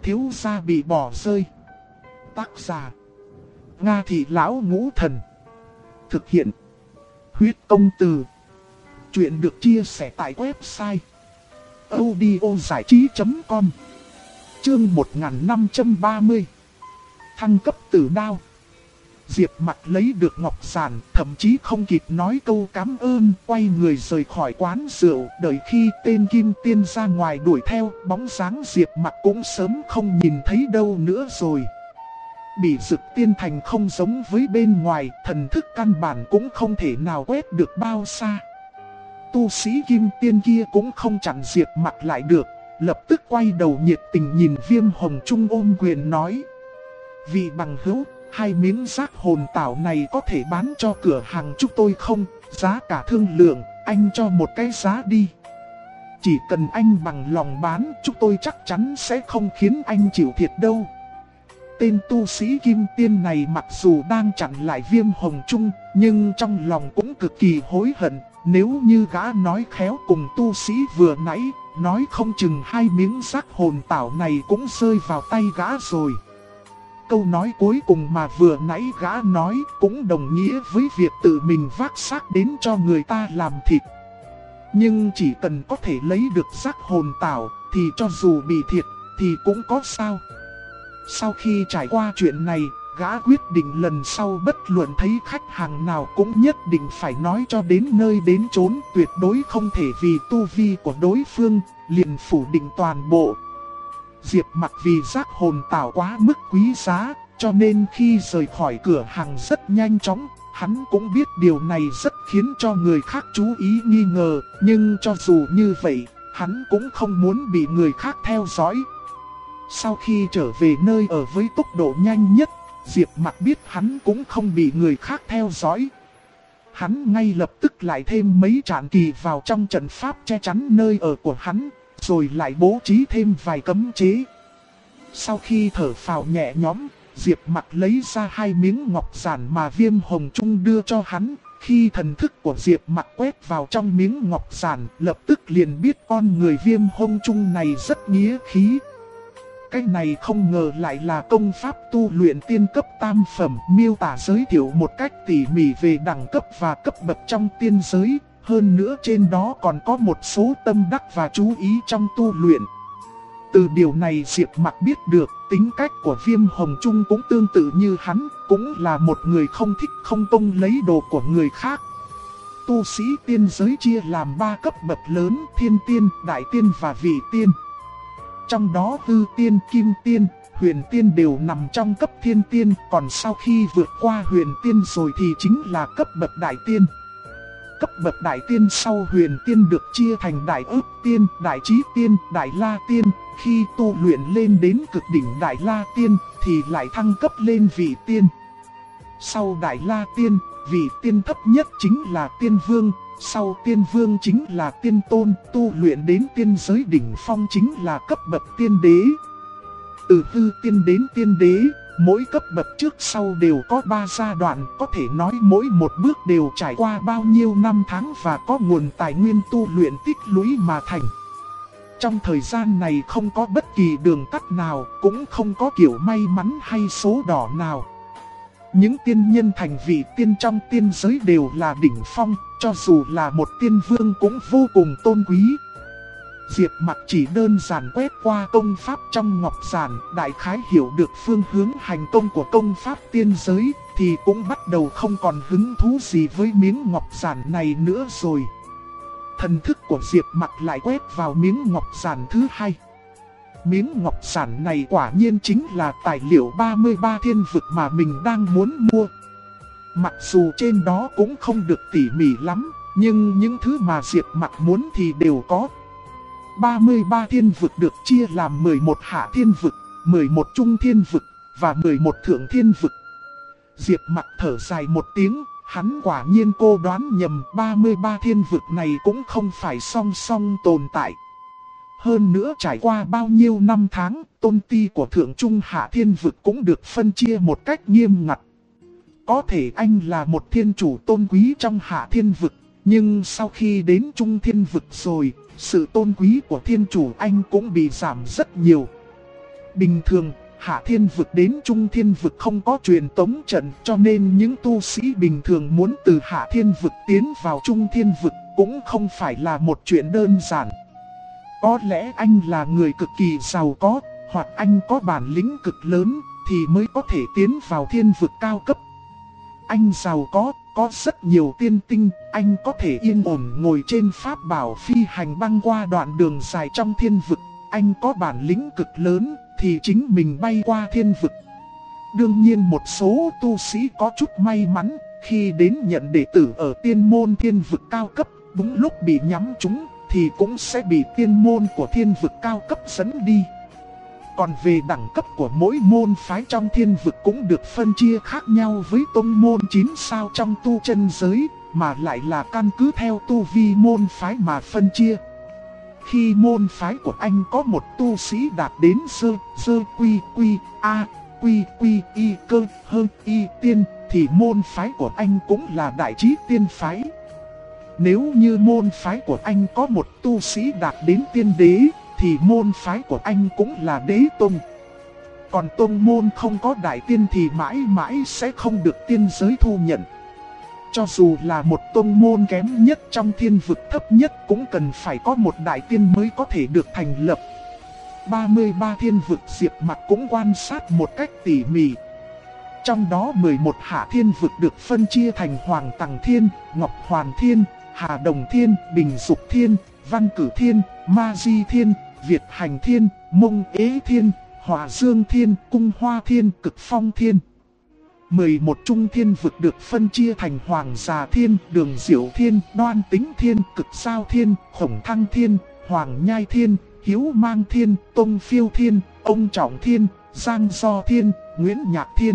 thiếu gia bị bỏ rơi. Tác giả Nga Thị Lão Ngũ Thần. Thực hiện Huyết Công Từ. Chuyện được chia sẻ tại website audiozảichí.com. Chương 1530. Thăng cấp tử đao. Diệp Mặc lấy được ngọc giản, thậm chí không kịp nói câu cảm ơn, quay người rời khỏi quán rượu. Đợi khi tên Kim Tiên ra ngoài đuổi theo, bóng dáng Diệp Mặc cũng sớm không nhìn thấy đâu nữa rồi. Bỉ Dực Tiên Thành không giống với bên ngoài, thần thức căn bản cũng không thể nào quét được bao xa. Tu sĩ Kim Tiên kia cũng không chặn Diệp Mặc lại được, lập tức quay đầu nhiệt tình nhìn Viêm Hồng Trung ôm quyền nói: "Vị bằng hữu, 2 miếng xác hồn tảo này có thể bán cho cửa hàng chúng tôi không? Giá cả thương lượng, anh cho một cái giá đi. Chỉ cần anh bằng lòng bán, chúng tôi chắc chắn sẽ không khiến anh chịu thiệt đâu." Tên tu sĩ Kim Tiên này mặc dù đang chặn lại Viêm Hồng Trung, nhưng trong lòng cũng cực kỳ hối hận. Nếu như gã nói khéo cùng tu sĩ vừa nãy, nói không chừng 2 miếng xác hồn tảo này cũng rơi vào tay gã rồi. Câu nói cuối cùng mà vừa nãy gã nói cũng đồng nghĩa với việc tự mình vác xác đến cho người ta làm thịt. Nhưng chỉ cần có thể lấy được xác hồn tảo thì cho dù bị thiệt thì cũng có sao. Sau khi trải qua chuyện này, gã quyết định lần sau bất luận thấy khách hàng nào cũng nhất định phải nói cho đến nơi đến chốn, tuyệt đối không thể vì tu vi của đối phương liền phủ định toàn bộ. Diệp Mặc vì xác hồn tảo quá mức quý giá, cho nên khi rời khỏi cửa hàng rất nhanh chóng. Hắn cũng biết điều này rất khiến cho người khác chú ý nghi ngờ, nhưng cho dù như vậy, hắn cũng không muốn bị người khác theo dõi. Sau khi trở về nơi ở với tốc độ nhanh nhất, Diệp Mặc biết hắn cũng không bị người khác theo dõi. Hắn ngay lập tức lại thêm mấy trảm kỳ vào trong trận pháp che chắn nơi ở của hắn, rồi lại bố trí thêm vài cấm chế. Sau khi thở phào nhẹ nhõm, Diệp Mặc lấy ra 2 miếng ngọc giản mà Viêm Hồng Trung đưa cho hắn. Khi thần thức của Diệp Mặc quét vào trong miếng ngọc giản, lập tức liền biết con người Viêm Hồng Trung này rất nghĩa khí. Cái này không ngờ lại là công pháp tu luyện tiên cấp tam phẩm, miêu tả giới thiệu một cách tỉ mỉ về đẳng cấp và cấp bậc trong tiên giới. Hơn nữa trên đó còn có một số tâm đắc và chú ý trong tu luyện. Từ điều này Diệp Mặc biết được tính cách của Viêm Hồng Trung cũng tương tự như hắn, cũng là một người không thích không công lấy đồ của người khác. Tu sĩ tiên giới chia làm 3 cấp bậc lớn: thiên tiên, đại tiên và vị tiên. Trong đó hư tiên, kim tiên, huyền tiên đều nằm trong cấp thiên tiên, còn sau khi vượt qua huyền tiên rồi thì chính là cấp bậc đại tiên. Cấp bậc đại tiên sau huyền tiên được chia thành đại ức tiên, đại trí tiên, đại la tiên. Khi tu luyện lên đến cực đỉnh đại la tiên thì lại thăng cấp lên vị tiên. Sau đại la tiên, vị tiên thấp nhất chính là tiên vương. Sau tiên vương chính là tiên tôn, tu luyện đến tiên giới đỉnh phong chính là cấp bậc tiên đế. Từ hư tiên đến tiên đế, mỗi cấp bậc trước sau đều có 3 giai đoạn, có thể nói mỗi một bước đều trải qua bao nhiêu năm tháng và có nguồn tài nguyên tu luyện tích lũy mà thành. Trong thời gian này không có bất kỳ đường tắt nào, cũng không có kiểu may mắn hay số đỏ nào. Những tiên nhân thành vị tiên trong tiên giới đều là đỉnh phong, cho dù là một tiên vương cũng vô cùng tôn quý. Diệp Mặc chỉ đơn giản quét qua công pháp trong ngọc giản, đại khái hiểu được phương hướng hành công của công pháp tiên giới, thì cũng bắt đầu không còn hứng thú gì với miếng ngọc giản này nữa rồi. Thần thức của Diệp Mặc lại quét vào miếng ngọc giản thứ 2. Miếng ngọc giản này quả nhiên chính là tài liệu 33 thiên vực mà mình đang muốn mua. Mặc dù trên đó cũng không được tỉ mỉ lắm, nhưng những thứ mà Diệp Mặc muốn thì đều có. 33 thiên vực được chia làm 11 hạ thiên vực, 11 trung thiên vực và 11 thượng thiên vực. Diệp Mặc thở dài một tiếng, hắn quả nhiên cô đoán nhầm, 33 thiên vực này cũng không phải song song tồn tại. Hơn nữa trải qua bao nhiêu năm tháng, tôn ti của thượng trung hạ thiên vực cũng được phân chia một cách nghiêm ngặt. Có thể anh là một thiên chủ tôn quý trong hạ thiên vực, nhưng sau khi đến trung thiên vực rồi, sự tôn quý của thiên chủ anh cũng bị giảm rất nhiều. Bình thường, Hạ Thiên Vực đến Trung Thiên Vực không có truyền tống trận, cho nên những tu sĩ bình thường muốn từ Hạ Thiên Vực tiến vào Trung Thiên Vực cũng không phải là một chuyện đơn giản. Có lẽ anh là người cực kỳ giàu có, hoặc anh có bản lĩnh cực lớn thì mới có thể tiến vào Thiên Vực cao cấp. Anh giàu có rất nhiều tiên tinh, anh có thể yên ổn ngồi trên pháp bảo phi hành băng qua đoạn đường dài trong Thiên Vực. Anh có bản lĩnh cực lớn thì chính mình bay qua Thiên Vực. Đương nhiên một số tu sĩ có chút may mắn khi đến nhận đệ tử ở tiên môn Thiên Vực cao cấp, đúng lúc bị nhắm trúng thì cũng sẽ bị tiên môn của Thiên Vực cao cấp dẫn đi. Còn về đẳng cấp của mỗi môn phái trong Thiên Vực cũng được phân chia khác nhau với tông môn 9 sao trong tu chân giới, mà lại là căn cứ theo tu vi môn phái mà phân chia. Khi môn phái của anh có một tu sĩ đạt đến sơ quy a quy y cơ hơn y tiên thì môn phái của anh cũng là đại chí tiên phái. Nếu như môn phái của anh có một tu sĩ đạt đến tiên đế thì môn phái của anh cũng là đế tông. Còn tông môn không có đại tiên thì mãi mãi sẽ không được tiên giới thu nhận. Cho dù là một tông môn kém nhất trong Thiên Vực thấp nhất cũng cần phải có một đại tiên mới có thể được thành lập. 33 Thiên Vực Diệp Mặc cũng quan sát một cách tỉ mỉ. Trong đó 11 Hạ Thiên Vực được phân chia thành Hoàng Tằng Thiên, Ngọc Hoàn Thiên, Hà Đồng Thiên, Bình Dục Thiên, Văn Cử Thiên, Ma Di Thiên, Việt Hành Thiên, Mông Ế Thiên, Hòa Dương Thiên, Cung Hoa Thiên, Cực Phong Thiên. 11 Trung Thiên Vực được phân chia thành Hoàng Già Thiên, Đường Diệu Thiên, Đoan Tính Thiên, Cực Sao Thiên, Khổng Thăng Thiên, Hoàng Nhai Thiên, Hiếu Mang Thiên, Tông Phiêu Thiên, Ông Trọng Thiên, Giang Do Thiên, Nguyễn Nhạc Thiên.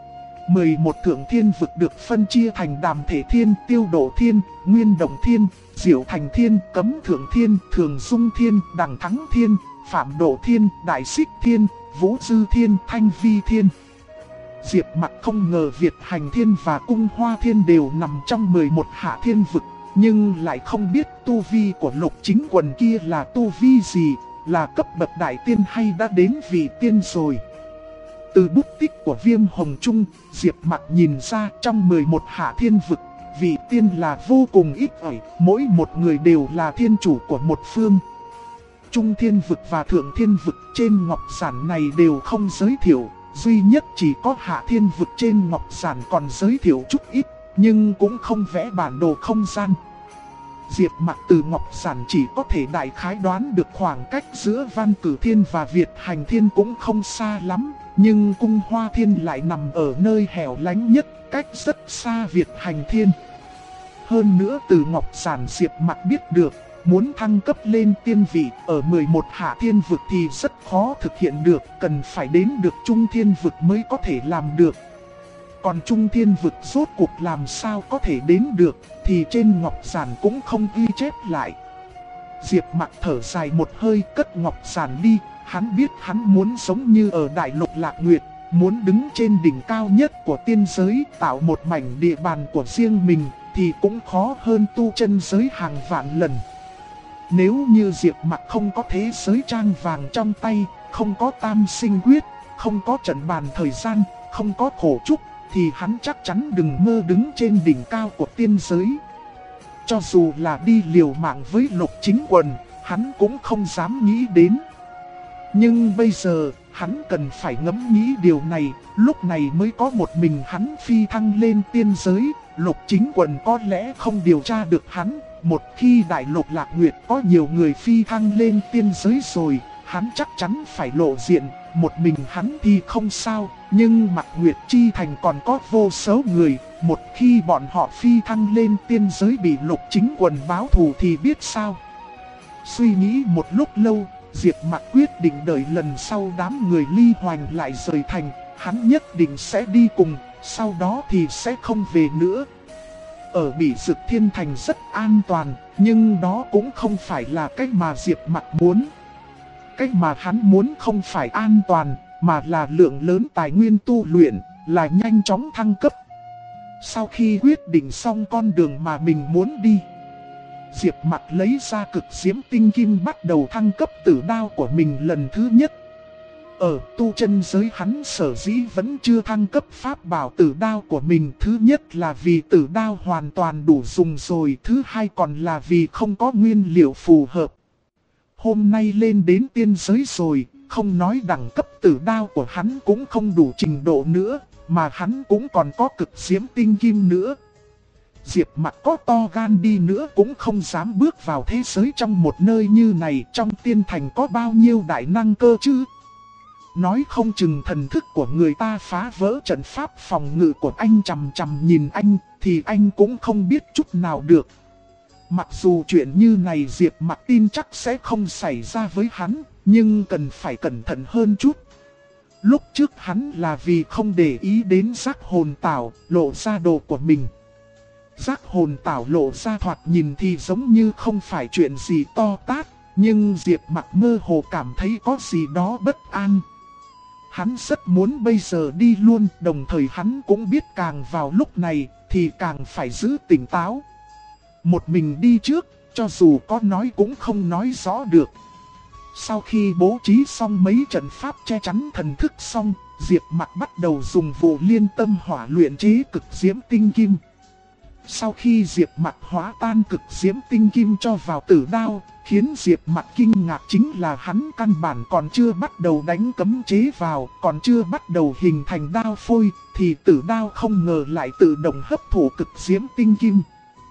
11 Thượng Thiên Vực được phân chia thành Đàm Thể Thiên, Tiêu Độ Thiên, Nguyên Động Thiên, Diệu Thành Thiên, Cấm Thượng Thiên, Thường Dung Thiên, Đằng Thắng Thiên, Phạm Độ Thiên, Đại Xích Thiên, Vũ Dư Thiên, Thanh Vi Thiên. Diệp Mặc không ngờ Việt Hành Thiên và Cung Hoa Thiên đều nằm trong 11 Hạ Thiên Vực, nhưng lại không biết tu vi của Lục Chính Quần kia là tu vi gì, là cấp bậc đại tiên hay đã đến vị tiên rồi. Từ bút tích của Viêm Hồng Trung, Diệp Mặc nhìn ra trong 11 Hạ Thiên Vực, vị tiên là vô cùng ít ỏi, mỗi một người đều là thiên chủ của một phương. Trung Thiên Vực và Thượng Thiên Vực trên ngọc giản này đều không giới thiệu, duy nhất chỉ có Hạ Thiên Vực trên ngọc giản còn giới thiệu chút ít, nhưng cũng không vẽ bản đồ không gian. Diệp Mặc từ ngọc giản chỉ có thể đại khái đoán được khoảng cách giữa Văn Cử Thiên và Việt Hành Thiên cũng không xa lắm, nhưng Cung Hoa Thiên lại nằm ở nơi hẻo lánh nhất, cách rất xa Việt Hành Thiên. Hơn nữa từ ngọc giản Diệp Mặc biết được, muốn thăng cấp lên tiên vị ở 11 Hạ Thiên Vực thì rất khó thực hiện được, cần phải đến được Trung Thiên Vực mới có thể làm được. Còn Trung Thiên Vực rốt cuộc làm sao có thể đến được thì trên ngọc giản cũng không ghi chép lại. Diệp Mặc thở dài một hơi cất ngọc giản đi, hắn biết hắn muốn giống như ở Đại Lục Lạc Nguyệt, muốn đứng trên đỉnh cao nhất của tiên giới tạo một mảnh địa bàn của riêng mình thì cũng khó hơn tu chân giới hàng vạn lần. Nếu như Diệp Mặc không có thế giới trang vàng trong tay, không có tam sinh quyết, không có trận bàn thời gian, không có khổ trúc, thì hắn chắc chắn đừng mơ đứng trên đỉnh cao của tiên giới. Cho dù là đi liều mạng với Lục Chính Quần, hắn cũng không dám nghĩ đến. Nhưng bây giờ, hắn cần phải ngẫm nghĩ điều này, lúc này mới có một mình hắn phi thăng lên tiên giới, Lục Chính Quần có lẽ không điều tra được hắn. Một khi Đại Lục Lạc Nguyệt có nhiều người phi thăng lên tiên giới rồi, hắn chắc chắn phải lộ diện, một mình hắn thì không sao, nhưng Mạc Nguyệt Chi Thành còn có vô số người, một khi bọn họ phi thăng lên tiên giới bị Lục Chính Quần báo thù thì biết sao. Suy nghĩ một lúc lâu, Diệp Mặc quyết định đợi lần sau đám người Ly Hoành lại rời thành, hắn nhất định sẽ đi cùng, sau đó thì sẽ không về nữa. Ở Bỉ Dực Thiên Thành rất an toàn, nhưng đó cũng không phải là cách mà Diệp Mặc muốn. Cách mà hắn muốn không phải an toàn, mà là lượng lớn tài nguyên tu luyện, là nhanh chóng thăng cấp. Sau khi quyết định xong con đường mà mình muốn đi, Diệp Mặc lấy ra cực diễm tinh kim bắt đầu thăng cấp tử đao của mình lần thứ nhất. Ở tu chân giới hắn sở dĩ vẫn chưa thăng cấp pháp bảo tử đao của mình. Thứ nhất là vì tử đao hoàn toàn đủ dùng rồi. Thứ hai còn là vì không có nguyên liệu phù hợp. Hôm nay lên đến tiên giới rồi, không nói đẳng cấp tử đao của hắn cũng không đủ trình độ nữa, mà hắn cũng còn có cực diễm tinh kim nữa. Diệp Mặc có to gan đi nữa cũng không dám bước vào thế giới trong một nơi như này. Trong tiên thành có bao nhiêu đại năng cơ chứ? Nói không chừng thần thức của người ta phá vỡ trận pháp phòng ngự của anh chằm chằm nhìn anh, thì anh cũng không biết chút nào được. Mặc dù chuyện như này Diệp Mặc tin chắc sẽ không xảy ra với hắn, nhưng cần phải cẩn thận hơn chút. Lúc trước hắn là vì không để ý đến giác hồn tảo lộ ra đồ của mình. Giác hồn tảo lộ ra thoạt nhìn thì giống như không phải chuyện gì to tát, nhưng Diệp Mặc mơ hồ cảm thấy có gì đó bất an. Hắn rất muốn bây giờ đi luôn, đồng thời hắn cũng biết càng vào lúc này thì càng phải giữ tỉnh táo. Một mình đi trước, cho dù có nói cũng không nói rõ được. Sau khi bố trí xong mấy trận pháp che chắn thần thức xong, Diệp Mặc bắt đầu dùng vụ liên tâm hỏa luyện chế cực diễm tinh kim. Sau khi Diệp Mặc hóa tan cực diễm tinh kim cho vào tử đao, khiến Diệp Mặc kinh ngạc chính là hắn căn bản còn chưa bắt đầu đánh cấm chế vào, còn chưa bắt đầu hình thành đao phôi, thì tử đao không ngờ lại tự động hấp thụ cực diễm tinh kim.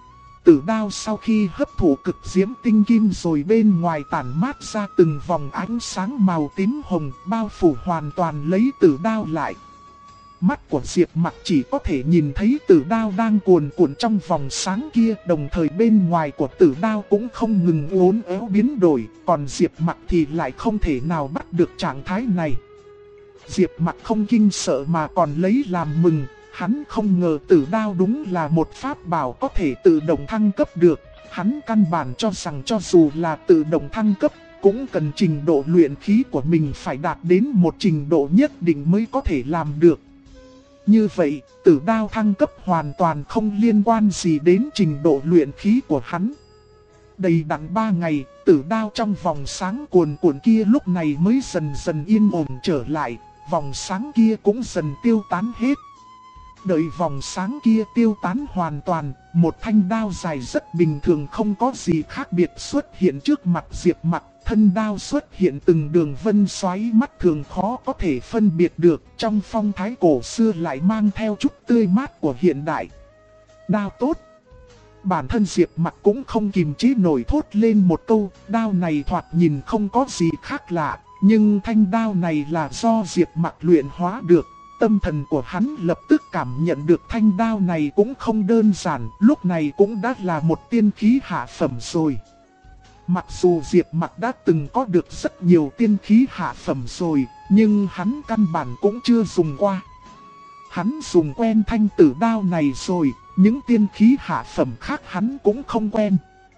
Tử đao sau khi hấp thụ cực diễm tinh kim rồi bên ngoài tản mát ra từng vòng ánh sáng màu tím hồng bao phủ hoàn toàn lấy tử đao lại. Mắt của Diệp Mặc chỉ có thể nhìn thấy tử đao đang cuồn cuộn trong vòng sáng kia, đồng thời bên ngoài của tử đao cũng không ngừng uốn éo biến đổi, còn Diệp Mặc thì lại không thể nào bắt được trạng thái này. Diệp Mặc không kinh sợ mà còn lấy làm mừng, hắn không ngờ tử đao đúng là một pháp bảo có thể tự động thăng cấp được. Hắn căn bản cho rằng cho dù là tự động thăng cấp, cũng cần trình độ luyện khí của mình phải đạt đến một trình độ nhất định mới có thể làm được. Như vậy, tử đao thăng cấp hoàn toàn không liên quan gì đến trình độ luyện khí của hắn. Đầy đặn 3 ngày, tử đao trong vòng sáng cuồn cuộn kia lúc này mới dần dần yên ổn trở lại, vòng sáng kia cũng dần tiêu tán hết. Đợi vòng sáng kia tiêu tán hoàn toàn, một thanh đao dài rất bình thường không có gì khác biệt xuất hiện trước mặt Diệp Mặc. Thân đao xuất hiện từng đường vân xoáy mắt thường khó có thể phân biệt được, trong phong thái cổ xưa lại mang theo chút tươi mát của hiện đại. Đao tốt. Bản thân Diệp Mặc cũng không kìm chế nổi thốt lên một câu, đao này thoạt nhìn không có gì khác lạ, nhưng thanh đao này là do Diệp Mặc luyện hóa được. Tâm thần của hắn lập tức cảm nhận được thanh đao này cũng không đơn giản, lúc này cũng đã là một tiên khí hạ phẩm rồi. Mặc dù Diệp Mặc đã từng có được rất nhiều tiên khí hạ phẩm rồi, nhưng hắn căn bản cũng chưa dùng qua. Hắn dùng quen thanh tử đao này rồi, những tiên khí hạ phẩm khác hắn cũng không quen.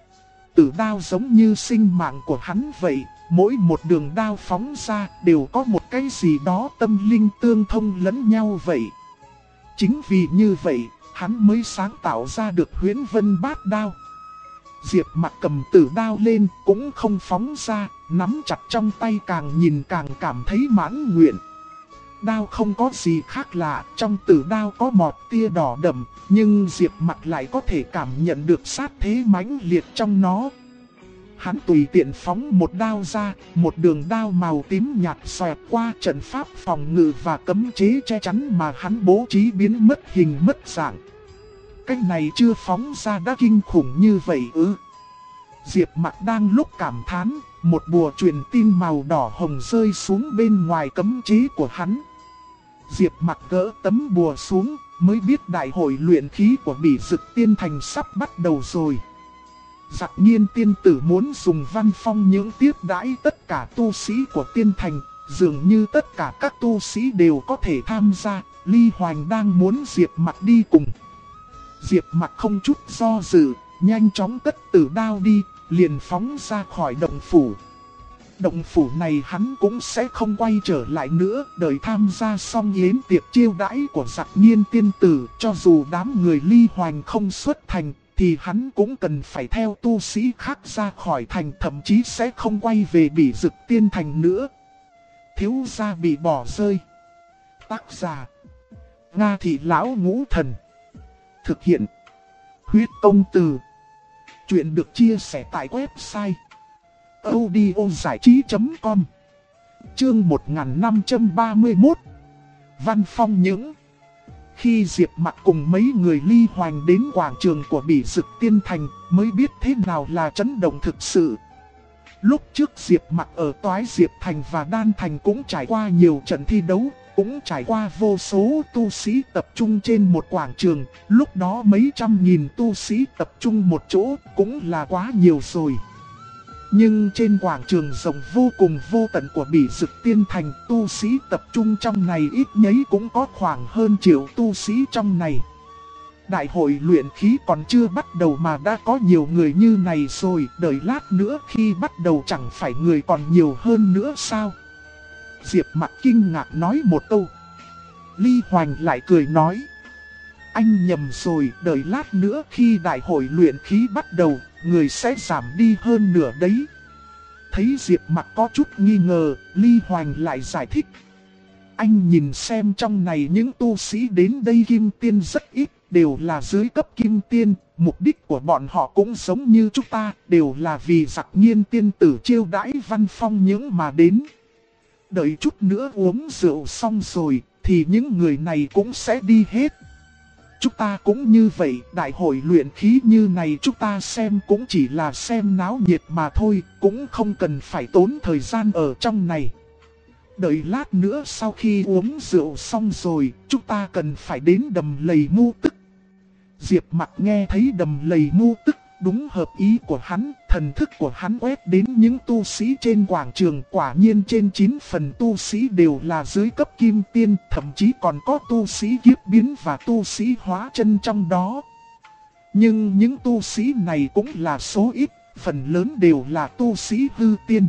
Tử đao giống như sinh mạng của hắn vậy, mỗi một đường đao phóng ra đều có một cái gì đó tâm linh tương thông lẫn nhau vậy. Chính vì như vậy, hắn mới sáng tạo ra được Huyễn Vân Bát Đao. Diệp Mặc cầm tử đao lên cũng không phóng ra, nắm chặt trong tay càng nhìn càng cảm thấy mãn nguyện. Đao không có gì khác lạ, trong tử đao có một tia đỏ đậm, nhưng Diệp Mặc lại có thể cảm nhận được sát thế mãnh liệt trong nó. Hắn tùy tiện phóng một đao ra, một đường đao màu tím nhạt xoẹt qua trận pháp phòng ngự và cấm chế che chắn mà hắn bố trí biến mất hình mất dạng. Cái này chưa phóng ra đã kinh khủng như vậy ư? Diệp Mặc đang lúc cảm thán, một bùa truyền tin màu đỏ hồng rơi xuống bên ngoài cấm chế của hắn. Diệp Mặc gỡ tấm bùa xuống, mới biết đại hội luyện khí của Bỉ Dực Tiên Thành sắp bắt đầu rồi. Dặc Nhiên tiên tử muốn dùng văn phong những tiếp đãi tất cả tu sĩ của tiên thành, dường như tất cả các tu sĩ đều có thể tham gia. Ly Hoành đang muốn Diệp Mặc đi cùng. Diệp Mặc không chút do dự, nhanh chóng cất tử đao đi, liền phóng ra khỏi động phủ. Động phủ này hắn cũng sẽ không quay trở lại nữa, đợi tham gia xong yến tiệc chiêu đãi của Dặc Nhiên tiên tử, cho dù đám người Ly Hoành không xuất thành, thì hắn cũng cần phải theo tu sĩ khác ra khỏi thành, thậm chí sẽ không quay về Bỉ Dực Tiên Thành nữa. thiếu gia bị bỏ rơi. Tác giả: Nga Thị Lão Ngũ Thần. Thực hiện: Huyết Công Từ. Chuyện được chia sẻ tại website audiozảichí.com. Chương 1531. Văn Phong Những. Khi Diệp Mặc cùng mấy người Ly Hoành đến quảng trường của Bỉ Dực Tiên Thành mới biết thế nào là chấn động thực sự. Lúc trước Diệp Mặc ở Toái Diệp Thành và Đan Thành cũng trải qua nhiều trận thi đấu, cũng trải qua vô số tu sĩ tập trung trên một quảng trường. Lúc đó mấy trăm nghìn tu sĩ tập trung một chỗ cũng là quá nhiều rồi. Nhưng trên quảng trường rộng vô cùng vô tận của Bỉ Dực Tiên Thành, tu sĩ tập trung trong này ít nhấy cũng có khoảng hơn triệu tu sĩ trong này. Đại hội luyện khí còn chưa bắt đầu mà đã có nhiều người như này rồi, đợi lát nữa khi bắt đầu chẳng phải người còn nhiều hơn nữa sao? Diệp Mặc kinh ngạc nói một câu. Ly Hoành lại cười nói: anh nhầm rồi, đợi lát nữa khi đại hội luyện khí bắt đầu, người sẽ giảm đi hơn nửa đấy. Thấy Diệp Mặc có chút nghi ngờ, Ly Hoành lại giải thích: anh nhìn xem trong này những tu sĩ đến đây kim tiên rất ít, đều là dưới cấp kim tiên, mục đích của bọn họ cũng giống như chúng ta, đều là vì Dặc Nhiên tiên tử chiêu đãi Văn Phong Những mà đến. Đợi chút nữa uống rượu xong rồi, thì những người này cũng sẽ đi hết. Chúng ta cũng như vậy, đại hội luyện khí như này chúng ta xem cũng chỉ là xem náo nhiệt mà thôi, cũng không cần phải tốn thời gian ở trong này. Đợi lát nữa sau khi uống rượu xong rồi, chúng ta cần phải đến đầm lầy Mu Tức. Diệp Mặc nghe thấy đầm lầy Mu Tức, đúng hợp ý của hắn, thần thức của hắn quét đến những tu sĩ trên quảng trường, quả nhiên trên 9 phần tu sĩ đều là dưới cấp kim tiên, thậm chí còn có tu sĩ kiếp biến và tu sĩ hóa chân trong đó. Nhưng những tu sĩ này cũng là số ít, phần lớn đều là tu sĩ hư tiên.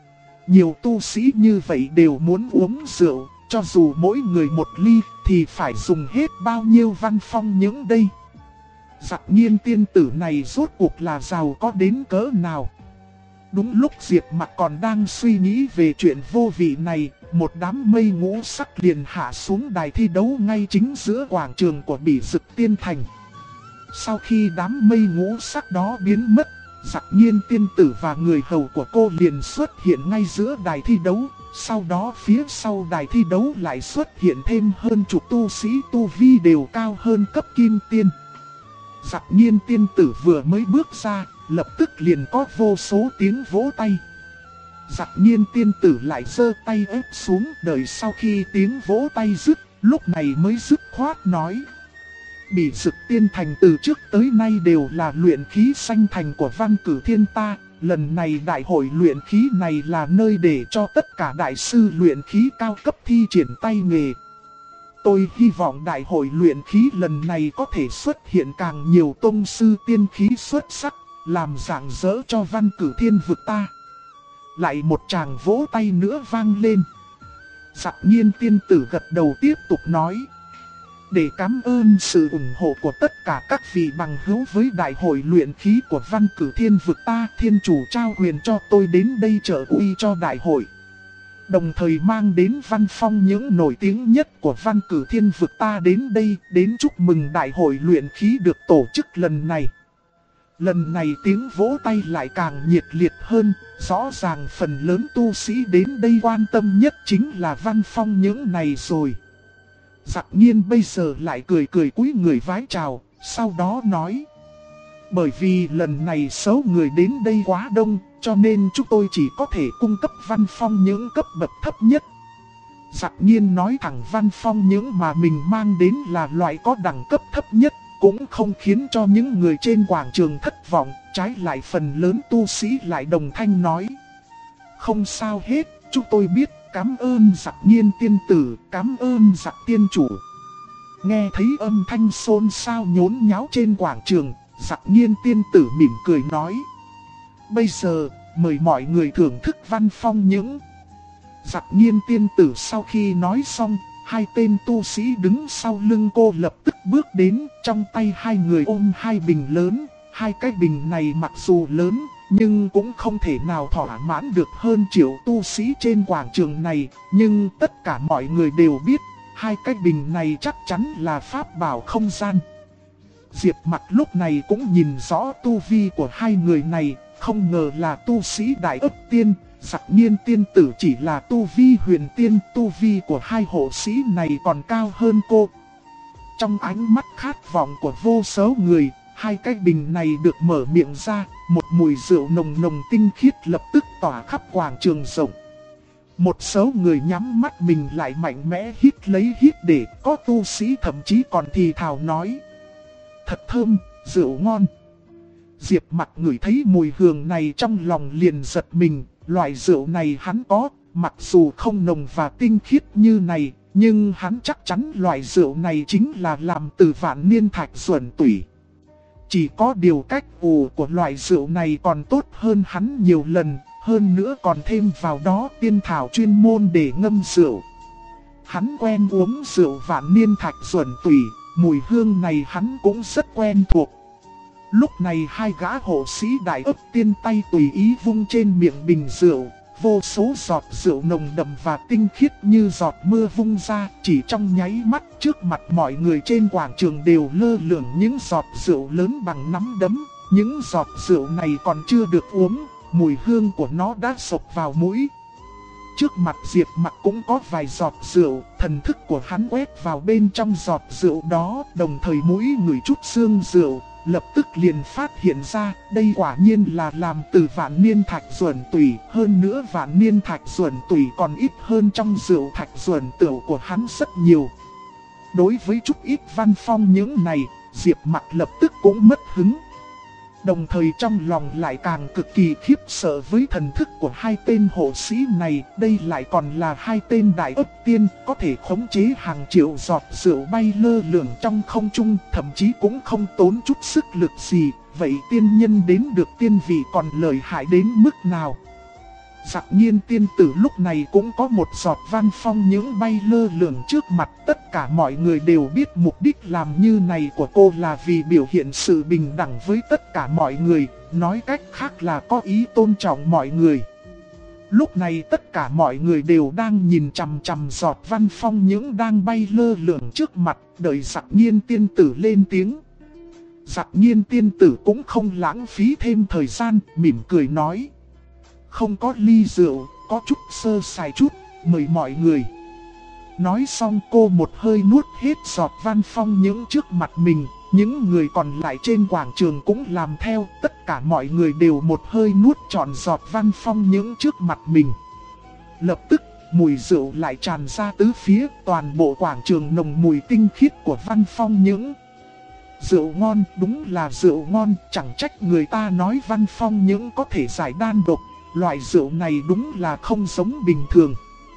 Nhiều tu sĩ như vậy đều muốn uống rượu, cho dù mỗi người một ly thì phải dùng hết bao nhiêu Văn Phong Những đây. Dặc Nhiên tiên tử này rốt cuộc là giàu có đến cỡ nào? Đúng lúc Diệp Mặc còn đang suy nghĩ về chuyện vô vị này, một đám mây ngũ sắc liền hạ xuống đài thi đấu ngay chính giữa quảng trường của Bỉ Dực Tiên Thành. Sau khi đám mây ngũ sắc đó biến mất, Dặc Nhiên tiên tử và người hầu của cô liền xuất hiện ngay giữa đài thi đấu. Sau đó phía sau đài thi đấu lại xuất hiện thêm hơn chục tu sĩ tu vi đều cao hơn cấp kim tiên. Dặc Nhiên tiên tử vừa mới bước ra, lập tức liền có vô số tiếng vỗ tay. Dặc Nhiên tiên tử lại giơ tay ép xuống, đợi sau khi tiếng vỗ tay dứt, lúc này mới dứt khoát nói: Bỉ Dực Tiên Thành từ trước tới nay đều là luyện khí sanh thành của Văn Cử Thiên ta. Lần này đại hội luyện khí này là nơi để cho tất cả đại sư luyện khí cao cấp thi triển tay nghề. Tôi hy vọng đại hội luyện khí lần này có thể xuất hiện càng nhiều tông sư tiên khí xuất sắc, làm rạng rỡ cho Văn Cử Thiên vực ta. Lại một tràng vỗ tay nữa vang lên. Dặc Nhiên tiên tử gật đầu tiếp tục nói: để cảm ơn sự ủng hộ của tất cả các vị bằng hữu với đại hội luyện khí của Văn Cử Thiên vực ta, thiên chủ trao quyền cho tôi đến đây trợ uy cho đại hội. Đồng thời mang đến Văn Phong Những nổi tiếng nhất của Văn Cử Thiên vực ta đến đây, đến chúc mừng đại hội luyện khí được tổ chức lần này. Lần này tiếng vỗ tay lại càng nhiệt liệt hơn, rõ ràng phần lớn tu sĩ đến đây quan tâm nhất chính là Văn Phong Những này rồi. Dặc Nhiên bây giờ lại cười cười cúi người vái chào, sau đó nói: bởi vì lần này số người đến đây quá đông, cho nên chúng tôi chỉ có thể cung cấp Văn Phong Những cấp bậc thấp nhất. Dặc Nhiên nói thẳng Văn Phong Những mà mình mang đến là loại có đẳng cấp thấp nhất, cũng không khiến cho những người trên quảng trường thất vọng, trái lại phần lớn tu sĩ lại đồng thanh nói: không sao hết, chúng tôi biết, cảm ơn Dặc Nhiên tiên tử, cảm ơn Dặc tiên chủ. Nghe thấy âm thanh xôn xao nhốn nháo trên quảng trường, Dặc Nhiên tiên tử mỉm cười nói: bây giờ, mời mọi người thưởng thức Văn Phong Những. Dặc Nhiên tiên tử sau khi nói xong, hai tên tu sĩ đứng sau lưng cô lập tức bước đến, trong tay hai người ôm hai bình lớn. Hai cái bình này mặc dù lớn, nhưng cũng không thể nào thỏa mãn được hơn triệu tu sĩ trên quảng trường này. Nhưng tất cả mọi người đều biết, hai cái bình này chắc chắn là pháp bảo không gian. Diệp Mặc lúc này cũng nhìn rõ tu vi của hai người này, không ngờ là tu sĩ Đại Ức Tiên, Dặc Nhiên tiên tử chỉ là tu vi huyền tiên, tu vi của hai hộ sĩ này còn cao hơn cô. Trong ánh mắt khát vọng của vô số người, hai cái bình này được mở miệng ra, một mùi rượu nồng nồng tinh khiết lập tức tỏa khắp quảng trường rộng. Một số người nhắm mắt mình lại mạnh mẽ hít lấy hít để, có tu sĩ thậm chí còn thì thào nói: thật thơm, rượu ngon. Diệp Mặc ngửi thấy mùi hương này trong lòng liền giật mình, loại rượu này hắn có, mặc dù không nồng và tinh khiết như này, nhưng hắn chắc chắn loại rượu này chính là làm từ vạn niên thạch xuẩn tủy. Chỉ có điều cách ủ của loại rượu này còn tốt hơn hắn nhiều lần, hơn nữa còn thêm vào đó tiên thảo chuyên môn để ngâm rượu. Hắn quen uống rượu vạn niên thạch xuẩn tủy, mùi hương này hắn cũng rất quen thuộc. Lúc này hai gã hộ sĩ Đại Ức Tiên tay tùy ý vung trên miệng bình rượu, vô số giọt rượu nồng đậm và tinh khiết như giọt mưa vung ra, chỉ trong nháy mắt trước mặt mọi người trên quảng trường đều lơ lửng những giọt rượu lớn bằng nắm đấm. Những giọt rượu này còn chưa được uống, mùi hương của nó đã sộc vào mũi. Trước mặt Diệp Mặc cũng có vài giọt rượu, thần thức của hắn quét vào bên trong giọt rượu đó, đồng thời mũi ngửi chút sương rượu, lập tức liền phát hiện ra, đây quả nhiên là làm từ vạn niên thạch xuẩn tủy, hơn nữa vạn niên thạch xuẩn tủy còn ít hơn trong rượu thạch xuẩn tửu của hắn rất nhiều. Đối với chút ít văn phong những này, Diệp Mặc lập tức cũng mất hứng. Đồng thời trong lòng lại càng cực kỳ khiếp sợ với thần thức của hai tên hộ sĩ này. Đây lại còn là hai tên Đại Ức Tiên, có thể khống chế hàng triệu giọt rượu bay lơ lửng trong không trung, thậm chí cũng không tốn chút sức lực gì. Vậy tiên nhân đến được tiên vị còn lợi hại đến mức nào? Dặc Nhiên tiên tử lúc này cũng có một giọt văn phong những bay lơ lửng trước mặt. Tất cả mọi người đều biết mục đích làm như này của cô là vì biểu hiện sự bình đẳng với tất cả mọi người, nói cách khác là có ý tôn trọng mọi người. Lúc này tất cả mọi người đều đang nhìn chằm chằm giọt văn phong những đang bay lơ lửng trước mặt, đợi Dặc Nhiên tiên tử lên tiếng. Dặc Nhiên tiên tử cũng không lãng phí thêm thời gian, mỉm cười nói: không có ly rượu, có chút sơ sài chút, mời mọi người. Nói xong cô một hơi nuốt hết giọt văn phong những trước mặt mình, những người còn lại trên quảng trường cũng làm theo, tất cả mọi người đều một hơi nuốt trọn giọt văn phong những trước mặt mình. Lập tức, mùi rượu lại tràn ra tứ phía, toàn bộ quảng trường nồng mùi tinh khiết của văn phong những. Rượu ngon, đúng là rượu ngon, chẳng trách người ta nói văn phong những có thể giải đan độc. Loại rượu này đúng là không giống bình thường.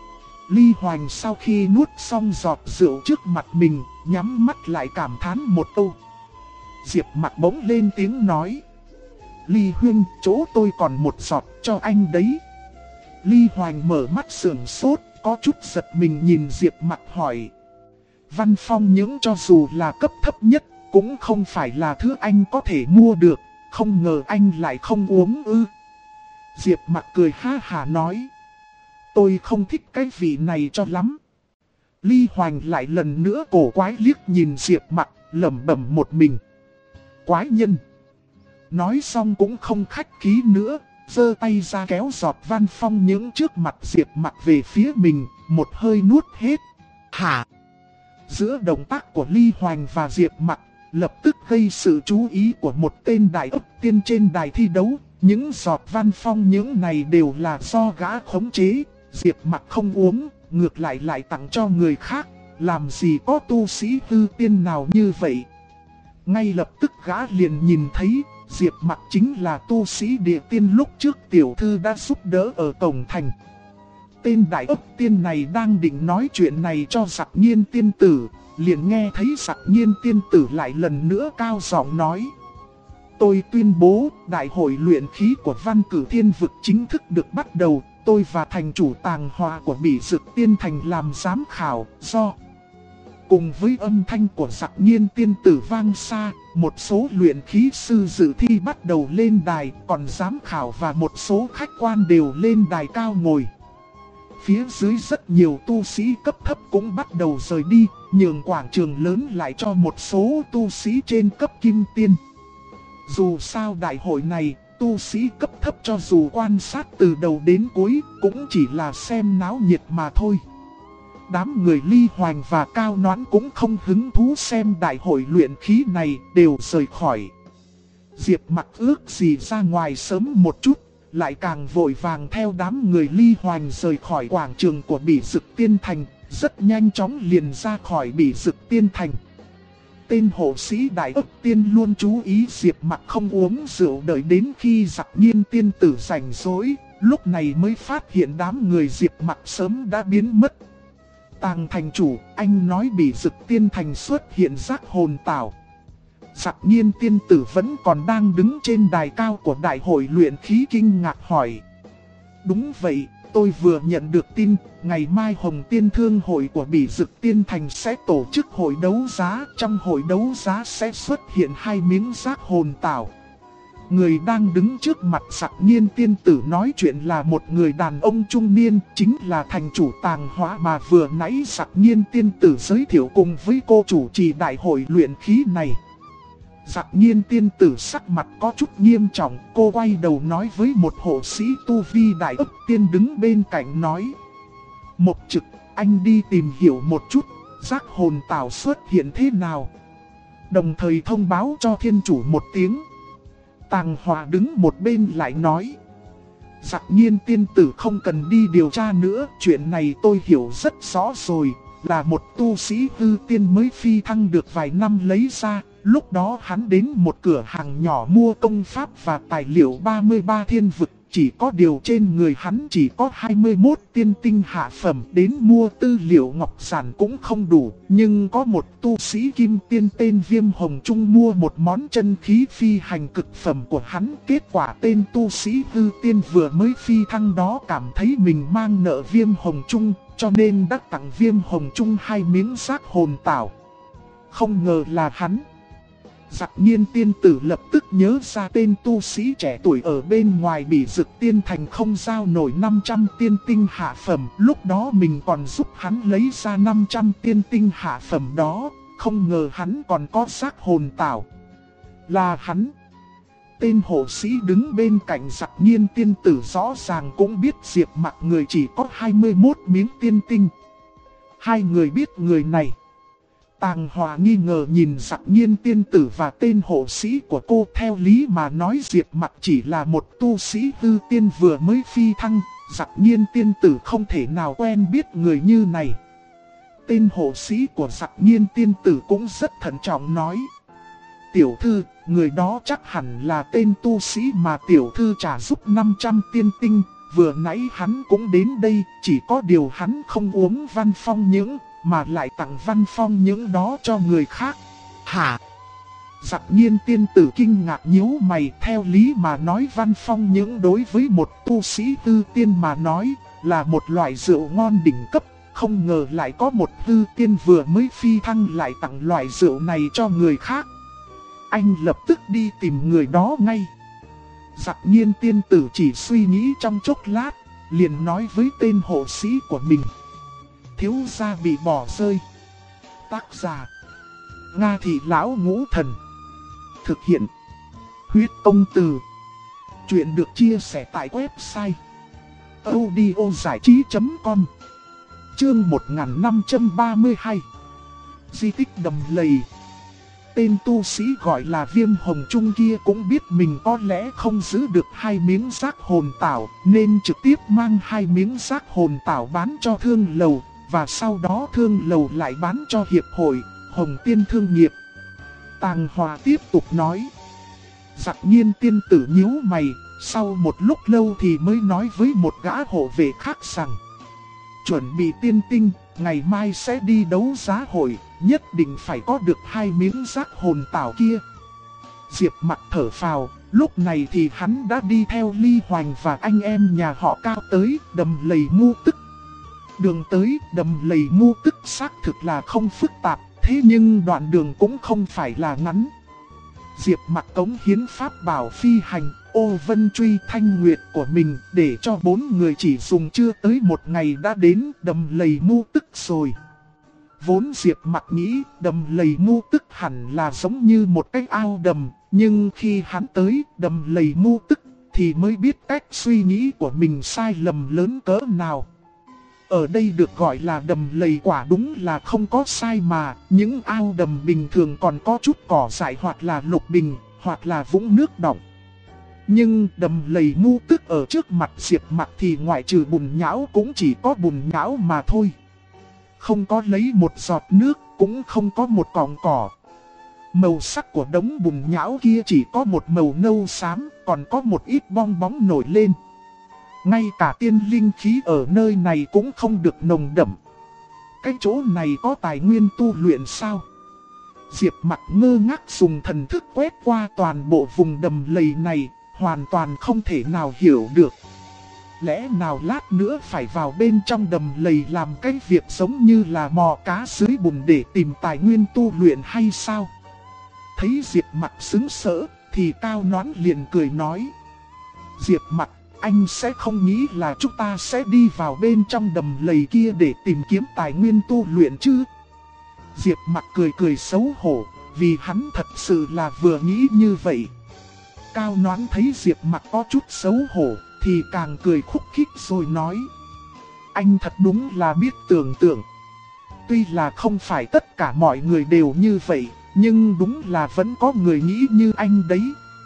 Ly Hoành sau khi nuốt xong giọt rượu trước mặt mình, nhắm mắt lại cảm thán một câu. Diệp Mặc bỗng lên tiếng nói: Ly huynh, chỗ tôi còn một giọt cho anh đấy. Ly Hoành mở mắt sườn sốt, có chút giật mình nhìn Diệp Mặc hỏi: văn phong những cho dù là cấp thấp nhất, cũng không phải là thứ anh có thể mua được, không ngờ anh lại không uống ư? Diệp Mặc cười ha hả nói: tôi không thích cái vị này cho lắm. Ly Hoành lại lần nữa cổ quái liếc nhìn Diệp Mặc, lẩm bẩm một mình: quái nhân. Nói xong cũng không khách khí nữa, giơ tay ra kéo giọt văn phong những trước mặt Diệp Mặc về phía mình, một hơi nuốt hết. Hả? Giữa động tác của Ly Hoành và Diệp Mặc, lập tức gây sự chú ý của một tên Đại Ức Tiên trên đài thi đấu. Những giọt văn phong những này đều là do gã khống chế, Diệp Mặc không uống, ngược lại lại tặng cho người khác, làm gì có tu sĩ hư tiên nào như vậy. Ngay lập tức gã liền nhìn thấy, Diệp Mặc chính là tu sĩ địa tiên lúc trước tiểu thư đã giúp đỡ ở cổng thành. Tên Đại Ức Tiên này đang định nói chuyện này cho Dặc Nhiên tiên tử, liền nghe thấy Dặc Nhiên tiên tử lại lần nữa cao giọng nói: tôi tuyên bố, đại hội luyện khí của Văn Cử Thiên Vực chính thức được bắt đầu. Tôi và thành chủ tàng hoa của Bỉ Dực Tiên Thành làm giám khảo, do Cùng với âm thanh của Dặc Nhiên tiên tử vang xa, một số luyện khí sư dự thi bắt đầu lên đài, còn giám khảo và một số khách quan đều lên đài cao ngồi. Phía dưới rất nhiều tu sĩ cấp thấp cũng bắt đầu rời đi, nhường quảng trường lớn lại cho một số tu sĩ trên cấp kim tiên. Dù sao đại hội này, tu sĩ cấp thấp cho dù quan sát từ đầu đến cuối cũng chỉ là xem náo nhiệt mà thôi. Đám người Ly Hoành và Cao Noãn cũng không hứng thú xem đại hội luyện khí này, đều rời khỏi. Diệp Mặc ước gì ra ngoài sớm một chút, lại càng vội vàng theo đám người Ly Hoành rời khỏi quảng trường của Bỉ Dực Tiên Thành, rất nhanh chóng liền ra khỏi Bỉ Dực Tiên Thành. Tên hộ sĩ Đại Ức Tiên luôn chú ý Diệp Mặc không uống rượu, đợi đến khi Dặc Nhiên tiên tử rảnh rỗi, lúc này mới phát hiện đám người Diệp Mặc sớm đã biến mất. Tàng thành chủ, anh nói Bỉ Dực Tiên Thành xuất hiện giác hồn tảo. Dặc Nhiên tiên tử vẫn còn đang đứng trên đài cao của đại hội luyện khí kinh ngạc hỏi. Đúng vậy, tôi vừa nhận được tin, ngày mai Hồng Tiên Thương hội của Bỉ Dực Tiên Thành sẽ tổ chức hội đấu giá. Trong hội đấu giá sẽ xuất hiện 2 miếng giác hồn tảo. Người đang đứng trước mặt Dặc Nhiên tiên tử nói chuyện là một người đàn ông trung niên, chính là thành chủ Tàng Hóa mà vừa nãy Dặc Nhiên tiên tử giới thiệu cùng với cô chủ trì đại hội luyện khí này. Dặc Nhiên tiên tử sắc mặt có chút nghiêm trọng, cô quay đầu nói với một hộ sĩ tu vi Đại Ức Tiên đứng bên cạnh nói. Mộc Trực, anh đi tìm hiểu một chút, giác hồn tảo xuất hiện thế nào. Đồng thời thông báo cho thiên chủ một tiếng. Tàng Hòa đứng một bên lại nói. Dặc Nhiên tiên tử không cần đi điều tra nữa, chuyện này tôi hiểu rất rõ rồi, là một tu sĩ hư tiên mới phi thăng được vài năm lấy ra. Lúc đó hắn đến một cửa hàng nhỏ mua công pháp và tài liệu 33 thiên vực, chỉ có điều trên người hắn chỉ có 21 tiên tinh hạ phẩm, đến mua tư liệu ngọc giản cũng không đủ. Nhưng có một tu sĩ kim tiên tên Viêm Hồng Trung mua một món chân khí phi hành cực phẩm của hắn. Kết quả tên tu sĩ hư tiên vừa mới phi thăng đó cảm thấy mình mang nợ Viêm Hồng Trung, cho nên đã tặng Viêm Hồng Trung 2 miếng giác hồn tảo. Không ngờ là hắn. Dặc Nhiên tiên tử lập tức nhớ ra tên tu sĩ trẻ tuổi ở bên ngoài Bỉ Dực Tiên Thành không giao nổi 500 tiên tinh hạ phẩm. Lúc đó mình còn giúp hắn lấy ra 500 tiên tinh hạ phẩm đó, không ngờ hắn còn có giác hồn tảo. Là hắn. Tên hộ sĩ đứng bên cạnh Dặc Nhiên tiên tử rõ ràng cũng biết Diệp Mặc người chỉ có 21 miếng tiên tinh. Hai người biết người này. Tàng Hòa nghi ngờ nhìn Dặc Nhiên tiên tử và tên hộ sĩ của cô, theo lý mà nói Diệp Mặc chỉ là một tu sĩ hư tiên vừa mới phi thăng, Dặc Nhiên tiên tử không thể nào quen biết người như này. Tên hộ sĩ của Dặc Nhiên tiên tử cũng rất thận trọng nói. Tiểu thư, người đó chắc hẳn là tên tu sĩ mà tiểu thư trả giúp 500 tiên tinh, vừa nãy hắn cũng đến đây, chỉ có điều hắn không uống văn phong những, mà lại tặng văn phong những đó cho người khác. Hả? Dặc Nhiên tiên tử kinh ngạc nhíu mày, theo lý mà nói văn phong những đối với một tu sĩ hư tiên mà nói là một loại rượu ngon đỉnh cấp, không ngờ lại có một hư tiên vừa mới phi thăng lại tặng loại rượu này cho người khác. Anh lập tức đi tìm người đó ngay. Dặc Nhiên tiên tử chỉ suy nghĩ trong chốc lát, liền nói với tên hộ sĩ của mình. Thiếu gia bị bỏ rơi. Tác giả Nga Thị Lão Ngũ Thần. Thực hiện Huyết Công Từ. Chuyện được chia sẻ tại website audiozảichí.com. Chương 1532. Di tích đầm lầy. Tên tu sĩ gọi là Viêm Hồng Trung kia cũng biết mình có lẽ không giữ được 2 miếng giác hồn tảo, nên trực tiếp mang 2 miếng giác hồn tảo bán cho thương lầu, và sau đó thương lầu lại bán cho hiệp hội Hồng Tiên Thương nghiệp. Tàng Hòa tiếp tục nói. Dặc Nhiên tiên tử nhíu mày, sau một lúc lâu thì mới nói với một gã hộ vệ khác rằng. Chuẩn bị tiên tinh, ngày mai sẽ đi đấu giá hội, nhất định phải có được 2 miếng giác hồn tảo kia. Diệp Mặc thở phào, lúc này thì hắn đã đi theo Ly Hoành và anh em nhà họ Cao tới đầm lầy Ngu Tức. đường tới đầm lầy Mu Tức xác thực là không phức tạp, thế nhưng đoạn đường cũng không phải là ngắn. Diệp Mặc cống hiến pháp bảo phi hành, ô vân truy thanh nguyệt của mình để cho 4 người chỉ dùng chưa tới 1 ngày đã đến đầm lầy Mu Tức rồi. Vốn Diệp Mặc nghĩ đầm lầy Mu Tức hẳn là giống như một cái ao đầm, nhưng khi hắn tới đầm lầy Mu Tức thì mới biết cách suy nghĩ của mình sai lầm lớn cỡ nào. Ở đây được gọi là đầm lầy quả đúng là không có sai mà, những ao đầm bình thường còn có chút cỏ dại hoặc là lục bình, hoặc là vũng nước đọng. Nhưng đầm lầy Mu Tức ở trước mặt Diệp Mặc thì ngoại trừ bùn nhão cũng chỉ có bùn nhão mà thôi. Không có lấy một giọt nước, cũng không có một cọng cỏ. Màu sắc của đống bùn nhão kia chỉ có một màu nâu xám, còn có một ít bong bóng nổi lên. Ngay cả tiên linh khí ở nơi này cũng không được nồng đậm. Cái chỗ này có tài nguyên tu luyện sao? Diệp Mặc ngơ ngác dùng thần thức quét qua toàn bộ vùng đầm lầy này, hoàn toàn không thể nào hiểu được. Lẽ nào lát nữa phải vào bên trong đầm lầy làm cái việc giống như là mò cá dưới bùn để tìm tài nguyên tu luyện hay sao? Thấy Diệp Mặc sững sỡ thì Cao Noãn liền cười nói: Diệp Mặc, anh sẽ không nghĩ là chúng ta sẽ đi vào bên trong đầm lầy kia để tìm kiếm tài nguyên tu luyện chứ? Diệp Mặc cười cười xấu hổ, vì hắn thật sự là vừa nghĩ như vậy. Cao Noãn thấy Diệp Mặc có chút xấu hổ thì càng cười khúc khích rồi nói: anh thật đúng là biết tưởng tượng. Tuy là không phải tất cả mọi người đều như vậy, nhưng đúng là vẫn có người nghĩ như anh đấy.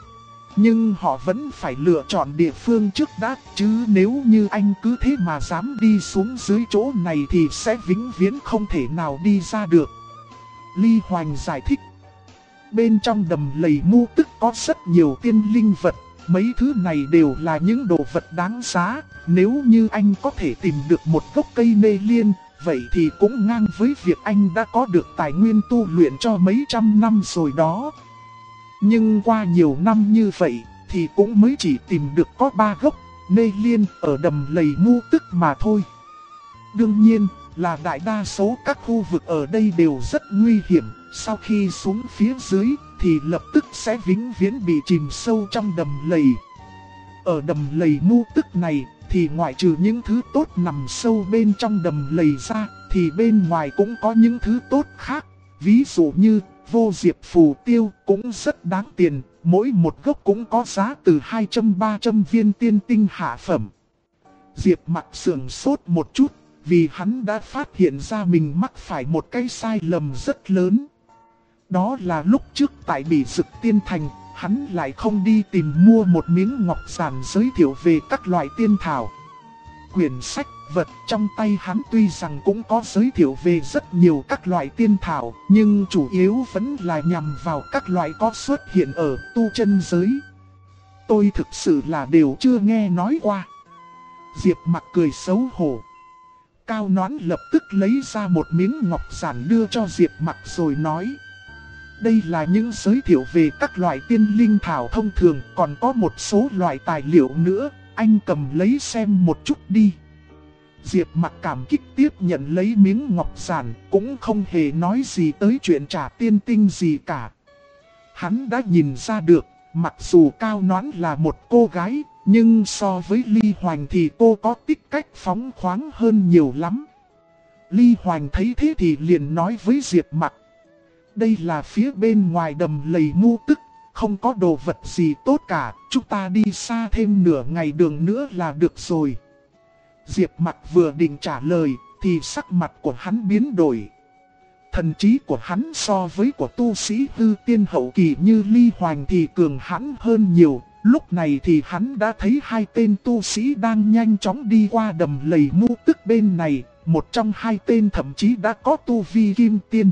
Nhưng họ vẫn phải lựa chọn địa phương trước đã, chứ nếu như anh cứ thế mà dám đi xuống dưới chỗ này thì sẽ vĩnh viễn không thể nào đi ra được. Ly Hoành giải thích: bên trong đầm lầy Mu Tức có rất nhiều tiên linh vật, mấy thứ này đều là những đồ vật đáng giá. Nếu như anh có thể tìm được một gốc cây nê liên, vậy thì cũng ngang với việc anh đã có được tài nguyên tu luyện cho mấy trăm năm rồi đó. Nhưng qua nhiều năm như vậy thì cũng mới chỉ tìm được có 3 gốc nê liên ở đầm lầy Mu Tức mà thôi. Đương nhiên là đại đa số các khu vực ở đây đều rất nguy hiểm, sau khi xuống phía dưới thì lập tức sẽ vĩnh viễn bị chìm sâu trong đầm lầy. Ở đầm lầy Mu Tức này thì ngoại trừ những thứ tốt nằm sâu bên trong đầm lầy ra thì bên ngoài cũng có những thứ tốt khác. Ví dụ như vô diệp phù tiêu cũng rất đáng tiền, mỗi một gốc cũng có giá từ 200-300 viên tiên tinh hạ phẩm. Diệp Mặc sườn sốt một chút, vì hắn đã phát hiện ra mình mắc phải một cái sai lầm rất lớn. Đó là lúc trước tại Bỉ Dực Tiên Thành, hắn lại không đi tìm mua một miếng ngọc giản giới thiệu về các loại tiên thảo. Quyển sách vật trong tay hắn tuy rằng cũng có giới thiệu về rất nhiều các loại tiên thảo, nhưng chủ yếu vẫn là nhằm vào các loại có xuất hiện ở tu chân giới. Tôi thực sự là đều chưa nghe nói qua. Diệp Mặc cười xấu hổ. Cao Noãn lập tức lấy ra một miếng ngọc giản đưa cho Diệp Mặc rồi nói: đây là những giới thiệu về các loại tiên linh thảo thông thường, còn có một số loại tài liệu nữa, anh cầm lấy xem một chút đi. Diệp Mặc cảm kích tiếp nhận lấy miếng ngọc giản, cũng không hề nói gì tới chuyện trả tiên tinh gì cả. Hắn đã nhìn ra được, mặc dù Cao Noãn là một cô gái, nhưng so với Ly Hoành thì cô có tích cách phóng khoáng hơn nhiều lắm. Ly Hoành thấy thế thì liền nói với Diệp Mặc: đây là phía bên ngoài đầm lầy Mu Tức, không có đồ vật gì tốt cả, chúng ta đi xa thêm nửa ngày đường nữa là được rồi. Diệp Mặc vừa định trả lời thì sắc mặt của hắn biến đổi. Thần trí của hắn so với của tu sĩ hư tiên hậu kỳ như Ly Hoành thì cường hãn hơn nhiều. Lúc này thì hắn đã thấy 2 tên tu sĩ đang nhanh chóng đi qua đầm lầy Mu Tức bên này, một trong 2 tên thậm chí đã có tu vi kim tiên.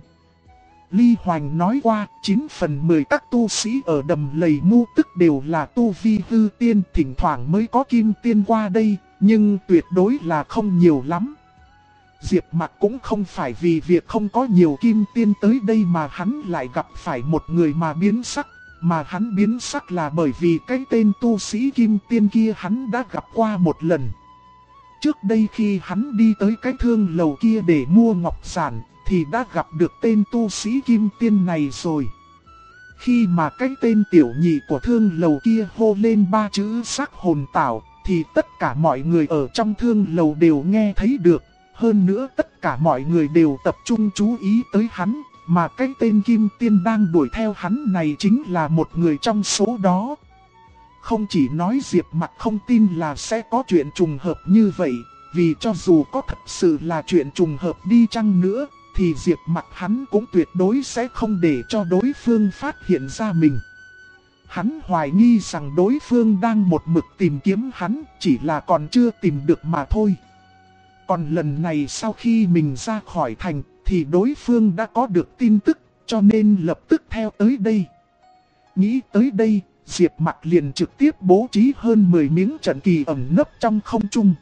Ly Hoành nói qua, 9 phần 10 các tu sĩ ở đầm lầy Mu Tức đều là tu vi hư tiên, thỉnh thoảng mới có kim tiên qua đây, nhưng tuyệt đối là không nhiều lắm. Diệp Mặc cũng không phải vì việc không có nhiều kim tiên tới đây mà hắn lại gặp phải một người mà biến sắc, mà hắn biến sắc là bởi vì cái tên tu sĩ kim tiên kia hắn đã gặp qua một lần. Trước đây khi hắn đi tới cái thương lầu kia để mua ngọc giản, thì đã gặp được tên tu sĩ kim tiên này rồi. Khi mà cái tên tiểu nhị của thương lầu kia hô lên 3 chữ sắc hồn tảo, thì tất cả mọi người ở trong thương lầu đều nghe thấy được. Hơn nữa tất cả mọi người đều tập trung chú ý tới hắn, mà cái tên kim tiên đang đuổi theo hắn này chính là một người trong số đó. Không chỉ nói Diệp Mặc không tin là sẽ có chuyện trùng hợp như vậy, vì cho dù có thật sự là chuyện trùng hợp đi chăng nữa, thì Diệp Mặc hắn cũng tuyệt đối sẽ không để cho đối phương phát hiện ra mình. Hắn hoài nghi rằng đối phương đang một mực tìm kiếm hắn, chỉ là còn chưa tìm được mà thôi. Còn lần này sau khi mình ra khỏi thành, thì đối phương đã có được tin tức, cho nên lập tức theo tới đây. Nghĩ tới đây, Diệp Mặc liền trực tiếp bố trí hơn 10 miếng trận kỳ ẩn nấp trong không trung.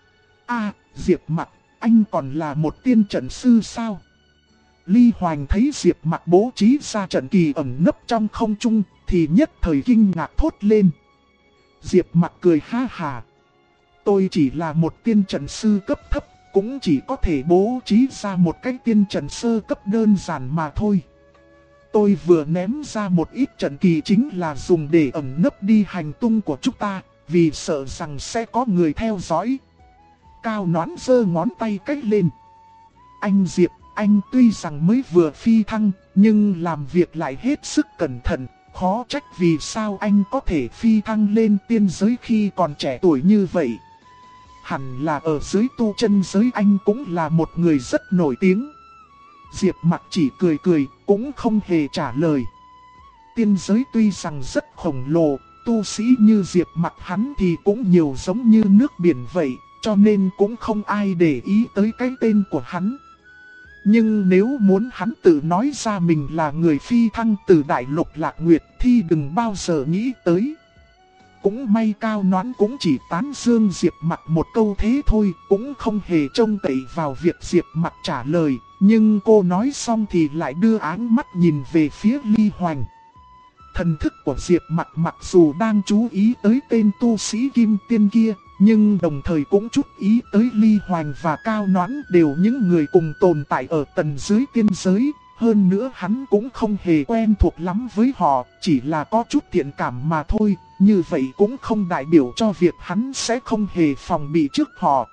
Diệp Mặc, anh còn là một tiên trận sư sao? Ly Hoành thấy Diệp Mặc bố trí ra trận kỳ ẩn nấp trong không trung, thì nhất thời kinh ngạc thốt lên. Diệp Mặc cười ha hà. Tôi chỉ là một tiên trận sư cấp thấp, cũng chỉ có thể bố trí ra một cái tiên trận sơ cấp đơn giản mà thôi. Tôi vừa ném ra một ít trận kỳ chính là dùng để ẩn nấp đi hành tung của chúng ta, vì sợ rằng sẽ có người theo dõi. Cao Noãn giơ ngón tay cách lên. Anh Diệp, anh tuy rằng mới vừa phi thăng, nhưng làm việc lại hết sức cẩn thận, khó trách vì sao anh có thể phi thăng lên tiên giới khi còn trẻ tuổi như vậy. Hẳn là ở dưới tu chân giới anh cũng là một người rất nổi tiếng. Diệp Mặc chỉ cười cười, cũng không hề trả lời. Tiên giới tuy rằng rất khổng lồ, tu sĩ như Diệp Mặc hắn thì cũng nhiều giống như nước biển vậy, cho nên cũng không ai để ý tới cái tên của hắn. Nhưng nếu muốn hắn tự nói ra mình là người phi thăng từ Đại Lục Lạc Nguyệt thì đừng bao giờ nghĩ tới. Cũng may Cao Noãn cũng chỉ tán dương Diệp Mặc một câu thế thôi, cũng không hề trông cậy vào việc Diệp Mặc trả lời. Nhưng cô nói xong thì lại đưa áng mắt nhìn về phía Ly Hoành. Thần thức của Diệp Mặc mặc dù đang chú ý tới tên tu sĩ kim tiên kia, nhưng đồng thời cũng chú ý tới Ly Hoành và Cao Noãn đều những người cùng tồn tại ở tầng dưới tiên giới. Hơn nữa hắn cũng không hề quen thuộc lắm với họ, chỉ là có chút thiện cảm mà thôi. Như vậy cũng không đại biểu cho việc hắn sẽ không hề phòng bị trước họ.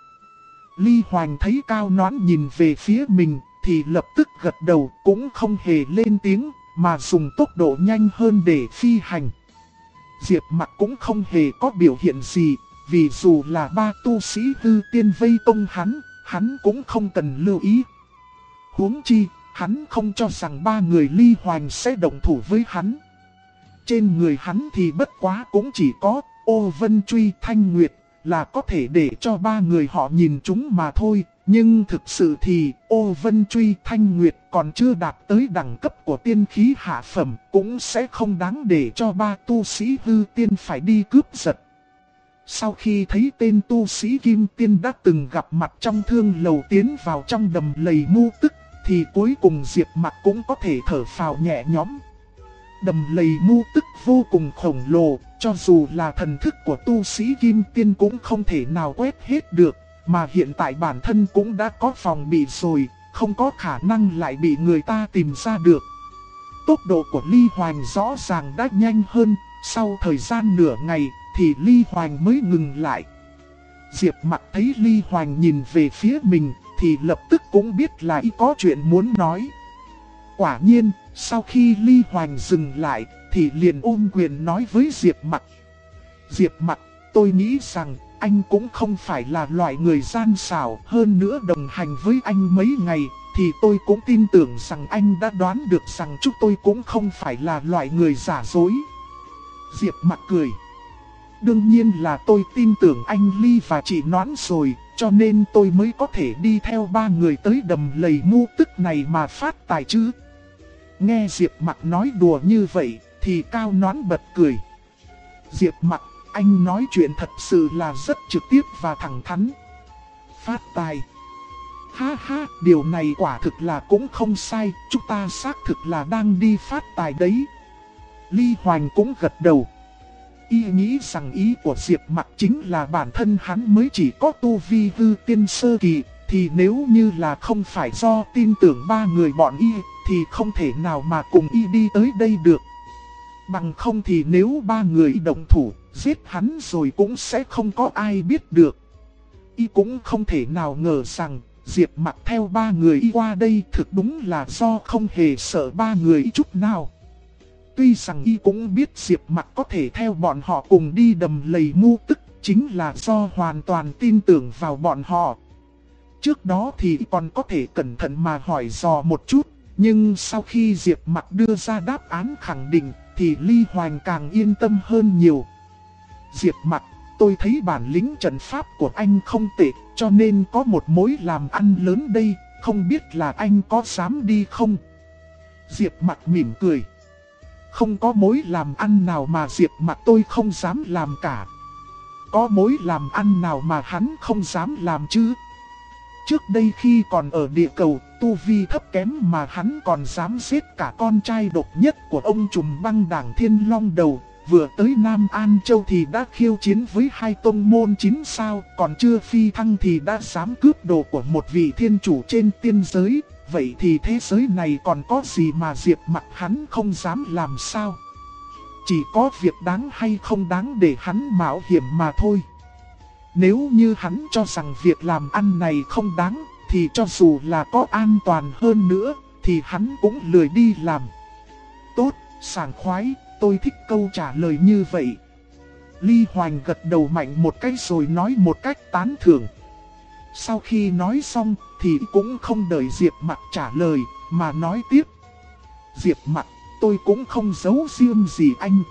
Ly Hoành thấy Cao Noãn nhìn về phía mình thì lập tức gật đầu, cũng không hề lên tiếng, mà dùng tốc độ nhanh hơn để phi hành. Diệp Mặc cũng không hề có biểu hiện gì, vì dù là 3 tu sĩ hư tiên vây công hắn cũng không cần lưu ý. Huống chi, hắn không cho rằng 3 người Ly Hoành sẽ động thủ với hắn. Trên người hắn thì bất quá cũng chỉ có Ô Vân Truy Thanh Nguyệt là có thể để cho 3 người họ nhìn chúng mà thôi. Nhưng thực sự thì Ô Vân Truy Thanh Nguyệt còn chưa đạt tới đẳng cấp của tiên khí hạ phẩm, cũng sẽ không đáng để cho 3 tu sĩ hư tiên phải đi cướp giật. Sau khi thấy tên tu sĩ kim tiên đã từng gặp mặt trong thương lầu tiến vào trong đầm lầy mu tức, thì cuối cùng Diệp Mặc cũng có thể thở phào nhẹ nhõm. Đầm lầy mu tức vô cùng khổng lồ, cho dù là thần thức của tu sĩ kim tiên cũng không thể nào quét hết được. Mà hiện tại bản thân cũng đã có phòng bị rồi, không có khả năng lại bị người ta tìm ra được. Tốc độ của Ly Hoành rõ ràng đã nhanh hơn, sau thời gian nửa ngày thì Ly Hoành mới ngừng lại. Diệp Mặc thấy Ly Hoành nhìn về phía mình thì lập tức cũng biết là y có chuyện muốn nói. Quả nhiên, sau khi Ly Hoành dừng lại thì liền ôm quyền nói với Diệp Mặc. Diệp Mặc, tôi nghĩ rằng anh cũng không phải là loại người gian xảo, hơn nữa đồng hành với anh mấy ngày, thì tôi cũng tin tưởng rằng anh đã đoán được rằng chúng tôi cũng không phải là loại người giả dối. Diệp Mặc cười. Đương nhiên là tôi tin tưởng anh Ly và chị Noãn rồi, cho nên tôi mới có thể đi theo 3 người tới đầm lầy mu tức này mà phát tài chứ. Nghe Diệp Mặc nói đùa như vậy, thì Cao Noãn bật cười. Diệp Mặc, anh nói chuyện thật sự là rất trực tiếp và thẳng thắn. Phát tài. Ha ha, điều này quả thực là cũng không sai, chúng ta xác thực là đang đi phát tài đấy. Ly Hoành cũng gật đầu. Y nghĩ rằng ý của Diệp Mặc chính là bản thân hắn mới chỉ có tu vi hư tiên sơ kỳ, thì nếu như là không phải do tin tưởng ba người bọn Y, thì không thể nào mà cùng Y đi tới đây được. Bằng không thì nếu ba người động thủ, giết hắn rồi cũng sẽ không có ai biết được. Y cũng không thể nào ngờ rằng Diệp Mặc theo ba người Y qua đây thực đúng là do không hề sợ ba người Y chút nào. Tuy rằng Y cũng biết Diệp Mặc có thể theo bọn họ cùng đi đầm lầy ngu tức, chính là do hoàn toàn tin tưởng vào bọn họ. Trước đó thì Y còn có thể cẩn thận mà hỏi dò một chút, nhưng sau khi Diệp Mặc đưa ra đáp án khẳng định, thì Ly Hoành càng yên tâm hơn nhiều. Diệp Mặc, tôi thấy bản lĩnh trận pháp của anh không tệ, cho nên có một mối làm ăn lớn đây, không biết là anh có dám đi không? Diệp Mặc mỉm cười. Không có mối làm ăn nào mà Diệp Mặc tôi không dám làm cả. Có mối làm ăn nào mà hắn không dám làm chứ? Trước đây khi còn ở địa cầu, tu vi thấp kém mà hắn còn dám giết cả con trai độc nhất của ông trùm băng đảng Thiên Long Đầu. Vừa tới Nam An Châu thì đã khiêu chiến với hai tông môn 9 sao, còn chưa phi thăng thì đã dám cướp đồ của một vị thiên chủ trên tiên giới. Vậy thì thế giới này còn có gì mà Diệp Mặc hắn không dám làm sao? Chỉ có việc đáng hay không đáng để hắn mạo hiểm mà thôi. Nếu như hắn cho rằng việc làm ăn này không đáng, thì cho dù là có an toàn hơn nữa, thì hắn cũng lười đi làm. Tốt, sảng khoái, tôi thích câu trả lời như vậy. Ly Hoành gật đầu mạnh một cái rồi nói một cách tán thưởng. Sau khi nói xong thì cũng không đợi Diệp Mặc trả lời mà nói tiếp. Diệp Mặc, tôi cũng không giấu riêng gì anh.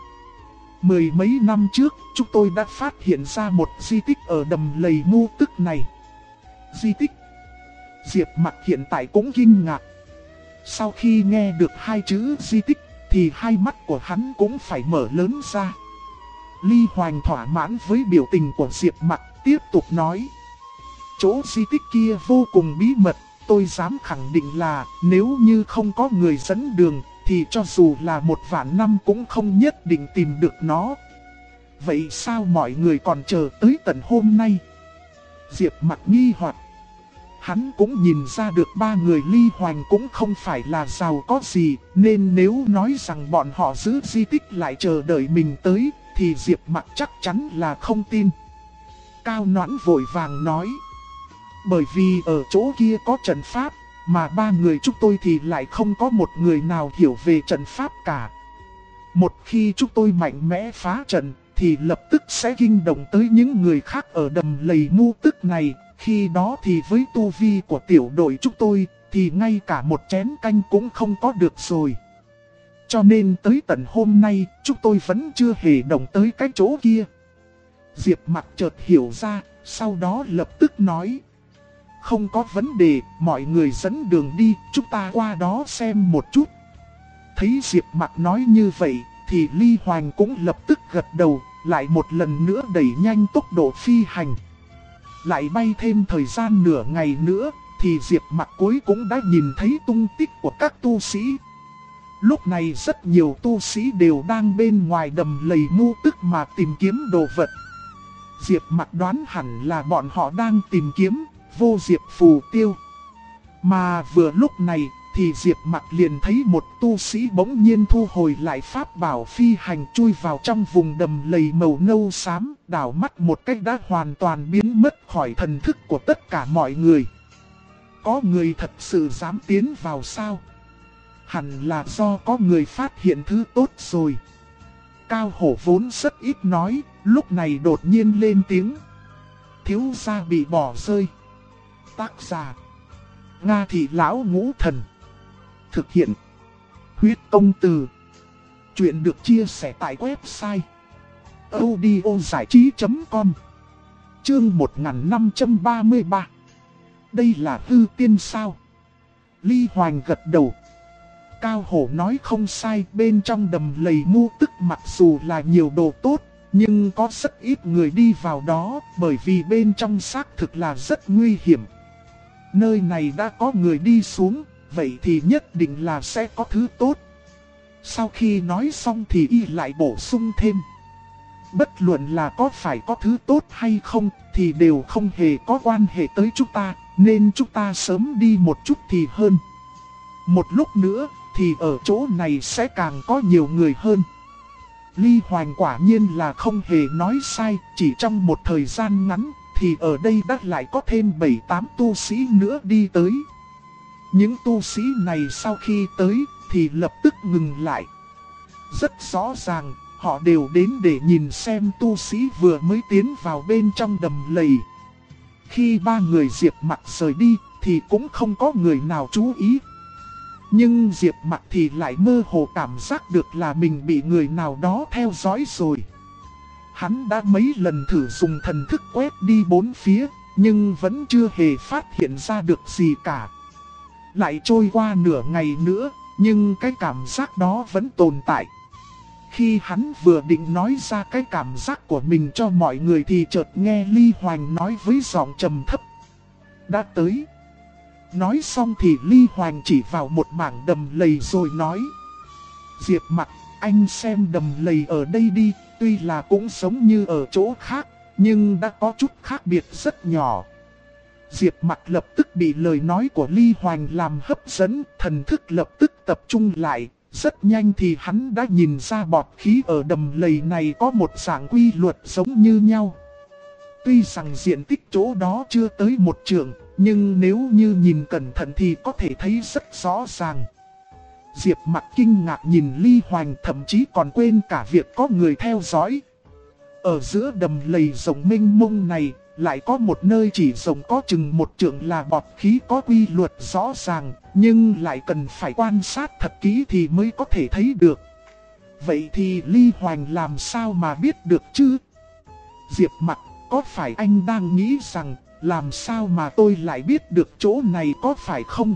Mười mấy năm trước, chúng tôi đã phát hiện ra một di tích ở đầm lầy ngu tức này. Di tích? Diệp Mặc hiện tại cũng kinh ngạc. Sau khi nghe được hai chữ di tích, thì hai mắt của hắn cũng phải mở lớn ra. Ly Hoành thỏa mãn với biểu tình của Diệp Mặc, tiếp tục nói. Chỗ di tích kia vô cùng bí mật, tôi dám khẳng định là nếu như không có người dẫn đường, thì cho dù là 1.000 năm cũng không nhất định tìm được nó. Vậy sao mọi người còn chờ tới tận hôm nay? Diệp Mặc nghi hoặc. Hắn cũng nhìn ra được ba người Ly Hoành cũng không phải là giàu có gì, nên nếu nói rằng bọn họ giữ di tích lại chờ đợi mình tới, thì Diệp Mặc chắc chắn là không tin. Cao Noãn vội vàng nói. Bởi vì ở chỗ kia có trận pháp, mà ba người chúng tôi thì lại không có một người nào hiểu về trận pháp cả. Một khi chúng tôi mạnh mẽ phá trận, thì lập tức sẽ kinh động tới những người khác ở đầm lầy ngu tức này. Khi đó thì với tu vi của tiểu đội chúng tôi, thì ngay cả một chén canh cũng không có được rồi. Cho nên tới tận hôm nay, chúng tôi vẫn chưa hề động tới cái chỗ kia. Diệp Mặc chợt hiểu ra, sau đó lập tức nói. Không có vấn đề, mọi người dẫn đường đi, chúng ta qua đó xem một chút. Thấy Diệp Mặc nói như vậy, thì Ly Hoành cũng lập tức gật đầu, lại một lần nữa đẩy nhanh tốc độ phi hành. Lại bay thêm thời gian nửa ngày nữa, thì Diệp Mặc cuối cũng đã nhìn thấy tung tích của các tu sĩ. Lúc này rất nhiều tu sĩ đều đang bên ngoài đầm lầy ngu tức mà tìm kiếm đồ vật. Diệp Mặc đoán hẳn là bọn họ đang tìm kiếm vô diệp phù tiêu. Mà vừa lúc này thì Diệp Mặc liền thấy một tu sĩ bỗng nhiên thu hồi lại pháp bảo phi hành chui vào trong vùng đầm lầy màu nâu xám, đảo mắt một cách đã hoàn toàn biến mất khỏi thần thức của tất cả mọi người. Có người thật sự dám tiến vào sao? Hẳn là do có người phát hiện thứ tốt rồi. Cao Hổ vốn rất ít nói, lúc này đột nhiên lên tiếng. Thiếu gia bị bỏ rơi. Tác giả Nga Thị Lão Ngũ Thần. Thực hiện Huyết Công Từ. Chuyện được chia sẻ tại website audiozảichí.com. Chương 1533. Đây là hư tiên sao? Ly Hoành gật đầu. Cao Hổ nói không sai, bên trong đầm lầy ngu tức mặc dù là nhiều đồ tốt, nhưng có rất ít người đi vào đó, bởi vì bên trong xác thực là rất nguy hiểm. Nơi này đã có người đi xuống, vậy thì nhất định là sẽ có thứ tốt. Sau khi nói xong thì y lại bổ sung thêm. bất luận là có phải có thứ tốt hay không thì đều không hề có quan hệ tới chúng ta, nên chúng ta sớm đi một chút thì hơn. Một lúc nữa thì ở chỗ này sẽ càng có nhiều người hơn. Ly Hoành quả nhiên là không hề nói sai, chỉ trong một thời gian ngắn thì ở đây đã lại có thêm 7-8 tu sĩ nữa đi tới. Những tu sĩ này sau khi tới thì lập tức ngừng lại. Rất rõ ràng, họ đều đến để nhìn xem tu sĩ vừa mới tiến vào bên trong đầm lầy. Khi ba người Diệp Mặc rời đi thì cũng không có người nào chú ý. Nhưng Diệp Mặc thì lại mơ hồ cảm giác được là mình bị người nào đó theo dõi rồi. Hắn đã mấy lần thử dùng thần thức quét đi bốn phía, nhưng vẫn chưa hề phát hiện ra được gì cả. Lại trôi qua nửa ngày nữa, nhưng cái cảm giác đó vẫn tồn tại. Khi hắn vừa định nói ra cái cảm giác của mình cho mọi người thì chợt nghe Ly Hoành nói với giọng trầm thấp: đã tới. Nói xong thì Ly Hoành chỉ vào một mảng đầm lầy rồi nói: Diệp Mặc, anh xem đầm lầy ở đây đi, tuy là cũng giống như ở chỗ khác, nhưng đã có chút khác biệt rất nhỏ. Diệp Mặc lập tức bị lời nói của Ly Hoành làm hấp dẫn, thần thức lập tức tập trung lại. Rất nhanh thì hắn đã nhìn ra bọt khí ở đầm lầy này có một dạng quy luật giống như nhau. Tuy rằng diện tích chỗ đó chưa tới một trượng, nhưng nếu như nhìn cẩn thận thì có thể thấy rất rõ ràng. Diệp Mặc kinh ngạc nhìn Ly Hoành, thậm chí còn quên cả việc có người theo dõi. Ở giữa đầm lầy rộng mênh mông này, lại có một nơi chỉ rộng có chừng một trượng là bọt khí có quy luật rõ ràng, nhưng lại cần phải quan sát thật kỹ thì mới có thể thấy được. Vậy thì Ly Hoành làm sao mà biết được chứ? Diệp Mặc, có phải anh đang nghĩ rằng làm sao mà tôi lại biết được chỗ này có phải không?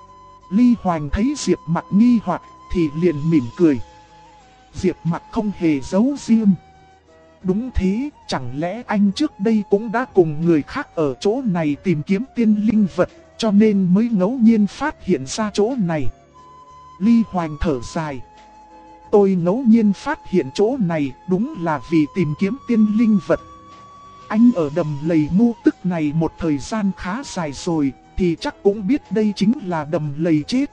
Ly Hoành thấy Diệp Mặc nghi hoặc thì liền mỉm cười. Diệp Mặc không hề giấu riêng. Đúng thế, chẳng lẽ anh trước đây cũng đã cùng người khác ở chỗ này tìm kiếm tiên linh vật, cho nên mới ngẫu nhiên phát hiện ra chỗ này. Ly Hoành thở dài. Tôi ngẫu nhiên phát hiện chỗ này đúng là vì tìm kiếm tiên linh vật. Anh ở đầm lầy Mu Tức này một thời gian khá dài rồi, thì chắc cũng biết đây chính là đầm lầy chết.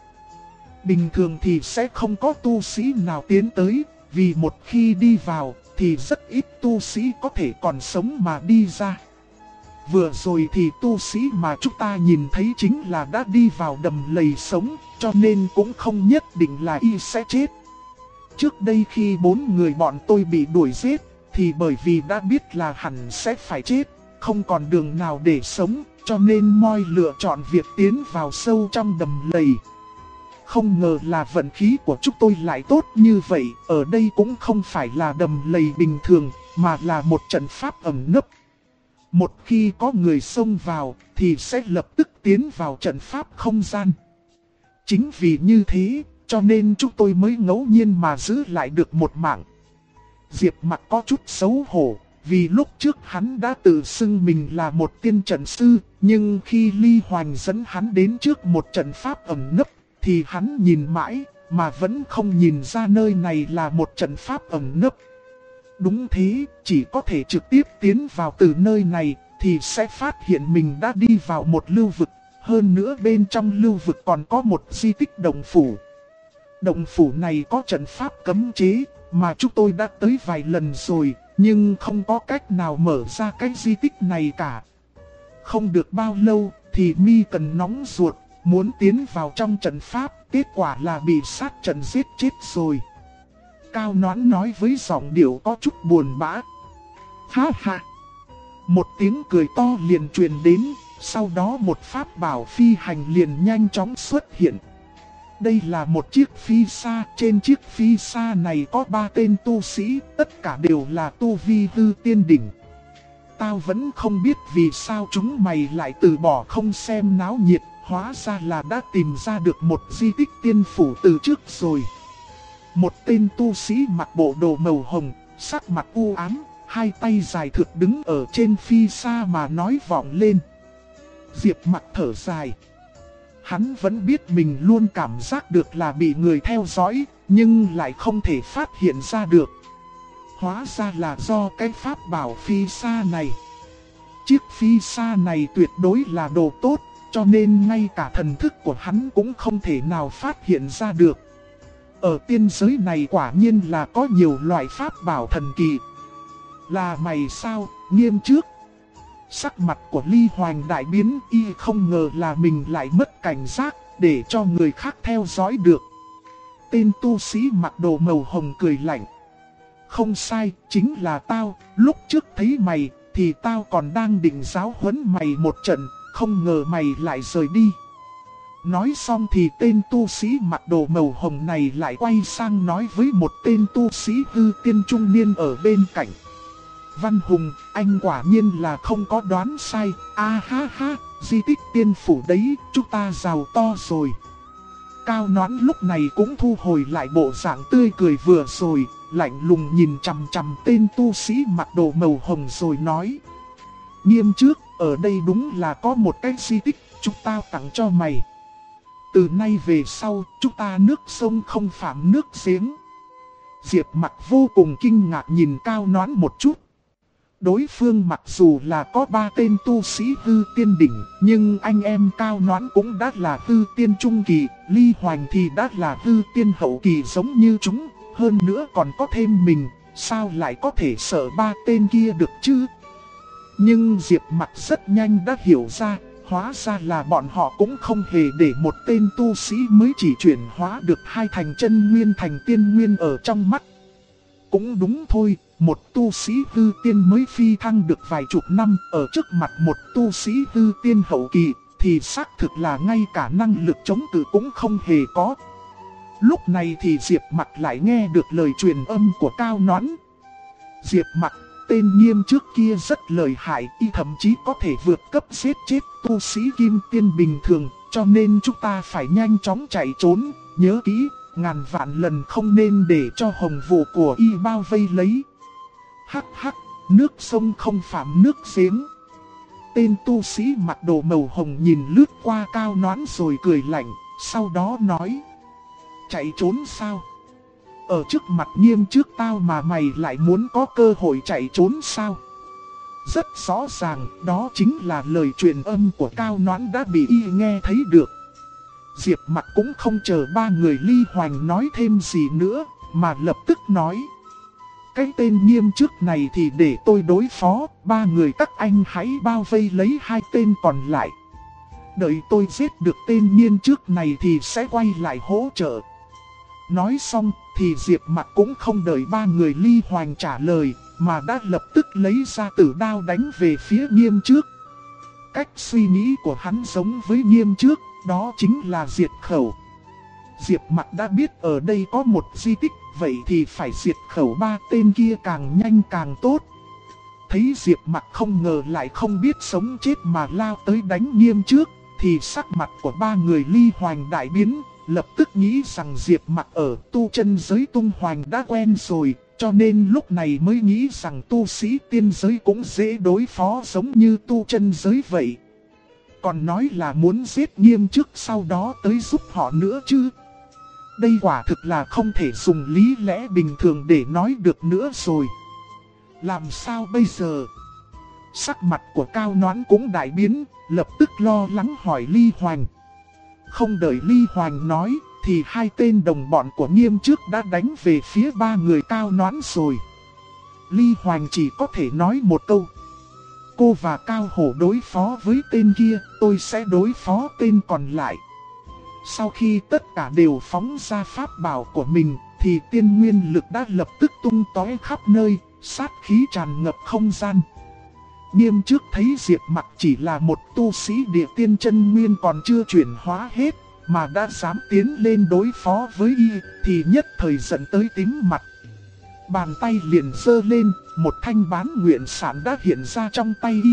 Bình thường thì sẽ không có tu sĩ nào tiến tới, vì một khi đi vào thì rất ít tu sĩ có thể còn sống mà đi ra. Vừa rồi thì tu sĩ mà chúng ta nhìn thấy chính là đã đi vào đầm lầy sống, cho nên cũng không nhất định là y sẽ chết. Trước đây khi 4 người bọn tôi bị đuổi giết, thì bởi vì đã biết là hẳn sẽ phải chết, không còn đường nào để sống, cho nên moi lựa chọn việc tiến vào sâu trong đầm lầy. Không ngờ là vận khí của chúng tôi lại tốt như vậy, ở đây cũng không phải là đầm lầy bình thường, mà là một trận pháp ẩn nấp. Một khi có người xông vào, thì sẽ lập tức tiến vào trận pháp không gian. Chính vì như thế, cho nên chúng tôi mới ngẫu nhiên mà giữ lại được một mạng. Diệp Mặc có chút xấu hổ, vì lúc trước hắn đã tự xưng mình là một tiên trận sư, nhưng khi Ly Hoành dẫn hắn đến trước một trận pháp ẩn nấp, thì hắn nhìn mãi, mà vẫn không nhìn ra nơi này là một trận pháp ẩn nấp. Đúng thế, chỉ có thể trực tiếp tiến vào từ nơi này, thì sẽ phát hiện mình đã đi vào một lưu vực. Hơn nữa bên trong lưu vực còn có một di tích động phủ. Động phủ này có trận pháp cấm chế, mà chúng tôi đã tới vài lần rồi, nhưng không có cách nào mở ra cái di tích này cả. Không được bao lâu, thì Mi Cần nóng ruột, muốn tiến vào trong trận pháp, kết quả là bị sát trận giết chết rồi. Cao Noãn nói với giọng điệu có chút buồn bã. Ha ha! Một tiếng cười to liền truyền đến, sau đó một pháp bảo phi hành liền nhanh chóng xuất hiện. Đây là một chiếc phi sa, trên chiếc phi sa này có 3 tên tu sĩ, tất cả đều là tu vi hư tiên đỉnh. Tao vẫn không biết vì sao chúng mày lại từ bỏ không xem náo nhiệt, hóa ra là đã tìm ra được một di tích tiên phủ từ trước rồi. Một tên tu sĩ mặc bộ đồ màu hồng, sắc mặt u ám, hai tay dài thượt đứng ở trên phi sa mà nói vọng lên. Diệp Mặc thở dài. Hắn vẫn biết mình luôn cảm giác được là bị người theo dõi, nhưng lại không thể phát hiện ra được. Hóa ra là do cái pháp bảo phi sa này. Chiếc phi sa này tuyệt đối là đồ tốt, cho nên ngay cả thần thức của hắn cũng không thể nào phát hiện ra được. Ở tiên giới này quả nhiên là có nhiều loại pháp bảo thần kỳ. Là mày sao, Nghiêm Trước? Sắc mặt của Ly Hoành đại biến, y không ngờ là mình lại mất cảnh giác, để cho người khác theo dõi được. Tên tu sĩ mặc đồ màu hồng cười lạnh. Không sai, chính là tao, lúc trước thấy mày, thì tao còn đang định giáo huấn mày một trận, không ngờ mày lại rời đi. Nói xong thì tên tu sĩ mặc đồ màu hồng này lại quay sang nói với một tên tu sĩ hư tiên trung niên ở bên cạnh. Văn Hùng, anh quả nhiên là không có đoán sai, ha ha, di tích tiên phủ đấy, chúng ta giàu to rồi. Cao Noãn lúc này cũng thu hồi lại bộ dạng tươi cười vừa rồi, lạnh lùng nhìn chằm chằm tên tu sĩ mặc đồ màu hồng rồi nói. Nghiêm Trước, ở đây đúng là có một cái di tích, chúng ta tặng cho mày. Từ nay về sau, chúng ta nước sông không phạm nước giếng. Diệp Mặc vô cùng kinh ngạc nhìn Cao Noãn một chút. Đối phương mặc dù là có 3 tên tu sĩ hư tiên đỉnh, nhưng anh em Cao Noãn cũng đã là hư tiên trung kỳ, Ly Hoành thì đã là hư tiên hậu kỳ giống như chúng, hơn nữa còn có thêm mình, sao lại có thể sợ 3 tên kia được chứ? Nhưng Diệp Mặc rất nhanh đã hiểu ra, hóa ra là bọn họ cũng không hề để một tên tu sĩ mới chỉ chuyển hóa được 2 thành chân nguyên thành tiên nguyên ở trong mắt. Cũng đúng thôi, một tu sĩ hư tiên mới phi thăng được vài chục năm ở trước mặt một tu sĩ hư tiên hậu kỳ, thì xác thực là ngay cả năng lực chống cự cũng không hề có. Lúc này thì Diệp Mặc lại nghe được lời truyền âm của Cao Noãn. Diệp Mặc, tên Nghiêm Trước kia rất lợi hại, y thậm chí có thể vượt cấp giết chết tu sĩ kim tiên bình thường, cho nên chúng ta phải nhanh chóng chạy trốn, nhớ kỹ, ngàn vạn lần không nên để cho hồng vụ của y bao vây lấy. Hắc hắc, nước sông không phạm nước giếng. Tên tu sĩ mặc đồ màu hồng nhìn lướt qua Cao Noãn rồi cười lạnh, sau đó nói. Chạy trốn sao? Ở trước mặt Nghiêm Trước tao mà mày lại muốn có cơ hội chạy trốn sao? Rất rõ ràng, đó chính là lời truyền âm của Cao Noãn đã bị y nghe thấy được. Diệp Mặc cũng không chờ 3 người Ly Hoành nói thêm gì nữa, mà lập tức nói. Cái tên Nghiêm Trước này thì để tôi đối phó, 3 người các anh hãy bao vây lấy 2 tên còn lại. Đợi tôi giết được tên Nghiêm Trước này thì sẽ quay lại hỗ trợ. Nói xong thì Diệp Mặc cũng không đợi 3 người Ly Hoành trả lời, mà đã lập tức lấy ra tử đao đánh về phía Nghiêm Trước. Cách suy nghĩ của hắn giống với Nghiêm Trước, đó chính là diệt khẩu. Diệp Mặc đã biết ở đây có một di tích, vậy thì phải diệt khẩu 3 tên kia càng nhanh càng tốt. Thấy Diệp Mặc không ngờ lại không biết sống chết mà lao tới đánh Nghiêm Trước, thì sắc mặt của 3 người Ly Hoành đại biến, lập tức nghĩ rằng Diệp Mặc ở tu chân giới tung hoành đã quen rồi, cho nên lúc này mới nghĩ rằng tu sĩ tiên giới cũng dễ đối phó giống như tu chân giới vậy. Còn nói là muốn giết Nghiêm Trước sau đó tới giúp họ nữa chứ. Đây quả thực là không thể dùng lý lẽ bình thường để nói được nữa rồi. Làm sao bây giờ? Sắc mặt của Cao Noãn cũng đại biến, lập tức lo lắng hỏi Ly Hoành. Không đợi Ly Hoành nói, thì 2 tên đồng bọn của Nghiêm Trước đã đánh về phía 3 người Cao Noãn rồi. Ly Hoành chỉ có thể nói một câu. Cô và Cao Hổ đối phó với tên kia, tôi sẽ đối phó tên còn lại. Sau khi tất cả đều phóng ra pháp bảo của mình, thì tiên nguyên lực đã lập tức tung tóe khắp nơi, sát khí tràn ngập không gian. Nghiêm Trước thấy Diệp Mặc chỉ là một tu sĩ địa tiên chân nguyên còn chưa chuyển hóa hết, mà đã dám tiến lên đối phó với y, thì nhất thời giận tới tím mặt. Bàn tay liền giơ lên, một thanh bán nguyện sản đã hiện ra trong tay y.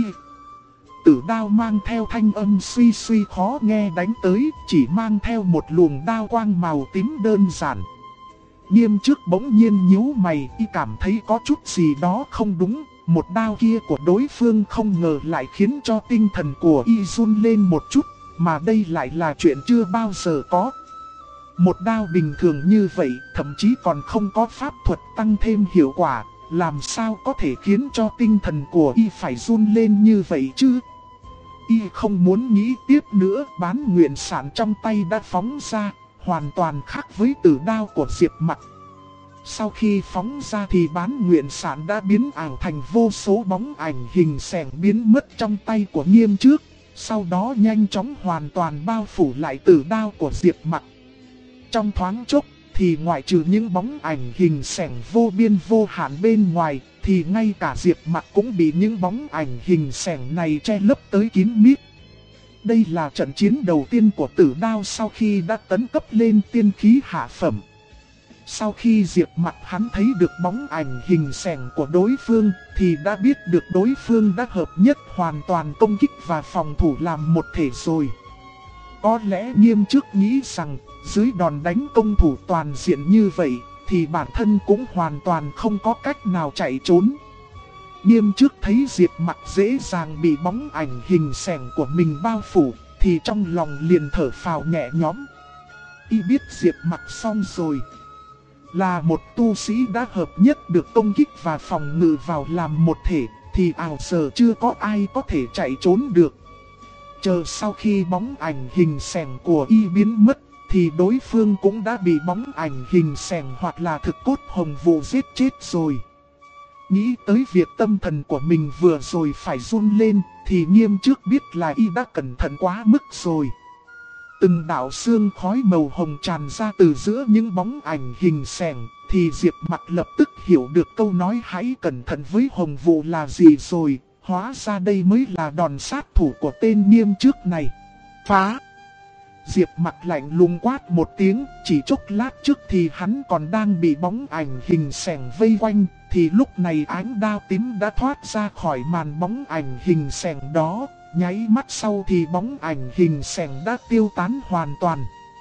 Tử đao mang theo thanh âm suy suy khó nghe đánh tới, chỉ mang theo một luồng đao quang màu tím đơn giản. Nghiêm Trước bỗng nhiên nhíu mày, y cảm thấy có chút gì đó không đúng. Một đao kia của đối phương không ngờ lại khiến cho tinh thần của y run lên một chút, mà đây lại là chuyện chưa bao giờ có. Một đao bình thường như vậy, thậm chí còn không có pháp thuật tăng thêm hiệu quả, làm sao có thể khiến cho tinh thần của y phải run lên như vậy chứ? Y không muốn nghĩ tiếp nữa, bán nguyện sản trong tay đã phóng ra, hoàn toàn khác với tử đao của Diệp Mặc. Sau khi phóng ra thì bán nguyện sản đã biến ảo thành vô số bóng ảnh hình xẻng biến mất trong tay của Nghiêm Trước, sau đó nhanh chóng hoàn toàn bao phủ lại tử đao của Diệp Mặc. Trong thoáng chốc thì ngoại trừ những bóng ảnh hình xẻng vô biên vô hạn bên ngoài, thì ngay cả Diệp Mặc cũng bị những bóng ảnh hình xẻng này che lấp tới kín mít. Đây là trận chiến đầu tiên của tử đao sau khi đã tấn cấp lên tiên khí hạ phẩm. Sau khi Diệp Mặc hắn thấy được bóng ảnh hình xẻng của đối phương, thì đã biết được đối phương đã hợp nhất hoàn toàn công kích và phòng thủ làm một thể rồi. Có lẽ Nghiêm Trước nghĩ rằng, dưới đòn đánh công thủ toàn diện như vậy, thì bản thân cũng hoàn toàn không có cách nào chạy trốn. Nghiêm Trước thấy Diệp Mặc dễ dàng bị bóng ảnh hình xẻng của mình bao phủ, thì trong lòng liền thở phào nhẹ nhõm. Y biết Diệp Mặc xong rồi. Là một tu sĩ đã hợp nhất được công kích và phòng ngự vào làm một thể, thì ảo giờ chưa có ai có thể chạy trốn được. Chờ sau khi bóng ảnh hình xẻng của y biến mất, thì đối phương cũng đã bị bóng ảnh hình xẻng hoặc là thực cốt hồng vụ giết chết rồi. Nghĩ tới việc tâm thần của mình vừa rồi phải run lên, thì Nghiêm Trước biết là y đã cẩn thận quá mức rồi. Từng đạo xương khói màu hồng tràn ra từ giữa những bóng ảnh hình xẻng, thì Diệp Mặc lập tức hiểu được câu nói hãy cẩn thận với hồng vụ là gì rồi. Hóa ra đây mới là đòn sát thủ của tên Nghiêm Trước này. Phá! Diệp Mặc lạnh lùng quát một tiếng, chỉ chốc lát trước thì hắn còn đang bị bóng ảnh hình xẻng vây quanh, thì lúc này ánh đao tím đã thoát ra khỏi màn bóng ảnh hình xẻng đó, nháy mắt sau thì bóng ảnh hình xẻng đã tiêu tán hoàn toàn.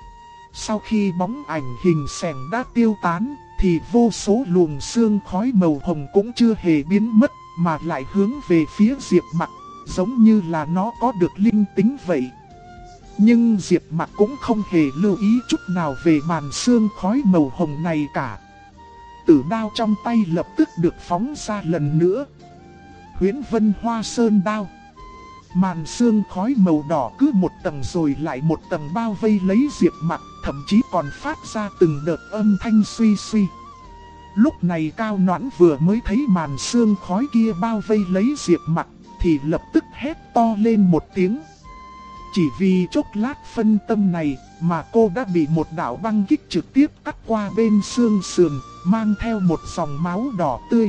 Sau khi bóng ảnh hình xẻng đã tiêu tán, thì vô số luồng sương khói màu hồng cũng chưa hề biến mất, mà lại hướng về phía Diệp Mặc, giống như là nó có được linh tính vậy. Nhưng Diệp Mặc cũng không hề lưu ý chút nào về màn sương khói màu hồng này cả. Tử đao trong tay lập tức được phóng ra lần nữa. Huyễn Vân Hoa Sơn đao. Màn sương khói màu đỏ cứ một tầng rồi lại một tầng bao vây lấy Diệp Mặc, thậm chí còn phát ra từng đợt âm thanh suy suy. Lúc này Cao Noãn vừa mới thấy màn sương khói kia bao vây lấy Diệp Mặc, thì lập tức hét to lên một tiếng. Chỉ vì chốc lát phân tâm này mà cô đã bị một đạo băng kích trực tiếp cắt qua bên xương sườn, mang theo một dòng máu đỏ tươi.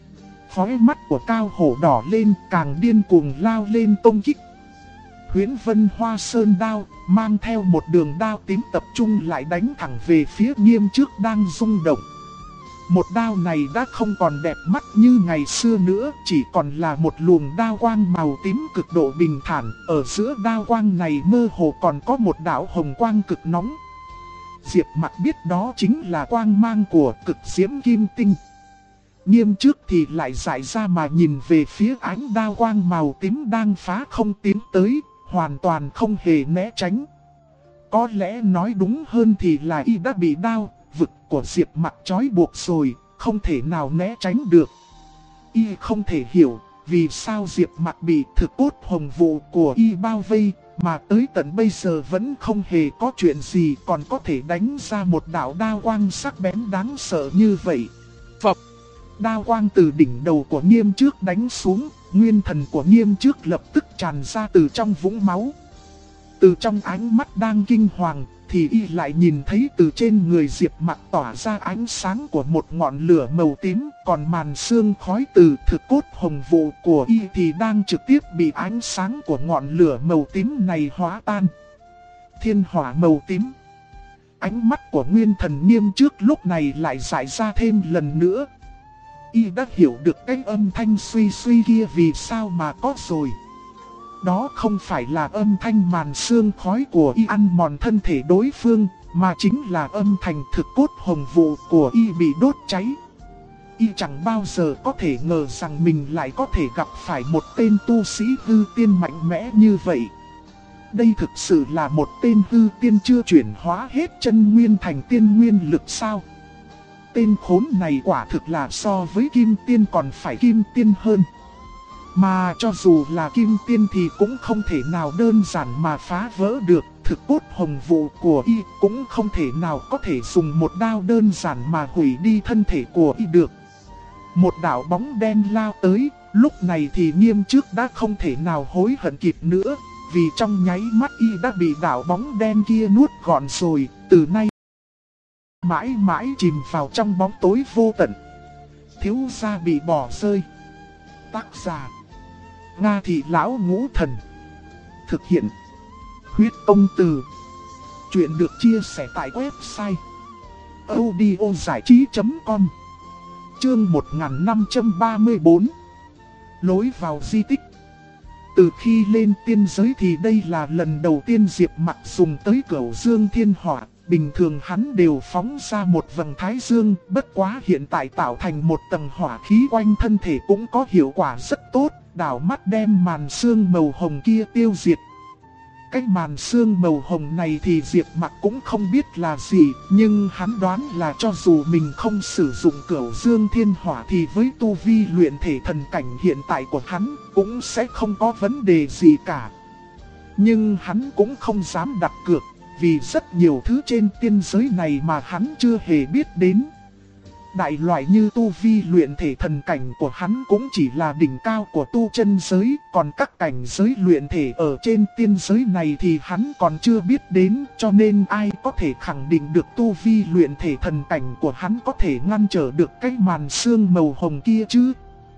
Khóe mắt của Cao Hổ đỏ lên, càng điên cuồng lao lên công kích. Huyễn Vân Hoa Sơn đao mang theo một đường đao tím tập trung lại đánh thẳng về phía Nghiêm Trước đang rung động. Một đao này đã không còn đẹp mắt như ngày xưa nữa, chỉ còn là một luồng đao quang màu tím cực độ bình thản. Ở giữa đao quang này mơ hồ còn có một đạo hồng quang cực nóng. Diệp Mặc biết đó chính là quang mang của Cực Diễm Kim Tinh. Nghiêm Trước thì lại giải ra mà nhìn về phía ánh đao quang màu tím đang phá không tiến tới, hoàn toàn không hề né tránh. Có lẽ nói đúng hơn thì là y đã bị đao vực của Diệp Mặc trói buộc rồi, không thể nào né tránh được. Y không thể hiểu vì sao Diệp Mặc bị thực cốt hồng vụ của y bao vây, mà tới tận bây giờ vẫn không hề có chuyện gì, còn có thể đánh ra một đạo đao quang sắc bén đáng sợ như vậy. Phập! Đao quang từ đỉnh đầu của Nghiêm Trước đánh xuống, nguyên thần của Nghiêm Trước lập tức tràn ra từ trong vũng máu. Từ trong ánh mắt đang kinh hoàng, thì y lại nhìn thấy từ trên người Diệp Mặc tỏa ra ánh sáng của một ngọn lửa màu tím, còn màn sương khói từ thực cốt hồng vụ của y thì đang trực tiếp bị ánh sáng của ngọn lửa màu tím này hóa tan. Thiên hỏa màu tím. Ánh mắt của nguyên thần Nghiêm Trước lúc này lại giải ra thêm lần nữa. Y đã hiểu được cái âm thanh suy suy kia vì sao mà có rồi. Đó không phải là âm thanh màn sương khói của y ăn mòn thân thể đối phương, mà chính là âm thanh thực cốt hồng vụ của y bị đốt cháy. Y chẳng bao giờ có thể ngờ rằng mình lại có thể gặp phải một tên tu sĩ hư tiên mạnh mẽ như vậy. Đây thực sự là một tên hư tiên chưa chuyển hóa hết chân nguyên thành tiên nguyên lực sao? tên khốn này quả thực là so với kim tiên còn phải kim tiên hơn. Mà cho dù là kim tiên thì cũng không thể nào đơn giản mà phá vỡ được. Thực cốt hồng vụ của y cũng không thể nào có thể dùng một đao đơn giản mà hủy đi thân thể của y được. Một đạo bóng đen lao tới, lúc này thì Nghiêm Trước đã không thể nào hối hận kịp nữa, vì trong nháy mắt y đã bị đạo bóng đen kia nuốt gọn rồi, từ nay mãi mãi chìm vào trong bóng tối vô tận. Thiếu gia bị bỏ rơi. Tác giả: Nga Thị Lão Ngũ Thần. Thực hiện: Huyết Công Từ. Chuyện được chia sẻ tại website audiozảichí.com. Chương 1534. Lối vào di tích. Từ khi lên tiên giới thì đây là lần đầu tiên Diệp Mặc dùng tới Cửu Dương Thiên Hỏa. Bình thường hắn đều phóng ra một vầng thái dương, bất quá hiện tại tạo thành một tầng hỏa khí quanh thân thể cũng có hiệu quả rất tốt, đảo mắt đem màn sương màu hồng kia tiêu diệt. Cái màn sương màu hồng này thì Diệp Mặc cũng không biết là gì, nhưng hắn đoán là cho dù mình không sử dụng Cửu Dương Thiên Hỏa thì với tu vi luyện thể thần cảnh hiện tại của hắn cũng sẽ không có vấn đề gì cả. Nhưng hắn cũng không dám đặt cược, vì rất nhiều thứ trên tiên giới này mà hắn chưa hề biết đến. Đại loại như tu vi luyện thể thần cảnh của hắn cũng chỉ là đỉnh cao của tu chân giới, còn các cảnh giới luyện thể ở trên tiên giới này thì hắn còn chưa biết đến, cho nên ai có thể khẳng định được tu vi luyện thể thần cảnh của hắn có thể ngăn trở được cái màn sương màu hồng kia chứ.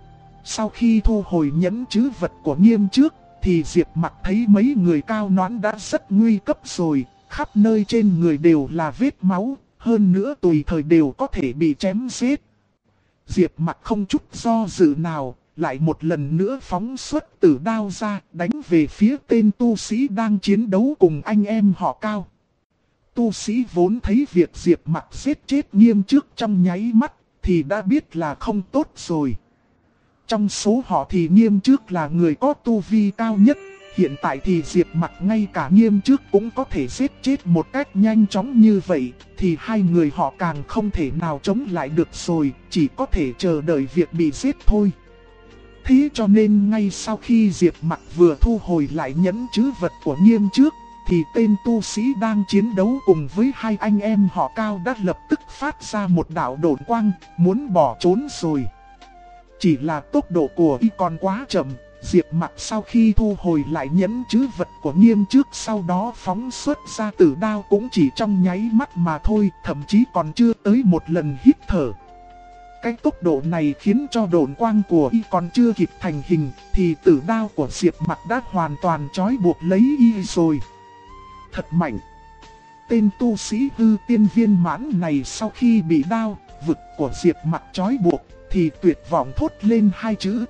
Sau khi thu hồi nhẫn trữ vật của Nghiêm Trước, thì Diệp Mặc thấy mấy người cao nõn đã rất nguy cấp rồi, khắp nơi trên người đều là vết máu. Hơn nữa tùy thời đều có thể bị chém giết. Diệp Mặc không chút do dự nào, lại một lần nữa phóng xuất tử đao ra, đánh về phía tên tu sĩ đang chiến đấu cùng anh em họ Cao. Tu sĩ vốn thấy việc Diệp Mặc giết chết Nghiêm Trước trong nháy mắt, thì đã biết là không tốt rồi. Trong số họ thì Nghiêm Trước là người có tu vi cao nhất. Hiện tại thì Diệp Mặc ngay cả Nghiêm Trước cũng có thể giết chết một cách nhanh chóng như vậy, thì hai người họ càng không thể nào chống lại được rồi, chỉ có thể chờ đợi việc bị giết thôi. Thế cho nên ngay sau khi Diệp Mặc vừa thu hồi lại nhẫn trữ vật của Nghiêm Trước, thì tên tu sĩ đang chiến đấu cùng với hai anh em họ Cao đã lập tức phát ra một đạo độn quang, muốn bỏ trốn rồi. Chỉ là tốc độ của y còn quá chậm. Diệp Mặc sau khi thu hồi lại nhẫn trữ vật của Nghiêm Trước, sau đó phóng xuất ra tử đao cũng chỉ trong nháy mắt mà thôi, thậm chí còn chưa tới một lần hít thở. Cái tốc độ này khiến cho độn quang của y còn chưa kịp thành hình, thì tử đao của Diệp Mặc đã hoàn toàn trói buộc lấy y rồi. Thật mạnh! Tên tu sĩ hư tiên viên mãn này sau khi bị đao vực của Diệp Mặc trói buộc, thì tuyệt vọng thốt lên hai chữ.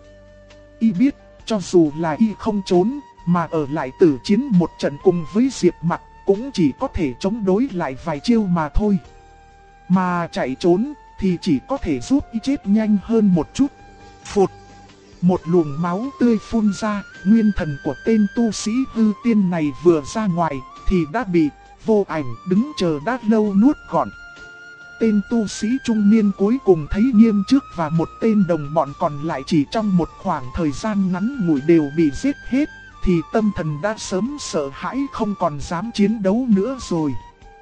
Y biết, cho dù là y không trốn, mà ở lại tử chiến một trận cùng với Diệp Mặc, cũng chỉ có thể chống đối lại vài chiêu mà thôi. Mà chạy trốn, thì chỉ có thể giúp y chết nhanh hơn một chút. Phụt! Một luồng máu tươi phun ra, nguyên thần của tên tu sĩ hư tiên này vừa ra ngoài, thì đã bị Vô Ảnh đứng chờ đã lâu nuốt gọn. Tên tu sĩ trung niên cuối cùng thấy Nghiêm Trước và một tên đồng bọn còn lại chỉ trong một khoảng thời gian ngắn ngủi đều bị giết hết, thì tâm thần đã sớm sợ hãi không còn dám chiến đấu nữa rồi.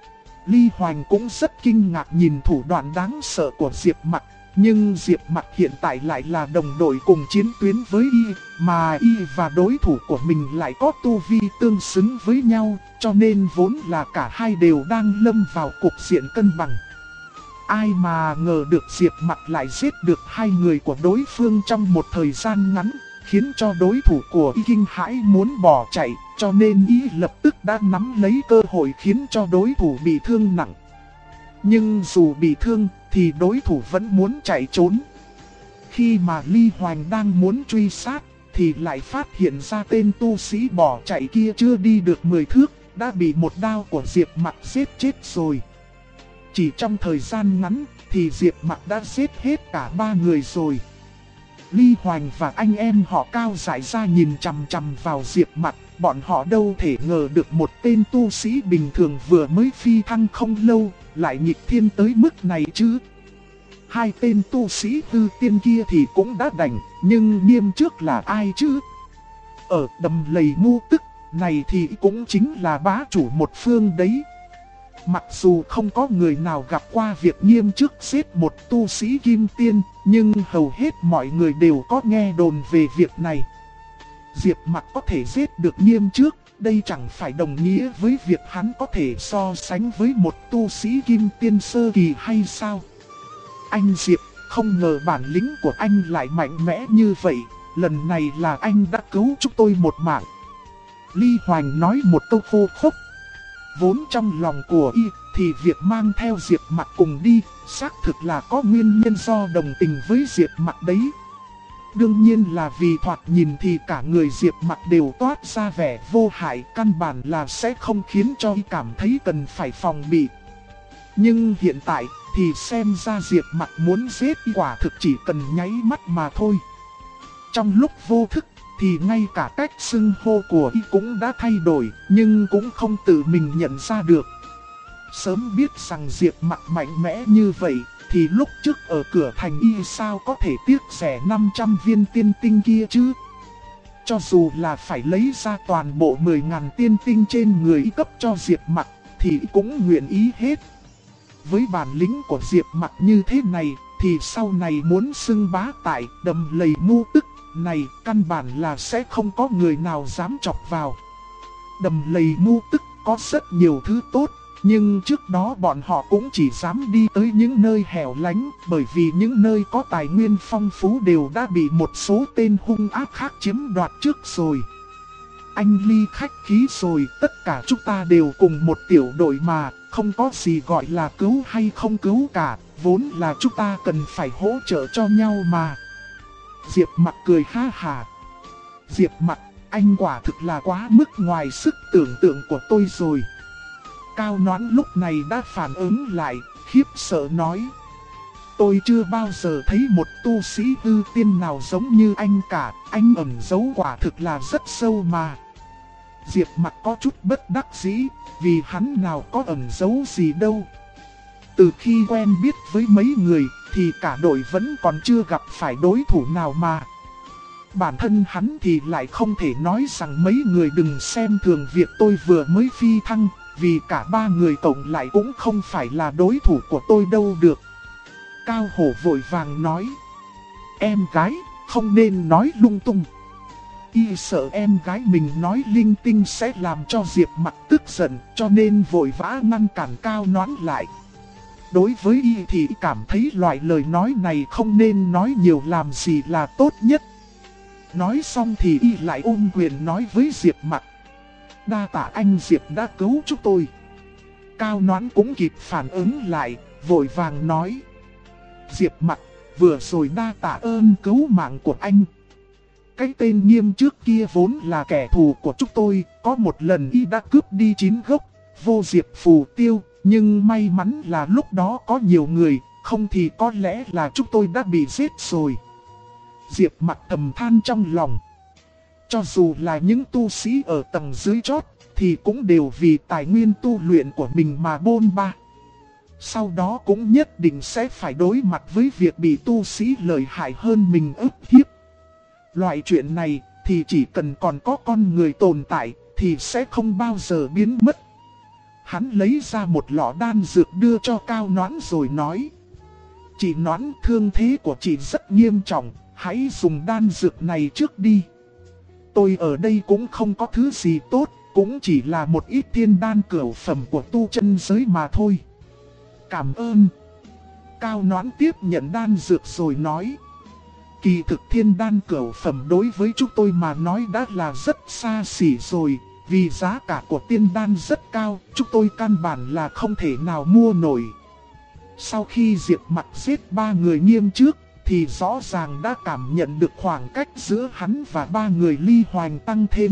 Ly Hoành cũng rất kinh ngạc nhìn thủ đoạn đáng sợ của Diệp Mặc, nhưng Diệp Mặc hiện tại lại là đồng đội cùng chiến tuyến với y, mà y và đối thủ của mình lại có tu vi tương xứng với nhau, cho nên vốn là cả hai đều đang lâm vào cục diện cân bằng. Ai mà ngờ được Diệp Mặc lại giết được hai người của đối phương trong một thời gian ngắn, khiến cho đối thủ của y kinh hãi muốn bỏ chạy, cho nên y lập tức đã nắm lấy cơ hội khiến cho đối thủ bị thương nặng. Nhưng dù bị thương thì đối thủ vẫn muốn chạy trốn. Khi mà Ly Hoành đang muốn truy sát thì lại phát hiện ra tên tu sĩ bỏ chạy kia chưa đi được 10 thước, đã bị một đao của Diệp Mặc giết chết rồi. Chỉ trong thời gian ngắn thì Diệp Mặc đã giết hết cả ba người rồi. Ly Hoành và anh em họ Cao dại ra nhìn chằm chằm vào Diệp Mặc, bọn họ đâu thể ngờ được một tên tu sĩ bình thường vừa mới phi thăng không lâu, lại nghịch thiên tới mức này chứ. Hai tên tu sĩ tư tiên kia thì cũng đã đành, nhưng Nghiêm trước là ai chứ? Ở đầm lầy ngu tức này thì cũng chính là bá chủ một phương đấy. Mặc dù không có người nào gặp qua việc Nghiêm trước giết một tu sĩ kim tiên, nhưng hầu hết mọi người đều có nghe đồn về việc này. Diệp Mặc có thể giết được Nghiêm trước, đây chẳng phải đồng nghĩa với việc hắn có thể so sánh với một tu sĩ kim tiên sơ kỳ hay sao? Anh Diệp, không ngờ bản lĩnh của anh lại mạnh mẽ như vậy, lần này là anh đã cứu chúng tôi một mạng. Ly Hoành nói một câu khô khốc. Vốn trong lòng của y thì việc mang theo Diệp Mặc cùng đi, xác thực là có nguyên nhân do đồng tình với Diệp Mặc đấy. Đương nhiên là vì thoạt nhìn thì cả người Diệp Mặc đều toát ra vẻ vô hại, căn bản là sẽ không khiến cho y cảm thấy cần phải phòng bị. Nhưng hiện tại thì xem ra Diệp Mặc muốn giết y quả thực chỉ cần nháy mắt mà thôi. Trong lúc vô thức thì ngay cả cách xưng hô của y cũng đã thay đổi, nhưng cũng không tự mình nhận ra được. Sớm biết rằng Diệp Mặc mạnh mẽ như vậy, thì lúc trước ở cửa thành y sao có thể tiếc rẻ 500 viên tiên tinh kia chứ? Cho dù là phải lấy ra toàn bộ 10.000 tiên tinh trên người y cấp cho Diệp Mặc, thì cũng nguyện ý hết. Với bản lĩnh của Diệp Mặc như thế này, thì sau này muốn xưng bá tại đầm lầy ngu tức này, căn bản là sẽ không có người nào dám chọc vào. Đầm lầy ngu tức có rất nhiều thứ tốt, nhưng trước đó bọn họ cũng chỉ dám đi tới những nơi hẻo lánh, bởi vì những nơi có tài nguyên phong phú đều đã bị một số tên hung ác khác chiếm đoạt trước rồi. Anh Ly khách khí rồi, tất cả chúng ta đều cùng một tiểu đội mà, không có gì gọi là cứu hay không cứu cả, vốn là chúng ta cần phải hỗ trợ cho nhau mà. Diệp Mặc cười ha hà. Diệp Mặc, anh quả thực là quá mức ngoài sức tưởng tượng của tôi rồi. Cao Noãn lúc này đã phản ứng lại, khiếp sợ nói. Tôi chưa bao giờ thấy một tu sĩ hư tiên nào giống như anh cả, anh ẩn giấu quả thực là rất sâu mà. Diệp Mặc có chút bất đắc dĩ, vì hắn nào có ẩn giấu gì đâu. Từ khi quen biết với mấy người, thì cả đội vẫn còn chưa gặp phải đối thủ nào mà. Bản thân hắn thì lại không thể nói rằng mấy người đừng xem thường việc tôi vừa mới phi thăng, vì cả ba người cộng lại cũng không phải là đối thủ của tôi đâu được. Cao Hổ vội vàng nói. Em gái, không nên nói lung tung. Y sợ em gái mình nói linh tinh sẽ làm cho Diệp Mặc tức giận, cho nên vội vã ngăn cản Cao Noãn lại. Đối với Y thì cảm thấy loại lời nói này không nên nói nhiều làm gì là tốt nhất. Nói xong thì Y lại ôm quyền nói với Diệp Mặc. Đa tạ anh Diệp đã cứu chúng tôi. Cao Noãn cũng kịp phản ứng lại, vội vàng nói. Diệp Mặc, vừa rồi đa tạ ơn cứu mạng của anh. Cái tên Nghiêm trước kia vốn là kẻ thù của chúng tôi, có một lần y đã cướp đi 9 gốc vô diệp phù tiêu, nhưng may mắn là lúc đó có nhiều người, không thì có lẽ là chúng tôi đã bị giết rồi. Diệp Mặc thầm than trong lòng. Cho dù là những tu sĩ ở tầng dưới chót, thì cũng đều vì tài nguyên tu luyện của mình mà bôn ba. Sau đó cũng nhất định sẽ phải đối mặt với việc bị tu sĩ lợi hại hơn mình ức hiếp. Loại chuyện này thì chỉ cần còn có con người tồn tại thì sẽ không bao giờ biến mất. Hắn lấy ra một lọ đan dược đưa cho Cao Noãn rồi nói. Chị Noãn, thương thế của chị rất nghiêm trọng, hãy dùng đan dược này trước đi. Tôi ở đây cũng không có thứ gì tốt, cũng chỉ là một ít thiên đan cửu phẩm của tu chân giới mà thôi. Cảm ơn. Cao Noãn tiếp nhận đan dược rồi nói. Kỳ thực thiên đan cửu phẩm đối với chúng tôi mà nói đã là rất xa xỉ rồi, vì giá cả của tiên đan rất cao, chúng tôi căn bản là không thể nào mua nổi. Sau khi Diệp Mặc giết ba người Nghiêm trước, thì rõ ràng đã cảm nhận được khoảng cách giữa hắn và ba người Ly Hoành tăng thêm.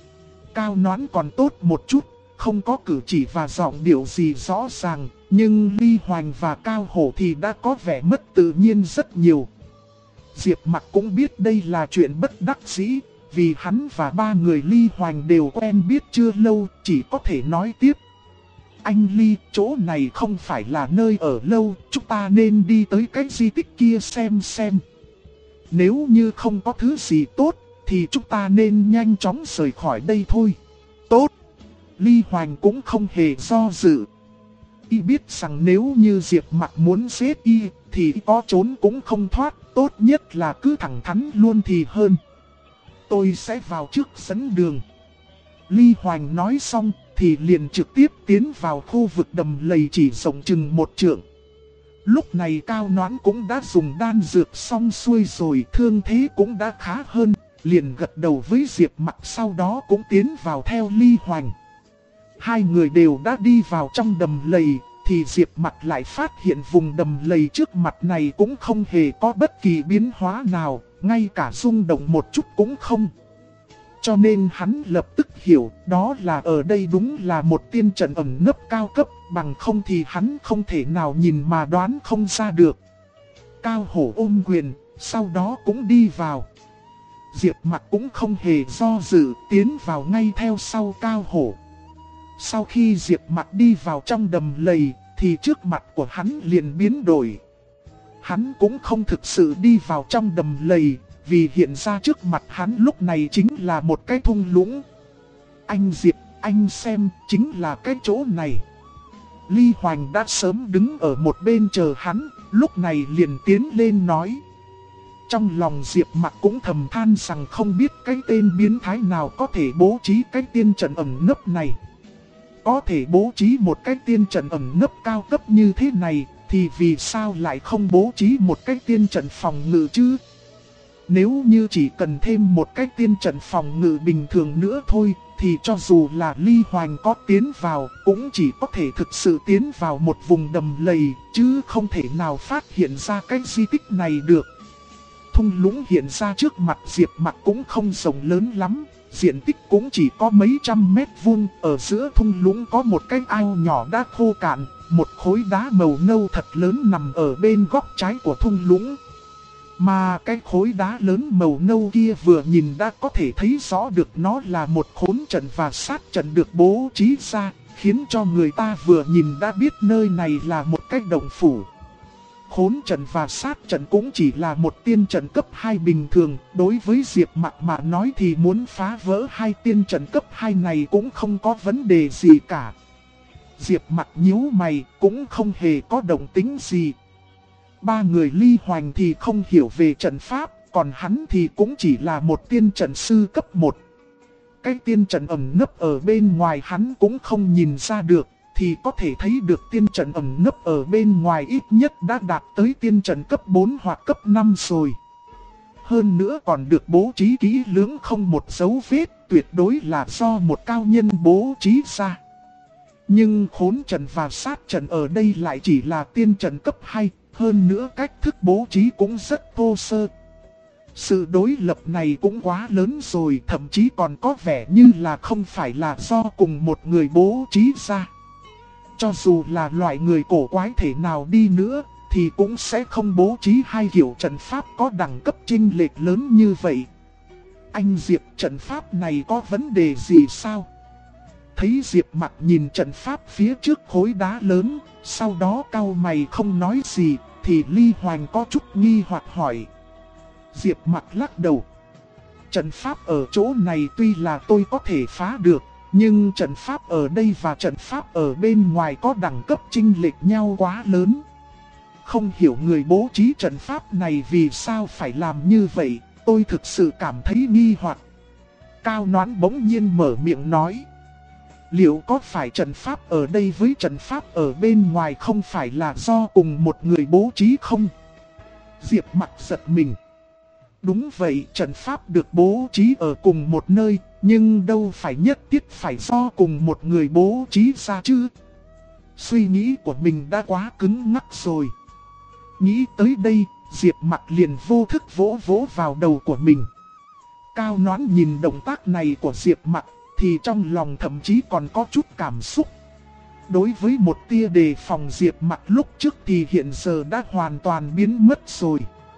Cao Noãn còn tốt một chút, không có cử chỉ và giọng điệu gì rõ ràng, nhưng Ly Hoành và Cao Hổ thì đã có vẻ mất tự nhiên rất nhiều. Diệp Mặc cũng biết đây là chuyện bất đắc dĩ, vì hắn và ba người Ly Hoành đều quen biết chưa lâu, chỉ có thể nói tiếp. Anh Ly, chỗ này không phải là nơi ở lâu, chúng ta nên đi tới cái di tích kia xem. Nếu như không có thứ gì tốt, thì chúng ta nên nhanh chóng rời khỏi đây thôi. Tốt. Ly Hoành cũng không hề do dự. Y biết rằng nếu như Diệp Mặc muốn giết y, thì có trốn cũng không thoát, tốt nhất là cứ thẳng thắn luôn thì hơn. Tôi sẽ vào trước dẫn đường. Ly Hoành nói xong, thì liền trực tiếp tiến vào khu vực đầm lầy chỉ rộng chừng 1 trượng. Lúc này Cao Noãn cũng đã dùng đan dược xong xuôi rồi, thương thế cũng đã khá hơn, liền gật đầu với Diệp Mặc, sau đó cũng tiến vào theo Ly Hoành. Hai người đều đã đi vào trong đầm lầy, thì Diệp Mặc lại phát hiện vùng đầm lầy trước mặt này cũng không hề có bất kỳ biến hóa nào, ngay cả rung động một chút cũng không. Cho nên hắn lập tức hiểu đó là ở đây đúng là một tiên trận ẩn nấp cao cấp, bằng không thì hắn không thể nào nhìn mà đoán không ra được. Cao Hổ ôm quyền, sau đó cũng đi vào. Diệp Mặc cũng không hề do dự, tiến vào ngay theo sau Cao Hổ. Sau khi Diệp Mặc đi vào trong đầm lầy, thì trước mặt của hắn liền biến đổi. Hắn cũng không thực sự đi vào trong đầm lầy, vì hiện ra trước mặt hắn lúc này chính là một cái thung lũng. Anh Diệp, anh xem, chính là cái chỗ này. Ly Hoành đã sớm đứng ở một bên chờ hắn, lúc này liền tiến lên nói. Trong lòng Diệp Mặc cũng thầm than rằng không biết cái tên biến thái nào có thể bố trí cái tiên trận ẩn nấp này. Có thể bố trí một cái tiên trận ẩn nấp cao cấp như thế này, thì vì sao lại không bố trí một cái tiên trận phòng ngự chứ? Nếu như chỉ cần thêm một cái tiên trận phòng ngự bình thường nữa thôi, thì cho dù là Ly Hoành có tiến vào, cũng chỉ có thể thực sự tiến vào một vùng đầm lầy, chứ không thể nào phát hiện ra cái di tích này được. Thung lũng hiện ra trước mặt Diệp Mặc cũng không rộng lớn lắm, diện tích cũng chỉ có mấy trăm mét vuông. Ở giữa thung lũng có một cái ao nhỏ đã khô cạn, một khối đá màu nâu thật lớn nằm ở bên góc trái của thung lũng. Mà cái khối đá lớn màu nâu kia vừa nhìn đã có thể thấy rõ được nó là một khốn trận và sát trận được bố trí ra, khiến cho người ta vừa nhìn đã biết nơi này là một cái động phủ. Khốn trận và sát trận cũng chỉ là một tiên trận cấp 2 bình thường, đối với Diệp Mặc mà nói thì muốn phá vỡ hai tiên trận cấp 2 này cũng không có vấn đề gì cả. Diệp Mặc nhíu mày cũng không hề có động tính gì. Ba người Ly Hoành thì không hiểu về trận pháp, còn hắn thì cũng chỉ là một tiên trận sư cấp 1. Cái tiên trận ẩn nấp ở bên ngoài hắn cũng không nhìn ra được, thì có thể thấy được tiên trận ẩn nấp ở bên ngoài ít nhất đã đạt tới tiên trận cấp 4 hoặc cấp 5 rồi. Hơn nữa còn được bố trí kỹ lưỡng không một dấu vết, tuyệt đối là do một cao nhân bố trí ra. Nhưng khốn trận và sát trận ở đây lại chỉ là tiên trận cấp 2, hơn nữa cách thức bố trí cũng rất thô sơ. Sự đối lập này cũng quá lớn rồi, thậm chí còn có vẻ như là không phải là do cùng một người bố trí ra. Cho dù là loại người cổ quái thể nào đi nữa, thì cũng sẽ không bố trí hai kiểu trận pháp có đẳng cấp chênh lệch lớn như vậy. Anh Diệp, trận pháp này có vấn đề gì sao? Thấy Diệp Mặc nhìn trận pháp phía trước khối đá lớn, sau đó cau mày không nói gì, thì Ly Hoành có chút nghi hoặc hỏi. Diệp Mặc lắc đầu. Trận pháp ở chỗ này tuy là tôi có thể phá được, nhưng trận pháp ở đây và trận pháp ở bên ngoài có đẳng cấp chênh lệch nhau quá lớn. Không hiểu người bố trí trận pháp này vì sao phải làm như vậy, tôi thực sự cảm thấy nghi hoặc. Cao Noãn bỗng nhiên mở miệng nói. Liệu có phải trận pháp ở đây với trận pháp ở bên ngoài không phải là do cùng một người bố trí không? Diệp Mặc giật mình. Đúng vậy, trận pháp được bố trí ở cùng một nơi, nhưng đâu phải nhất thiết phải do cùng một người bố trí ra chứ. Suy nghĩ của mình đã quá cứng ngắc rồi. Nghĩ tới đây, Diệp Mặc liền vô thức vỗ vỗ vào đầu của mình. Cao Noãn nhìn động tác này của Diệp Mặc, thì trong lòng thậm chí còn có chút cảm xúc. Đối với một tia đề phòng Diệp Mặc lúc trước thì hiện giờ đã hoàn toàn biến mất rồi.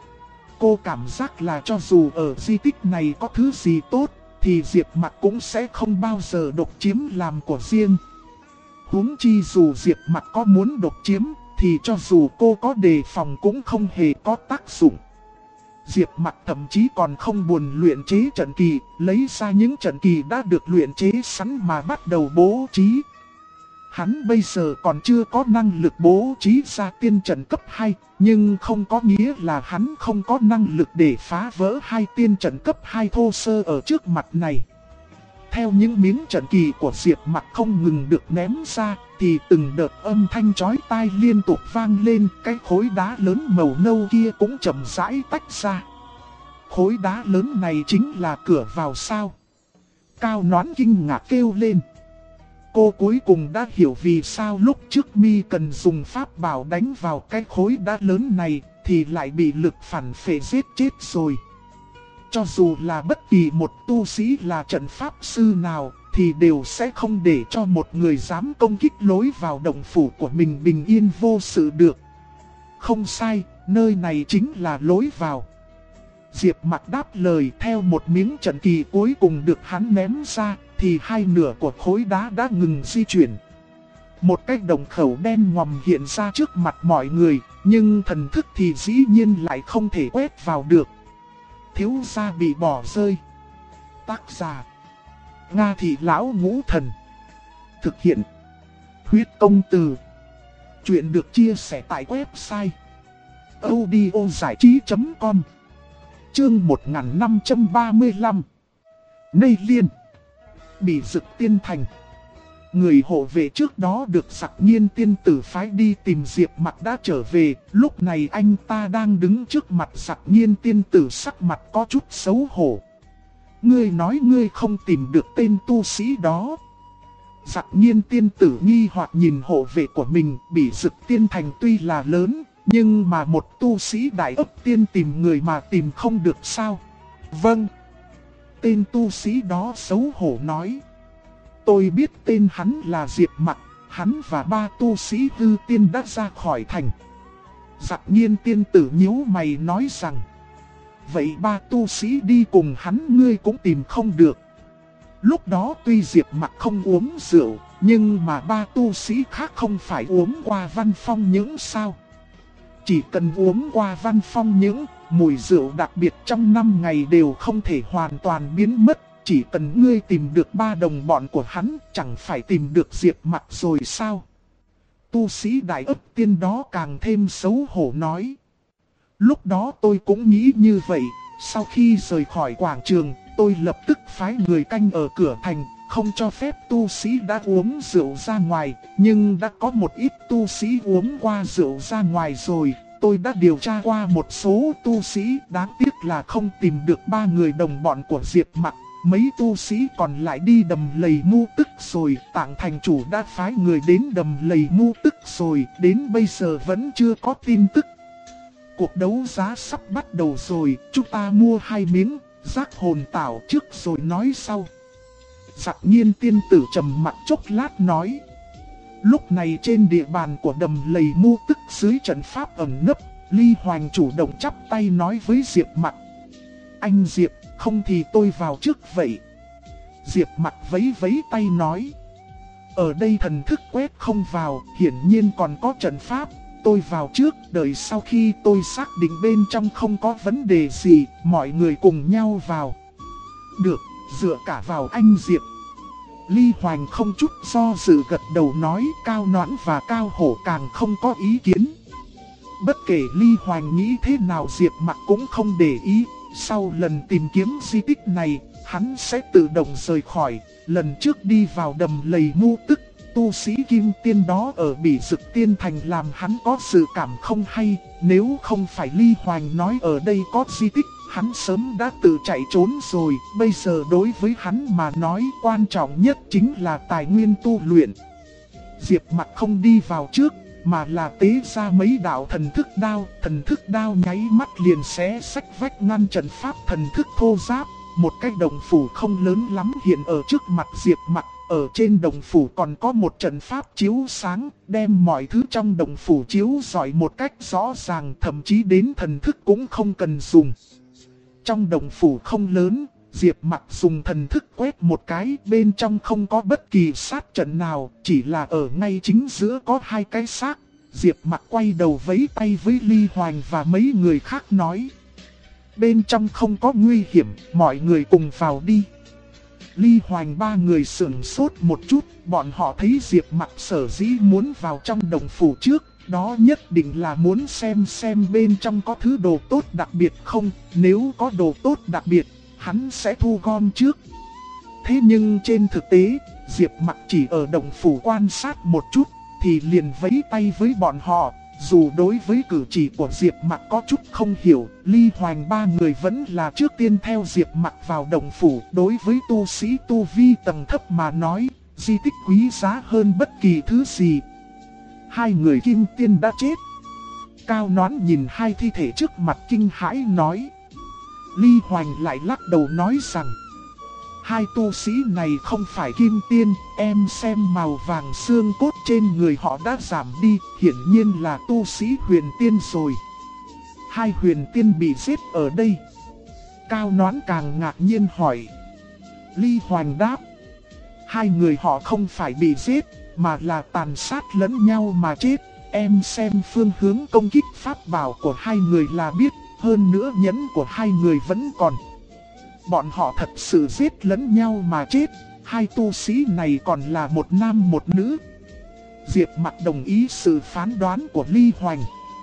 Cô cảm giác là cho dù ở di tích này có thứ gì tốt, thì Diệp Mặc cũng sẽ không bao giờ độc chiếm làm của riêng. Huống chi dù Diệp Mặc có muốn độc chiếm, thì cho dù cô có đề phòng cũng không hề có tác dụng. Diệp Mặc thậm chí còn không buồn luyện chế trận kỳ, lấy ra những trận kỳ đã được luyện chế sẵn mà bắt đầu bố trí. Hắn bây giờ còn chưa có năng lực bố trí ra tiên trận cấp 2, nhưng không có nghĩa là hắn không có năng lực để phá vỡ hai tiên trận cấp 2 thô sơ ở trước mặt này. Theo những miếng trận kỳ của Diệp Mặc không ngừng được ném ra, thì từng đợt âm thanh chói tai liên tục vang lên, cái khối đá lớn màu nâu kia cũng chậm rãi tách ra. Khối đá lớn này chính là cửa vào sao? Cao Noãn kinh ngạc kêu lên. Cô cuối cùng đã hiểu vì sao lúc trước mi cần dùng pháp bảo đánh vào cái khối đá lớn này thì lại bị lực phản phệ giết chết rồi. Cho dù là bất kỳ một tu sĩ là trận pháp sư nào thì đều sẽ không để cho một người dám công kích lối vào động phủ của mình bình yên vô sự được. Không sai, nơi này chính là lối vào. Diệp Mặc đáp lời theo một miếng trận kỳ cuối cùng được hắn ném ra, thì hai nửa của khối đá đã ngừng di chuyển. Một cái đồng khẩu đen ngòm hiện ra trước mặt mọi người, nhưng thần thức thì dĩ nhiên lại không thể quét vào được. Thiếu gia bị bỏ rơi. Tác giả: Nga Thị Lão Ngũ Thần. Thực hiện: Huyết Công Từ. Chuyện được chia sẻ tại website audiozảichí.com. Chương 1535. Nây Liên. Bị Dực Tiên Thành. Người hộ vệ trước đó được Dặc Nhiên tiên tử phái đi tìm Diệp Mặc đã trở về. Lúc này anh ta đang đứng trước mặt Dặc Nhiên tiên tử, sắc mặt có chút xấu hổ. Ngươi nói ngươi không tìm được tên tu sĩ đó. Dặc Nhiên tiên tử nghi hoặc nhìn hộ vệ của mình. Bị Dực Tiên Thành tuy là lớn, nhưng mà một tu sĩ đại ấp tiên tìm người mà tìm không được sao? Vâng. Tên tu sĩ đó xấu hổ nói. Tôi biết tên hắn là Diệp Mặc, hắn và 3 tu sĩ hư tiên đã ra khỏi thành. Dặc Nhiên tiên tử nhíu mày nói rằng. Vậy 3 tu sĩ đi cùng hắn ngươi cũng tìm không được. Lúc đó tuy Diệp Mặc không uống rượu, nhưng mà 3 tu sĩ khác không phải uống qua văn phong những sao? Chỉ cần uống qua văn phong những, mùi rượu đặc biệt trong 5 ngày đều không thể hoàn toàn biến mất. Chỉ cần ngươi tìm được 3 đồng bọn của hắn, chẳng phải tìm được Diệp Mặc rồi sao? Tu sĩ đại ấp tiên đó càng thêm xấu hổ nói. Lúc đó tôi cũng nghĩ như vậy, sau khi rời khỏi quảng trường, tôi lập tức phái người canh ở cửa thành, không cho phép tu sĩ đã uống rượu ra ngoài, nhưng đã có một ít tu sĩ uống qua rượu ra ngoài rồi. Tôi đã điều tra qua một số tu sĩ, đáng tiếc là không tìm được 3 người đồng bọn của Diệp Mặc. Mấy tu sĩ còn lại đi đầm lầy Mu Tức rồi, Tạng thành chủ đã phái người đến đầm lầy Mu Tức rồi, đến bây giờ vẫn chưa có tin tức. Cuộc đấu giá sắp bắt đầu rồi, chúng ta mua 2 miếng, giác hồn tảo trước rồi nói sau. Dặc Nhiên tiên tử trầm mặt chốc lát nói. Lúc này trên địa bàn của đầm lầy Mu Tức dưới trận pháp ẩn nấp, Ly Hoành chủ động chắp tay nói với Diệp Mặc. Anh Diệp, không thì tôi vào trước vậy. Diệp Mặc vẫy vẫy tay nói. Ở đây thần thức quét không vào, hiển nhiên còn có trận pháp. Tôi vào trước, đợi sau khi tôi xác định bên trong không có vấn đề gì, mọi người cùng nhau vào. Được, dựa cả vào anh Diệp. Ly Hoành không chút do dự gật đầu nói. Cao Noãn và Cao Hổ càng không có ý kiến. Bất kể Ly Hoành nghĩ thế nào Diệp Mặc cũng không để ý. Sau lần tìm kiếm di tích này, hắn sẽ tự động rời khỏi. Lần trước đi vào đầm lầy Mu Tức, tu sĩ kim tiên đó ở Bỉ Dực Tiên Thành làm hắn có sự cảm không hay. Nếu không phải Ly Hoành nói ở đây có di tích, hắn sớm đã tự chạy trốn rồi. Bây giờ đối với hắn mà nói quan trọng nhất chính là tài nguyên tu luyện. Diệp Mặc không đi vào trước, mà là tế ra mấy đạo thần thức đao nháy mắt liền xé sách vách ngăn trận pháp thần thức thô ráp. Một cái đồng phủ không lớn lắm hiện ở trước mặt Diệp Mặc, ở trên đồng phủ còn có một trận pháp chiếu sáng, đem mọi thứ trong đồng phủ chiếu rọi một cách rõ ràng, thậm chí đến thần thức cũng không cần dùng. Trong đồng phủ không lớn, Diệp Mặc dùng thần thức quét một cái, bên trong không có bất kỳ sát trận nào, chỉ là ở ngay chính giữa có hai cái xác. Diệp Mặc quay đầu vẫy tay với Ly Hoành và mấy người khác nói: bên trong không có nguy hiểm, mọi người cùng vào đi. Ly Hoành ba người sửng sốt một chút, bọn họ thấy Diệp Mặc sở dĩ muốn vào trong động phủ trước, đó nhất định là muốn xem bên trong có thứ đồ tốt đặc biệt không, nếu có đồ tốt đặc biệt, hắn sẽ thu gom trước. Thế nhưng trên thực tế, Diệp Mặc chỉ ở động phủ quan sát một chút, thì liền vẫy tay với bọn họ. Dù đối với cử chỉ của Diệp Mặc có chút không hiểu, Ly Hoành ba người vẫn là trước tiên theo Diệp Mặc vào động phủ. Đối với tu sĩ tu vi tầng thấp mà nói, di tích quý giá hơn bất kỳ thứ gì. Hai người kim tiên đã chết. Cao Nón nhìn hai thi thể trước mặt kinh hãi nói. Ly Hoành lại lắc đầu nói rằng: hai tu sĩ này không phải kim tiên, em xem màu vàng xương cốt trên người họ đã giảm đi, hiển nhiên là tu sĩ huyền tiên rồi. Hai huyền tiên bị giết ở đây. Cao Nón càng ngạc nhiên hỏi. Ly Hoành đáp: hai người họ không phải bị giết, mà là tàn sát lẫn nhau mà chết. Em xem phương hướng công kích pháp bảo của hai người là biết, hơn nữa nhẫn của hai người vẫn còn. Bọn họ thật sự giết lẫn nhau mà chết, hai tu sĩ này còn là một nam một nữ. Diệp Mặc đồng ý sự phán đoán của Ly Hoành.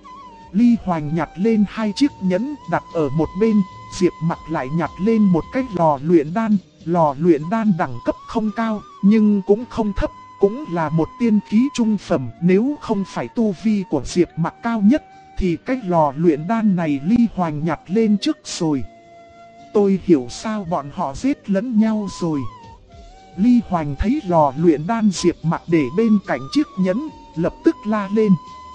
Ly Hoành nhặt lên hai chiếc nhẫn đặt ở một bên, Diệp Mặc lại nhặt lên một cái lò luyện đan. Lò luyện đan đẳng cấp không cao, nhưng cũng không thấp, cũng là một tiên khí trung phẩm. Nếu không phải tu vi của Diệp Mặc cao nhất, thì cái lò luyện đan này Ly Hoành nhặt lên trước rồi. Tôi hiểu sao bọn họ giết lẫn nhau rồi. Ly Hoành thấy lò luyện đan Diệp Mặc để bên cạnh chiếc nhẫn, lập tức la lên.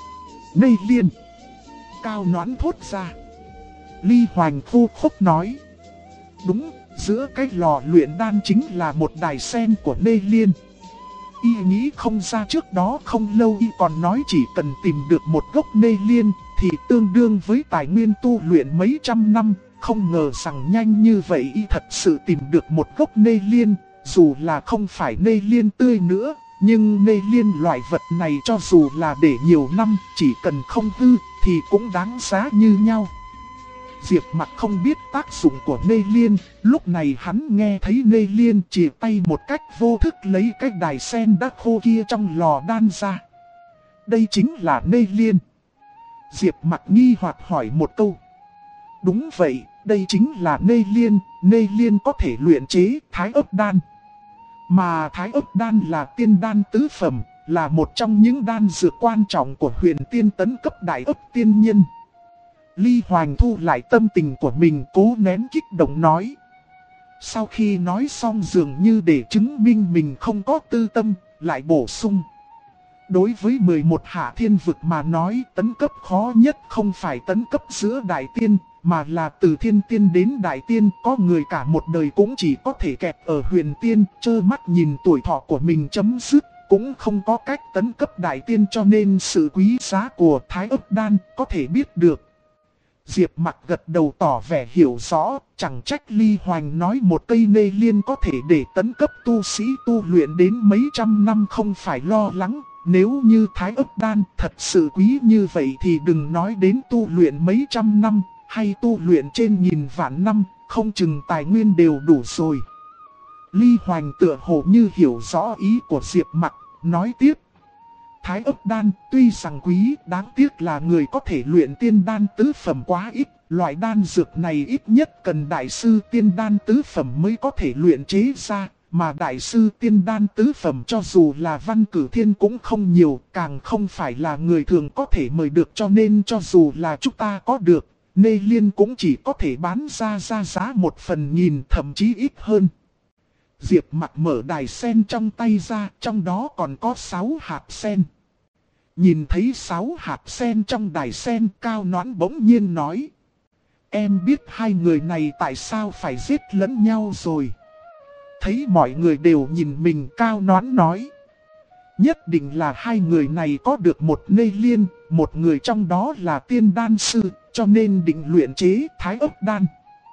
Nê Liên! Cao Nón thốt ra. Ly Hoành khô khốc nói. Đúng, giữa cái lò luyện đan chính là một đài sen của Nê Liên. Y nghĩ không ra trước đó không lâu y còn nói chỉ cần tìm được một gốc Nê Liên thì tương đương với tài nguyên tu luyện mấy trăm năm. Không ngờ rằng nhanh như vậy y thật sự tìm được một gốc Nê Liên. Dù là không phải Nê Liên tươi nữa, nhưng Nê Liên loại vật này cho dù là để nhiều năm, chỉ cần không hư thì cũng đáng giá như nhau. Diệp Mặc không biết tác dụng của Nê Liên, lúc này hắn nghe thấy Nê Liên chỉ tay một cách vô thức lấy cái đài sen đã khô kia trong lò đan ra. Đây chính là Nê Liên. Diệp Mặc nghi hoặc hỏi một câu. Đúng vậy, đây chính là Nê Liên. Nê Liên có thể luyện chế Thái Ấp Đan. Mà Thái Ấp Đan là tiên đan tứ phẩm, là một trong những đan dược quan trọng của huyền tiên tấn cấp đại ấp tiên nhân. Ly Hoành thu lại tâm tình của mình, cố nén kích động nói. Sau khi nói xong dường như để chứng minh mình không có tư tâm, lại bổ sung. Đối với 11 hạ thiên vực mà nói, tấn cấp khó nhất không phải tấn cấp giữa đại tiên, mà là từ thiên tiên đến đại tiên. Có người cả một đời cũng chỉ có thể kẹp ở huyền tiên, trơ mắt nhìn tuổi thọ của mình chấm dứt, cũng không có cách tấn cấp đại tiên, cho nên sự quý giá của Thái Ấp Đan có thể biết được. Diệp Mặc gật đầu tỏ vẻ hiểu rõ, chẳng trách Ly Hoành nói một cây Nê Liên có thể để tấn cấp tu sĩ tu luyện đến mấy trăm năm không phải lo lắng. Nếu như Thái Ấp Đan thật sự quý như vậy thì đừng nói đến tu luyện mấy trăm năm, hay tu luyện trên nghìn vạn năm, không chừng tài nguyên đều đủ rồi. Ly Hoành tựa hồ như hiểu rõ ý của Diệp Mặc, nói tiếp. Thái Ấp Đan tuy rằng quý, đáng tiếc là người có thể luyện tiên đan tứ phẩm quá ít. Loại đan dược này ít nhất cần đại sư tiên đan tứ phẩm mới có thể luyện chế ra. Mà đại sư tiên đan tứ phẩm cho dù là Văn Cử Thiên cũng không nhiều, càng không phải là người thường có thể mời được, cho nên cho dù là chúng ta có được, Nê Liên cũng chỉ có thể bán ra giá 1/1000, thậm chí ít hơn. Diệp Mặc mở đài sen trong tay ra, trong đó còn có 6 hạt sen. Nhìn thấy 6 hạt sen trong đài sen, Cao Nón bỗng nhiên nói. Em biết hai người này tại sao phải giết lẫn nhau rồi. Thấy mọi người đều nhìn mình, Cao Nón nói. Nhất định là hai người này có được một Nê Liên, một người trong đó là tiên đan sư, cho nên định luyện chế Thái Ấp Đan.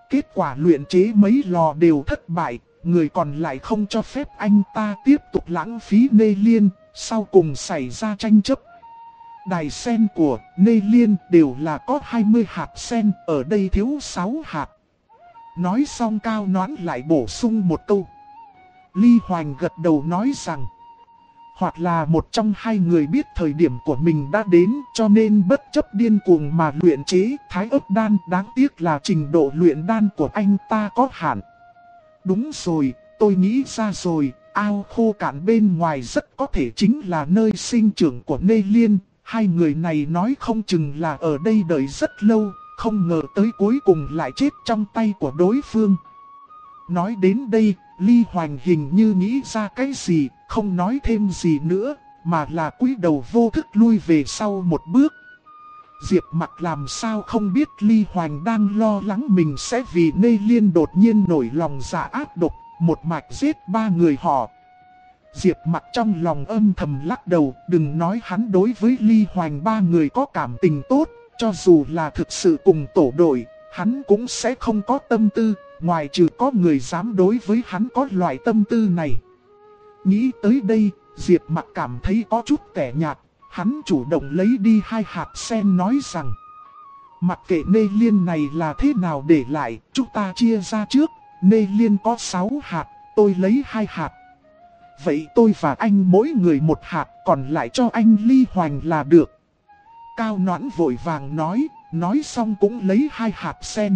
Kết quả luyện chế mấy lò đều thất bại, người còn lại không cho phép anh ta tiếp tục lãng phí nê liên, sau cùng xảy ra tranh chấp. Đài sen của nê liên đều là có 20 hạt sen, ở đây thiếu 6 hạt. Nói xong Cao Noãn lại bổ sung một câu. Ly Hoành gật đầu nói rằng, hoặc là một trong hai người biết thời điểm của mình đã đến, cho nên bất chấp điên cuồng mà luyện chế thái ớt đan. Đáng tiếc là trình độ luyện đan của anh ta có hạn. Đúng rồi, tôi nghĩ ra rồi, ao khô cạn bên ngoài rất có thể chính là nơi sinh trưởng của nê liên. Hai người này nói không chừng là ở đây đợi rất lâu, không ngờ tới cuối cùng lại chết trong tay của đối phương. Nói đến đây, Ly Hoành hình như nghĩ ra cái gì, không nói thêm gì nữa, mà là cúi đầu vô thức lui về sau một bước. Diệp Mặc làm sao không biết Ly Hoành đang lo lắng mình sẽ vì nê liên đột nhiên nổi lòng dạ ác độc, một mạch giết 3 người họ. Diệp Mặc trong lòng âm thầm lắc đầu, đừng nói hắn đối với Ly Hoành 3 người có cảm tình tốt, cho dù là thực sự cùng tổ đội, hắn cũng sẽ không có tâm tư, ngoài trừ có người dám đối với hắn có loại tâm tư này. Nghĩ tới đây, Diệp Mặc cảm thấy có chút tẻ nhạt, hắn chủ động lấy đi 2 hạt sen nói rằng, mặc kệ nê liên này là thế nào để lại, chúng ta chia ra trước, nê liên có 6 hạt, tôi lấy 2 hạt. Vậy tôi và anh mỗi người 1 hạt, còn lại cho anh Ly Hoành là được. Cao Noãn vội vàng nói xong cũng lấy 2 hạt sen.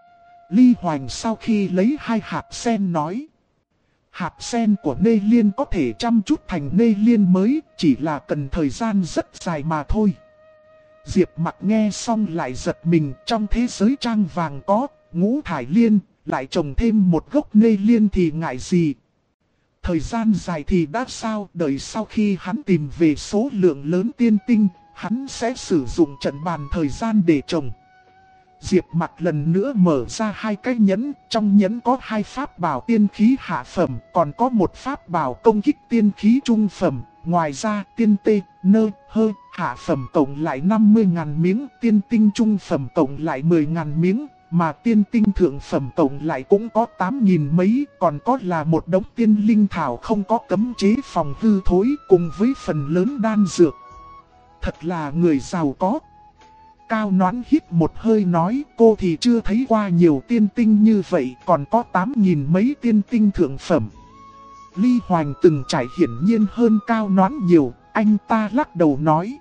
Ly Hoành sau khi lấy 2 hạt sen nói, hạt sen của nê liên có thể chăm chút thành nê liên mới, chỉ là cần thời gian rất dài mà thôi. Diệp Mặc nghe xong lại giật mình, trong thế giới trang vàng có ngũ thải liên, lại trồng thêm một gốc nê liên thì ngại gì. Thời gian dài thì đã sao, đợi sau khi hắn tìm về số lượng lớn tiên tinh, hắn sẽ sử dụng trận bàn thời gian để trồng. Diệp Mặc lần nữa mở ra 2 cái nhẫn, trong nhẫn có 2 pháp bảo tiên khí hạ phẩm, còn có 1 pháp bảo công kích tiên khí trung phẩm. Ngoài ra tiên tê, nơ, hơ, hạ phẩm tổng lại 50.000 miếng, tiên tinh trung phẩm tổng lại 10.000 miếng, mà tiên tinh thượng phẩm tổng lại cũng có 8.000 mấy, còn có là một đống tiên linh thảo không có cấm chế phòng hư thối cùng với phần lớn đan dược. Thật là người giàu có. Cao Noãn hít một hơi nói, cô thì chưa thấy qua nhiều tiên tinh như vậy, còn có 8.000 mấy tiên tinh thượng phẩm. Ly Hoành từng trải hiển nhiên hơn Cao Noãn nhiều, anh ta lắc đầu nói.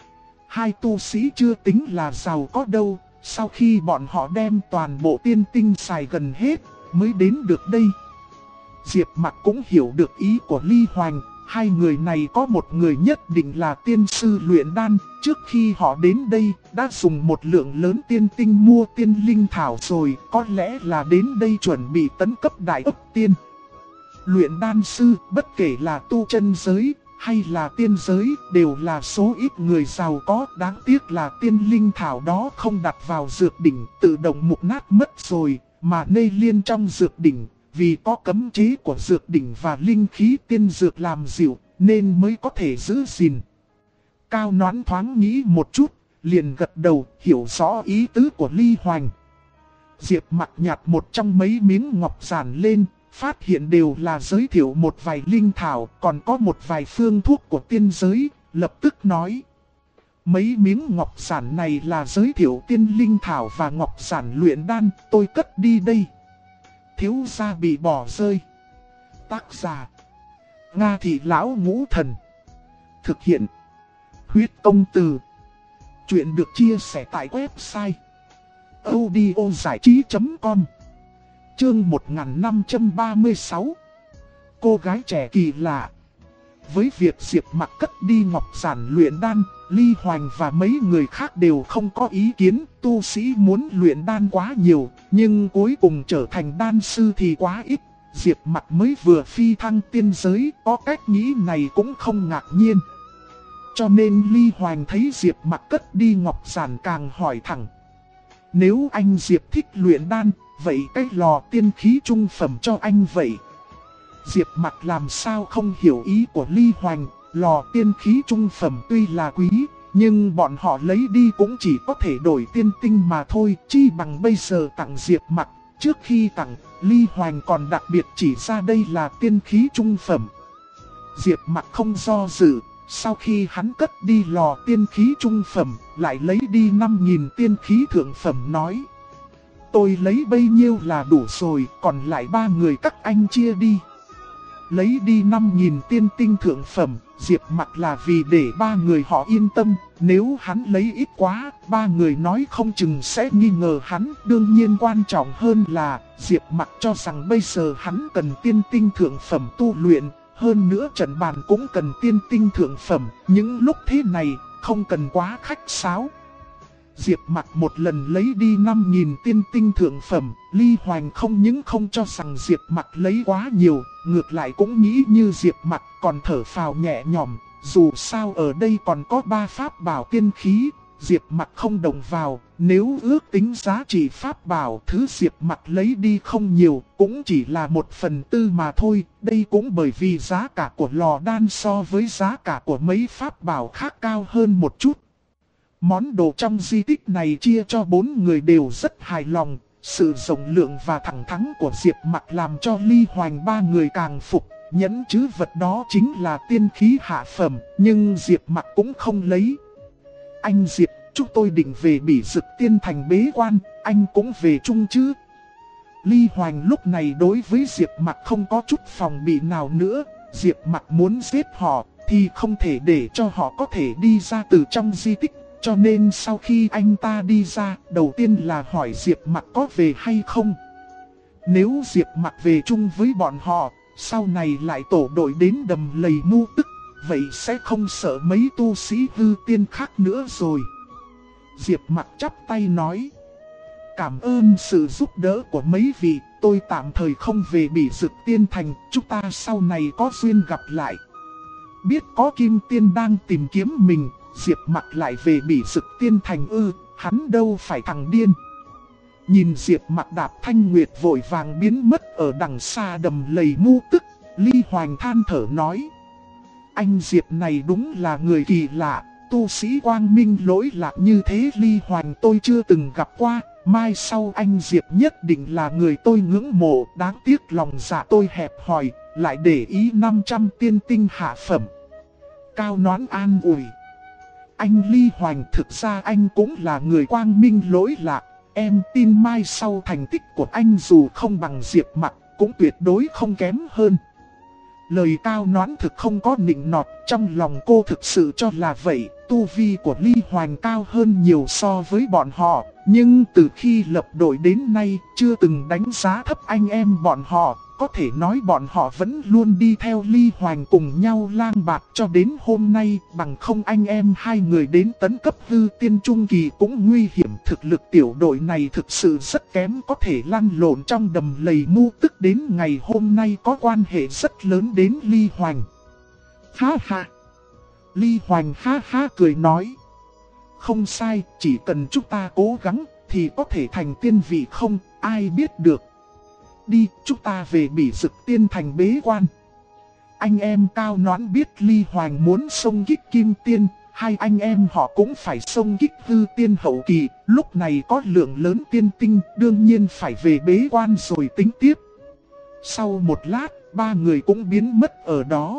2 tu sĩ chưa tính là giàu có đâu, sau khi bọn họ đem toàn bộ tiên tinh xài gần hết, mới đến được đây. Diệp Mặc cũng hiểu được ý của Ly Hoành. 2 người này có một người nhất định là tiên sư luyện đan, trước khi họ đến đây đã dùng một lượng lớn tiên tinh mua tiên linh thảo rồi, có lẽ là đến đây chuẩn bị tấn cấp đại ấp tiên. Luyện đan sư, bất kể là tu chân giới hay là tiên giới, đều là số ít người giàu có, đáng tiếc là tiên linh thảo đó không đặt vào dược đỉnh, tự động mục nát mất rồi, mà nê liên trong dược đỉnh. Vì có cấm chế của dược đỉnh và linh khí tiên dược làm dịu, nên mới có thể giữ gìn. Cao Noãn thoáng nghĩ một chút, liền gật đầu, hiểu rõ ý tứ của Ly Hoành. Diệp Mặc nhặt một trong mấy miếng ngọc giản lên, phát hiện đều là giới thiệu một vài linh thảo, còn có một vài phương thuốc của tiên giới, lập tức nói. Mấy miếng ngọc giản này là giới thiệu tiên linh thảo và ngọc giản luyện đan, tôi cất đi đây. Thiếu gia bị bỏ rơi. Tác giả Nga Thị Lão Ngũ Thần. Thực hiện Huyết Công Từ. Chuyện được chia sẻ tại website audiozảichí.com. Chương 1536. Cô gái trẻ kỳ lạ. Với việc Diệp Mặc cất đi ngọc giản luyện đan, Ly Hoành và mấy người khác đều không có ý kiến. Tu sĩ muốn luyện đan quá nhiều, nhưng cuối cùng trở thành đan sư thì quá ít. Diệp Mặc mới vừa phi thăng tiên giới, có cách nghĩ này cũng không ngạc nhiên. Cho nên Ly Hoành thấy Diệp Mặc cất đi ngọc giản càng hỏi thẳng. Nếu anh Diệp thích luyện đan, vậy cái lò tiên khí trung phẩm cho anh vậy. Diệp Mặc làm sao không hiểu ý của Ly Hoành, lò tiên khí trung phẩm tuy là quý, nhưng bọn họ lấy đi cũng chỉ có thể đổi tiên tinh mà thôi, chi bằng bây giờ tặng Diệp Mặc, trước khi tặng, Ly Hoành còn đặc biệt chỉ ra đây là tiên khí trung phẩm. Diệp Mặc không do dự, sau khi hắn cất đi lò tiên khí trung phẩm, lại lấy đi 5.000 tiên khí thượng phẩm nói. Tôi lấy bấy nhiêu là đủ rồi, còn lại 3 người các anh chia đi. Lấy đi 5.000 tiên tinh thượng phẩm, Diệp Mặc là vì để 3 người họ yên tâm. Nếu hắn lấy ít quá, 3 người nói không chừng sẽ nghi ngờ hắn. Đương nhiên quan trọng hơn là Diệp Mặc cho rằng bây giờ hắn cần tiên tinh thượng phẩm tu luyện. Hơn nữa trận bàn cũng cần tiên tinh thượng phẩm. Những lúc thế này không cần quá khách sáo. Diệp Mặc một lần lấy đi 5.000 tiên tinh thượng phẩm, Ly Hoành không những không cho rằng Diệp Mặc lấy quá nhiều, ngược lại cũng nghĩ như Diệp Mặc còn thở phào nhẹ nhõm, dù sao ở đây còn có 3 pháp bảo tiên khí, Diệp Mặc không động vào, nếu ước tính giá trị pháp bảo thứ Diệp Mặc lấy đi không nhiều, cũng chỉ là 1/4 mà thôi, đây cũng bởi vì giá cả của lò đan so với giá cả của mấy pháp bảo khác cao hơn một chút. Món đồ trong di tích này chia cho 4 người đều rất hài lòng, sự rộng lượng và thẳng thắn của Diệp Mặc làm cho Ly Hoành 3 người càng phục, nhẫn chứ vật đó chính là tiên khí hạ phẩm, nhưng Diệp Mặc cũng không lấy. Anh Diệp, chúng tôi định về Bỉ Dực Tiên Thành bế quan, anh cũng về chung chứ? Ly Hoành lúc này đối với Diệp Mặc không có chút phòng bị nào nữa, Diệp Mặc muốn giết họ thì không thể để cho họ có thể đi ra từ trong di tích. Cho nên sau khi anh ta đi ra, đầu tiên là hỏi Diệp Mặc có về hay không. Nếu Diệp Mặc về chung với bọn họ, sau này lại tổ đội đến đầm lầy Mu Tức, vậy sẽ không sợ mấy tu sĩ hư tiên khác nữa rồi. Diệp Mặc chắp tay nói. Cảm ơn sự giúp đỡ của mấy vị, tôi tạm thời không về Bỉ Dực Tiên Thành, chúng ta sau này có duyên gặp lại. Biết có Kim Tiên đang tìm kiếm mình, Diệp Mặc lại về Bỉ Dực Tiên Thành ư, hắn đâu phải thằng điên. Nhìn Diệp Mặc đạp thanh nguyệt vội vàng biến mất ở đằng xa đầm lầy Mu Tức, Ly Hoành than thở nói. Anh Diệp này đúng là người kỳ lạ, tu sĩ quang minh lỗi lạc như thế Ly Hoành tôi chưa từng gặp qua. Mai sau anh Diệp nhất định là người tôi ngưỡng mộ, đáng tiếc lòng dạ tôi hẹp hòi, lại để ý 500 tiên tinh hạ phẩm. Cao Noãn an ủi. Anh Ly Hoành thực ra anh cũng là người quang minh lỗi lạc, em tin mai sau thành tích của anh dù không bằng Diệp Mặc, cũng tuyệt đối không kém hơn. Lời Cao Noãn thực không có nịnh nọt, trong lòng cô thực sự cho là vậy, tu vi của Ly Hoành cao hơn nhiều so với bọn họ, nhưng từ khi lập đội đến nay chưa từng đánh giá thấp anh em bọn họ. Có thể nói bọn họ vẫn luôn đi theo Ly Hoành cùng nhau lang bạt cho đến hôm nay, bằng không anh em hai người đến tấn cấp hư tiên trung kỳ cũng nguy hiểm. Thực lực tiểu đội này thực sự rất kém, có thể lăn lộn trong đầm lầy Mu Tức đến ngày hôm nay có quan hệ rất lớn đến Ly Hoành. Ha ha! Ly Hoành ha ha cười nói. Không sai, chỉ cần chúng ta cố gắng thì có thể thành tiên vị không, ai biết được. Đi, chúng ta về Bỉ Dực Tiên Thành bế quan. Anh em Cao Noãn biết Ly Hoành muốn xông kích Kim Tiên, hai anh em họ cũng phải xông kích hư tiên hậu kỳ. Lúc này có lượng lớn tiên tinh, đương nhiên phải về bế quan rồi tính tiếp. Sau một lát, 3 người cũng biến mất ở đó.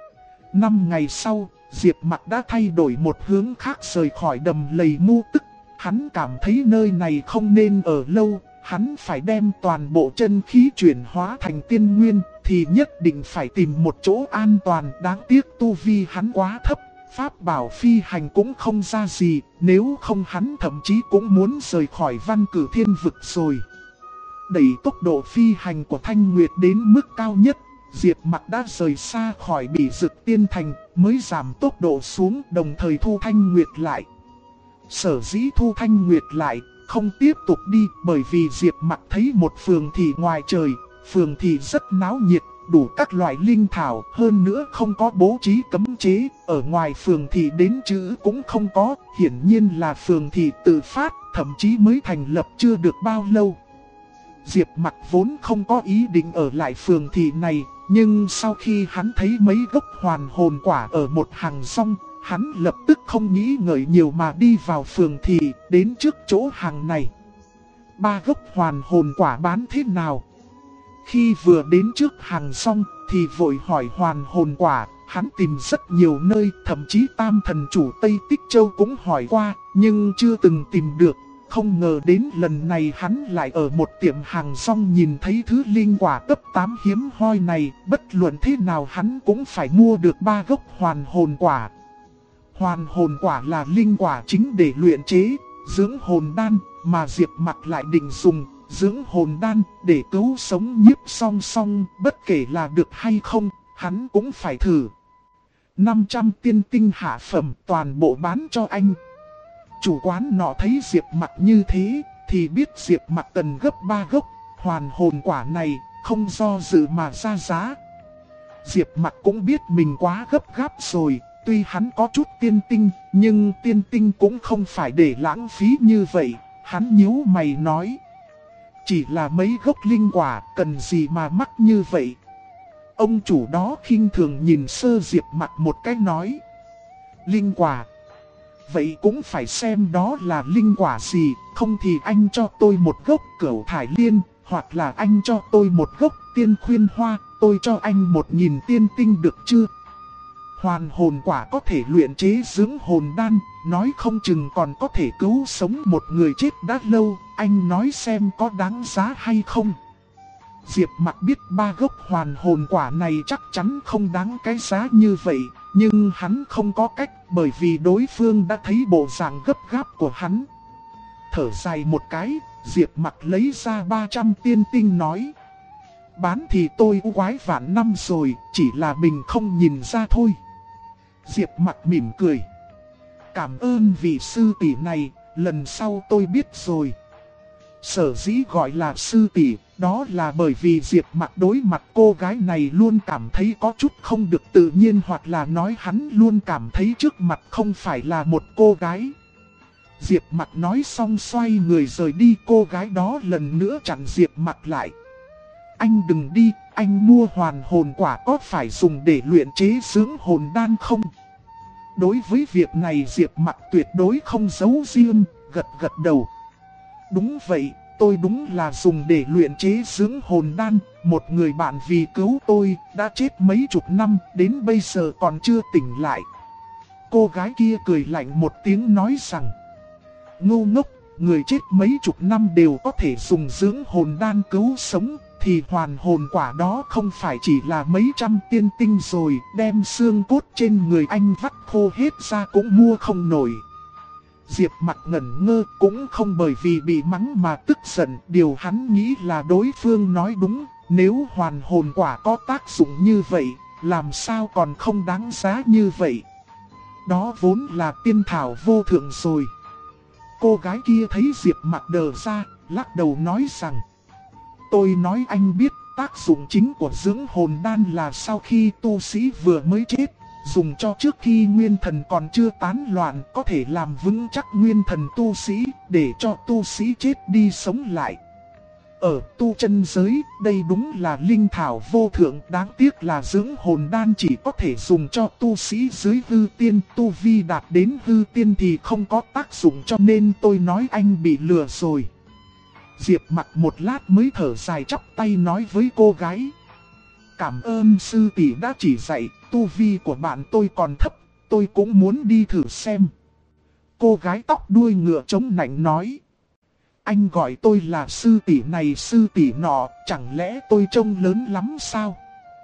5 ngày sau, Diệp Mặc đã thay đổi một hướng khác rời khỏi đầm lầy Mu Tức. Hắn cảm thấy nơi này không nên ở lâu. Hắn phải đem toàn bộ chân khí chuyển hóa thành tiên nguyên, thì nhất định phải tìm một chỗ an toàn. Đáng tiếc tu vi hắn quá thấp, pháp bảo phi hành cũng không ra gì, nếu không hắn thậm chí cũng muốn rời khỏi Văn Cử Thiên Vực rồi. Đẩy tốc độ phi hành của Thanh Nguyệt đến mức cao nhất, Diệp Mặc đã rời xa khỏi Bỉ Dực Tiên Thành, mới giảm tốc độ xuống, đồng thời thu Thanh Nguyệt lại. Sở dĩ thu Thanh Nguyệt lại, không tiếp tục đi, bởi vì Diệp Mặc thấy một phường thị ngoài trời, phường thị rất náo nhiệt, đủ các loại linh thảo, hơn nữa không có bố trí cấm chế, ở ngoài phường thị đến chữ cũng không có, hiển nhiên là phường thị tự phát, thậm chí mới thành lập chưa được bao lâu. Diệp Mặc vốn không có ý định ở lại phường thị này, nhưng sau khi hắn thấy mấy gốc hoàn hồn quả ở một hàng rong, hắn lập tức không nghĩ ngợi nhiều mà đi vào phường thị, đến trước chỗ hàng này. ba gốc hoàn hồn quả bán thế nào? Khi vừa đến trước hàng xong thì vội hỏi hoàn hồn quả, hắn tìm rất nhiều nơi, thậm chí Tam thần chủ Tây Tích Châu cũng hỏi qua, nhưng chưa từng tìm được. Không ngờ đến lần này hắn lại ở một tiệm hàng rong nhìn thấy thứ linh quả cấp 8 hiếm hoi này, bất luận thế nào hắn cũng phải mua được 3 gốc hoàn hồn quả. Hoàn hồn quả là linh quả chính để luyện chế, dưỡng hồn đan, mà Diệp Mặc lại định dùng dưỡng hồn đan để cứu sống Nhiếp Song Song, bất kể là được hay không, hắn cũng phải thử. 500 tiên tinh hạ phẩm toàn bộ bán cho anh. Chủ quán nọ thấy Diệp Mặc như thế, thì biết Diệp Mặc cần gấp 3 gốc hoàn hồn quả này, không do dự mà ra giá. Diệp Mặc cũng biết mình quá gấp gáp rồi, tuy hắn có chút tiên tinh, nhưng tiên tinh cũng không phải để lãng phí như vậy. Hắn nhíu mày nói, chỉ là mấy gốc linh quả, cần gì mà mắc như vậy? Ông chủ đó khinh thường nhìn sơ Diệp Mặc một cái nói, linh quả? Vậy cũng phải xem đó là linh quả gì, không thì anh cho tôi một gốc Cửu Thải Liên, hoặc là anh cho tôi một gốc Tiên Khuyên Hoa, tôi cho anh 1000 tiên tinh được chưa? Hoàn hồn quả có thể luyện chế dưỡng hồn đan, nói không chừng còn có thể cứu sống một người chết đã lâu, anh nói xem có đáng giá hay không? Diệp Mặc biết 3 gốc hoàn hồn quả này chắc chắn không đáng cái giá như vậy, nhưng hắn không có cách bởi vì đối phương đã thấy bộ dạng gấp gáp của hắn. Thở dài một cái, Diệp Mặc lấy ra 300 tiên tinh nói, bán thì tôi quái vạn năm rồi, chỉ là mình không nhìn ra thôi. Diệp Mặc mỉm cười, cảm ơn vị sư tỷ này, lần sau tôi biết rồi. Sở dĩ gọi là sư tỷ, đó là bởi vì Diệp Mặc đối mặt cô gái này luôn cảm thấy có chút không được tự nhiên, hoặc là nói hắn luôn cảm thấy trước mặt không phải là một cô gái. Diệp Mặc nói xong xoay người rời đi, cô gái đó lần nữa chặn Diệp Mặc lại. Anh đừng đi, anh mua hoàn hồn quả có phải dùng để luyện chế dưỡng hồn đan không? Đối với việc này Diệp Mặc tuyệt đối không giấu riêng, gật gật đầu. Đúng vậy, tôi đúng là dùng để luyện chế dưỡng hồn đan, một người bạn vì cứu tôi, đã chết mấy chục năm, đến bây giờ còn chưa tỉnh lại. Cô gái kia cười lạnh một tiếng nói rằng, ngu ngốc, người chết mấy chục năm đều có thể dùng dưỡng hồn đan cứu sống, thì hoàn hồn quả đó không phải chỉ là mấy trăm tiên tinh rồi, đem xương cốt trên người anh vắt khô hết ra cũng mua không nổi. Diệp Mặc ngẩn ngơ, cũng không bởi vì bị mắng mà tức giận, điều hắn nghĩ là đối phương nói đúng, nếu hoàn hồn quả có tác dụng như vậy, làm sao còn không đáng giá như vậy. Đó vốn là tiên thảo vô thượng rồi. Cô gái kia thấy Diệp Mặc đờ ra, lắc đầu nói rằng, tôi nói anh biết, tác dụng chính của dưỡng hồn đan là sau khi tu sĩ vừa mới chết, dùng cho trước khi nguyên thần còn chưa tán loạn, có thể làm vững chắc nguyên thần tu sĩ, để cho tu sĩ chết đi sống lại. Ở tu chân giới, đây đúng là linh thảo vô thượng, đáng tiếc là dưỡng hồn đan chỉ có thể dùng cho tu sĩ dưới hư tiên, tu vi đạt đến hư tiên thì không có tác dụng, cho nên tôi nói anh bị lừa rồi. Diệp Mặc một lát mới thở dài chắp tay nói với cô gái, cảm ơn sư tỷ đã chỉ dạy, tu vi của bạn tôi còn thấp, tôi cũng muốn đi thử xem. Cô gái tóc đuôi ngựa chống nạnh nói, anh gọi tôi là sư tỷ này sư tỷ nọ, chẳng lẽ tôi trông lớn lắm sao?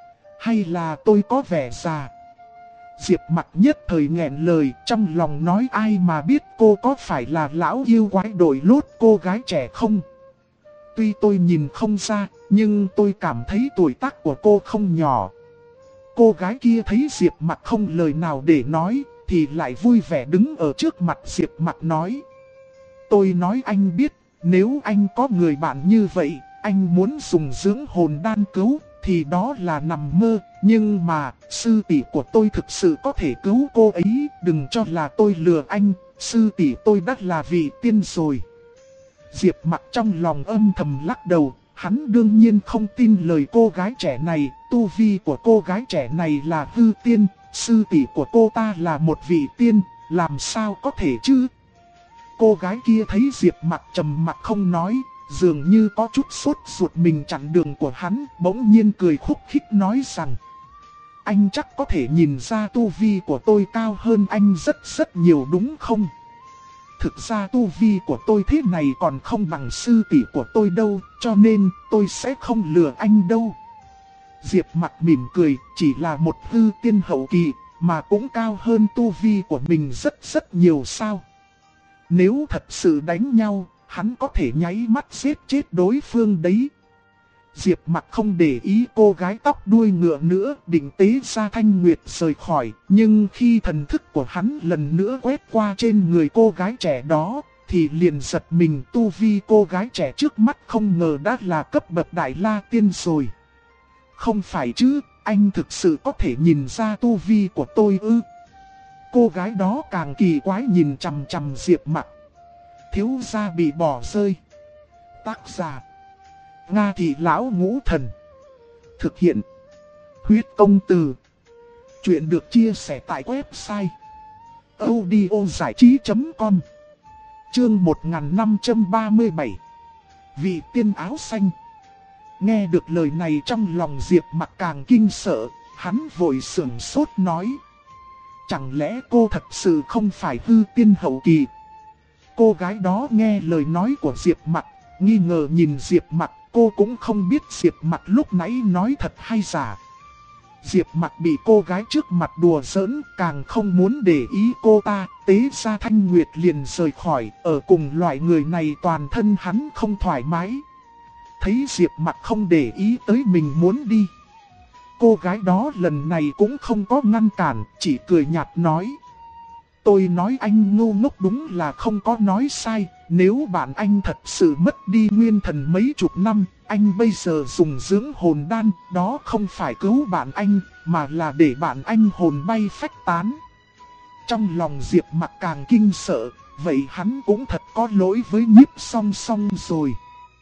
Hay là tôi có vẻ già? Diệp Mặc nhất thời nghẹn lời, trong lòng nói ai mà biết cô có phải là lão yêu quái đội lốt cô gái trẻ không? Tuy tôi nhìn không ra, nhưng tôi cảm thấy tuổi tác của cô không nhỏ. Cô gái kia thấy Diệp Mặc không lời nào để nói, thì lại vui vẻ đứng ở trước mặt Diệp Mặc nói, tôi nói anh biết, nếu anh có người bạn như vậy, anh muốn dùng dưỡng hồn đan cứu, thì đó là nằm mơ. Nhưng mà, sư tỷ của tôi thực sự có thể cứu cô ấy, đừng cho là tôi lừa anh, sư tỷ tôi đã là vị tiên rồi. Diệp Mặc trong lòng âm thầm lắc đầu, hắn đương nhiên không tin lời cô gái trẻ này, tu vi của cô gái trẻ này là hư tiên, sư tỷ của cô ta là một vị tiên, làm sao có thể chứ? Cô gái kia thấy Diệp Mặc trầm mặc không nói, dường như có chút sốt ruột mình chặn đường của hắn, bỗng nhiên cười khúc khích nói rằng: anh chắc có thể nhìn ra tu vi của tôi cao hơn anh rất nhiều đúng không? Thực ra tu vi của tôi thế này còn không bằng sư tỷ của tôi đâu, cho nên tôi sẽ không lừa anh đâu. Diệp Mặc mỉm cười, chỉ là một hư tiên hậu kỳ, mà cũng cao hơn tu vi của mình rất nhiều sao. Nếu thật sự đánh nhau, hắn có thể nháy mắt giết chết đối phương đấy. Diệp Mặc không để ý cô gái tóc đuôi ngựa nữa, định tế ra thanh nguyệt rời khỏi. Nhưng khi thần thức của hắn lần nữa quét qua trên người cô gái trẻ đó, thì liền giật mình, tu vi cô gái trẻ trước mắt không ngờ đã là cấp bậc đại la tiên rồi. Không phải chứ, anh thực sự có thể nhìn ra tu vi của tôi ư? Cô gái đó càng kỳ quái nhìn chằm chằm Diệp Mặc. Thiếu gia bị bỏ rơi. Tác giả: Nga Thị Lão Ngũ Thần. Thực hiện: Huyết Công Từ. Chuyện được chia sẻ tại website audiozảichí.com. Chương 1537. Vị tiên áo xanh. Nghe được lời này trong lòng Diệp Mặc càng kinh sợ, hắn vội sửng sốt nói: chẳng lẽ cô thật sự không phải hư tiên hậu kỳ? Cô gái đó nghe lời nói của Diệp Mặc, nghi ngờ nhìn Diệp Mặc, cô cũng không biết Diệp Mặc lúc nãy nói thật hay giả. Diệp Mặc bị cô gái trước mặt đùa giỡn, càng không muốn để ý cô ta, tế ra thanh nguyệt liền rời khỏi, ở cùng loại người này toàn thân hắn không thoải mái. Thấy Diệp Mặc không để ý tới mình muốn đi, cô gái đó lần này cũng không có ngăn cản, chỉ cười nhạt nói: tôi nói anh ngu ngốc đúng là không có nói sai, nếu bạn anh thật sự mất đi nguyên thần mấy chục năm, anh bây giờ dùng dưỡng hồn đan, đó không phải cứu bạn anh, mà là để bạn anh hồn bay phách tán. Trong lòng Diệp Mặc càng kinh sợ, vậy hắn cũng thật có lỗi với Nhiếp Song Song rồi.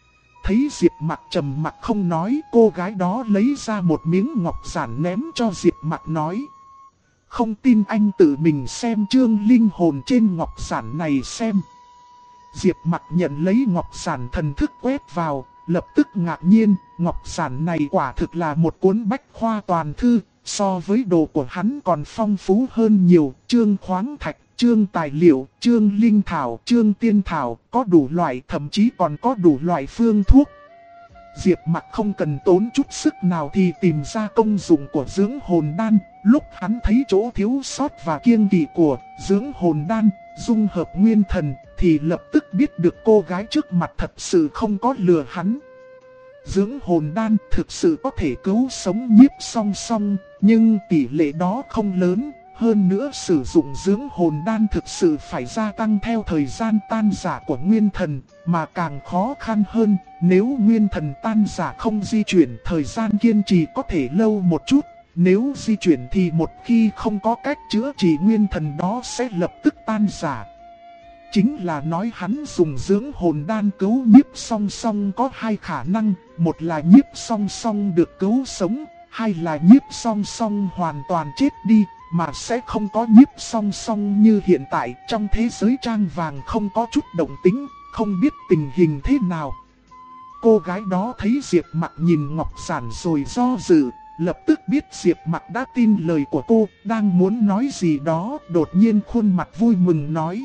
Thấy Diệp Mặc trầm mặc không nói, cô gái đó lấy ra một miếng ngọc giản ném cho Diệp Mặc nói: không tin anh tự mình xem chương linh hồn trên ngọc giản này xem. Diệp Mặc nhận lấy ngọc giản, thần thức quét vào, lập tức ngạc nhiên, ngọc giản này quả thực là một cuốn bách khoa toàn thư, so với đồ của hắn còn phong phú hơn nhiều, chương khoáng thạch, chương tài liệu, chương linh thảo, chương tiên thảo, có đủ loại, thậm chí còn có đủ loại phương thuốc. Diệp Mặc không cần tốn chút sức nào thì tìm ra công dụng của dưỡng hồn đan. Lúc hắn thấy chỗ thiếu sót và kiêng kỵ của dưỡng hồn đan, dung hợp nguyên thần, thì lập tức biết được cô gái trước mặt thật sự không có lừa hắn. Dưỡng hồn đan thực sự có thể cứu sống Nhiếp Song Song, nhưng tỷ lệ đó không lớn. Hơn nữa sử dụng dưỡng hồn đan thực sự phải gia tăng theo thời gian tan rã của nguyên thần, mà càng khó khăn hơn, nếu nguyên thần tan rã không di chuyển, thời gian kiên trì có thể lâu một chút, nếu di chuyển thì một khi không có cách chữa trị nguyên thần đó sẽ lập tức tan rã. Chính là nói hắn dùng dưỡng hồn đan cứu Nhiếp Song Song có hai khả năng, một là Nhiếp Song Song được cứu sống, hai là Nhiếp Song Song hoàn toàn chết đi. Mà sẽ không có Nhiếp Song Song như hiện tại, trong thế giới trang vàng không có chút động tĩnh, không biết tình hình thế nào. Cô gái đó thấy Diệp Mặc nhìn ngọc giản rồi do dự, lập tức biết Diệp Mặc đã tin lời của cô, đang muốn nói gì đó, đột nhiên khuôn mặt vui mừng nói: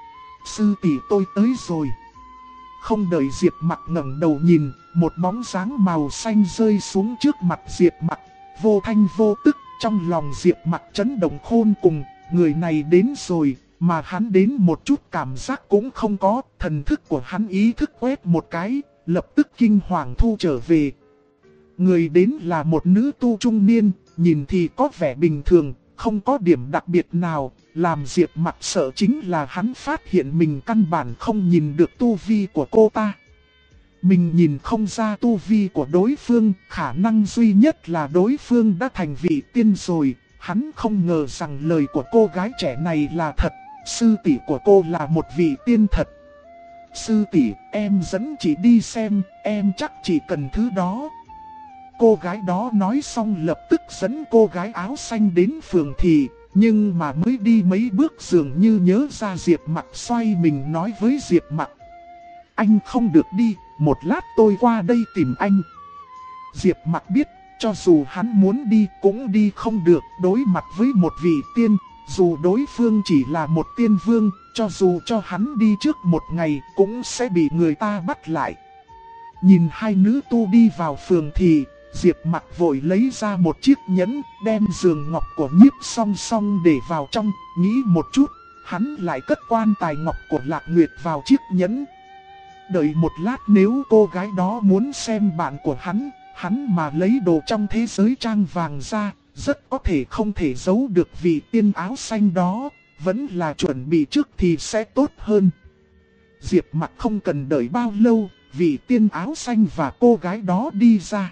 sư tỷ tôi tới rồi. Không đợi Diệp Mặc ngẩng đầu nhìn, một bóng dáng màu xanh rơi xuống trước mặt Diệp Mặc, vô thanh vô tức. Trong lòng Diệp Mặc chấn động khôn cùng, người này đến rồi, mà hắn đến một chút cảm giác cũng không có, thần thức của hắn ý thức quét một cái, lập tức kinh hoàng thu trở về. Người đến là một nữ tu trung niên, nhìn thì có vẻ bình thường, không có điểm đặc biệt nào, làm Diệp Mặc sợ chính là hắn phát hiện mình căn bản không nhìn được tu vi của cô ta. Mình nhìn không ra tu vi của đối phương, khả năng duy nhất là đối phương đã thành vị tiên rồi. Hắn không ngờ rằng lời của cô gái trẻ này là thật, sư tỷ của cô là một vị tiên thật. Sư tỷ, em dẫn chị đi xem, em chắc chị cần thứ đó. Cô gái đó nói xong lập tức dẫn cô gái áo xanh đến phường thị, nhưng mà mới đi mấy bước dường như nhớ ra Diệp Mặc, xoay mình nói với Diệp Mặc: anh không được đi. một lát tôi qua đây tìm anh. Diệp Mặc biết, cho dù hắn muốn đi cũng đi không được, đối mặt với một vị tiên, dù đối phương chỉ là một tiên vương, cho dù cho hắn đi trước một ngày cũng sẽ bị người ta bắt lại. Nhìn hai nữ tu đi vào phường thì Diệp Mặc vội lấy ra một chiếc nhẫn, đem giường ngọc của Nhiếp Song Song để vào trong, nghĩ một chút, hắn lại cất quan tài ngọc của Lạc Nguyệt vào chiếc nhẫn. Đợi một lát nếu cô gái đó muốn xem bạn của hắn mà lấy đồ trong thế giới trang vàng ra, rất có thể không thể giấu được vị tiên áo xanh đó, vẫn là chuẩn bị trước thì sẽ tốt hơn. Diệp Mặc không cần đợi bao lâu, vị tiên áo xanh và cô gái đó đi ra.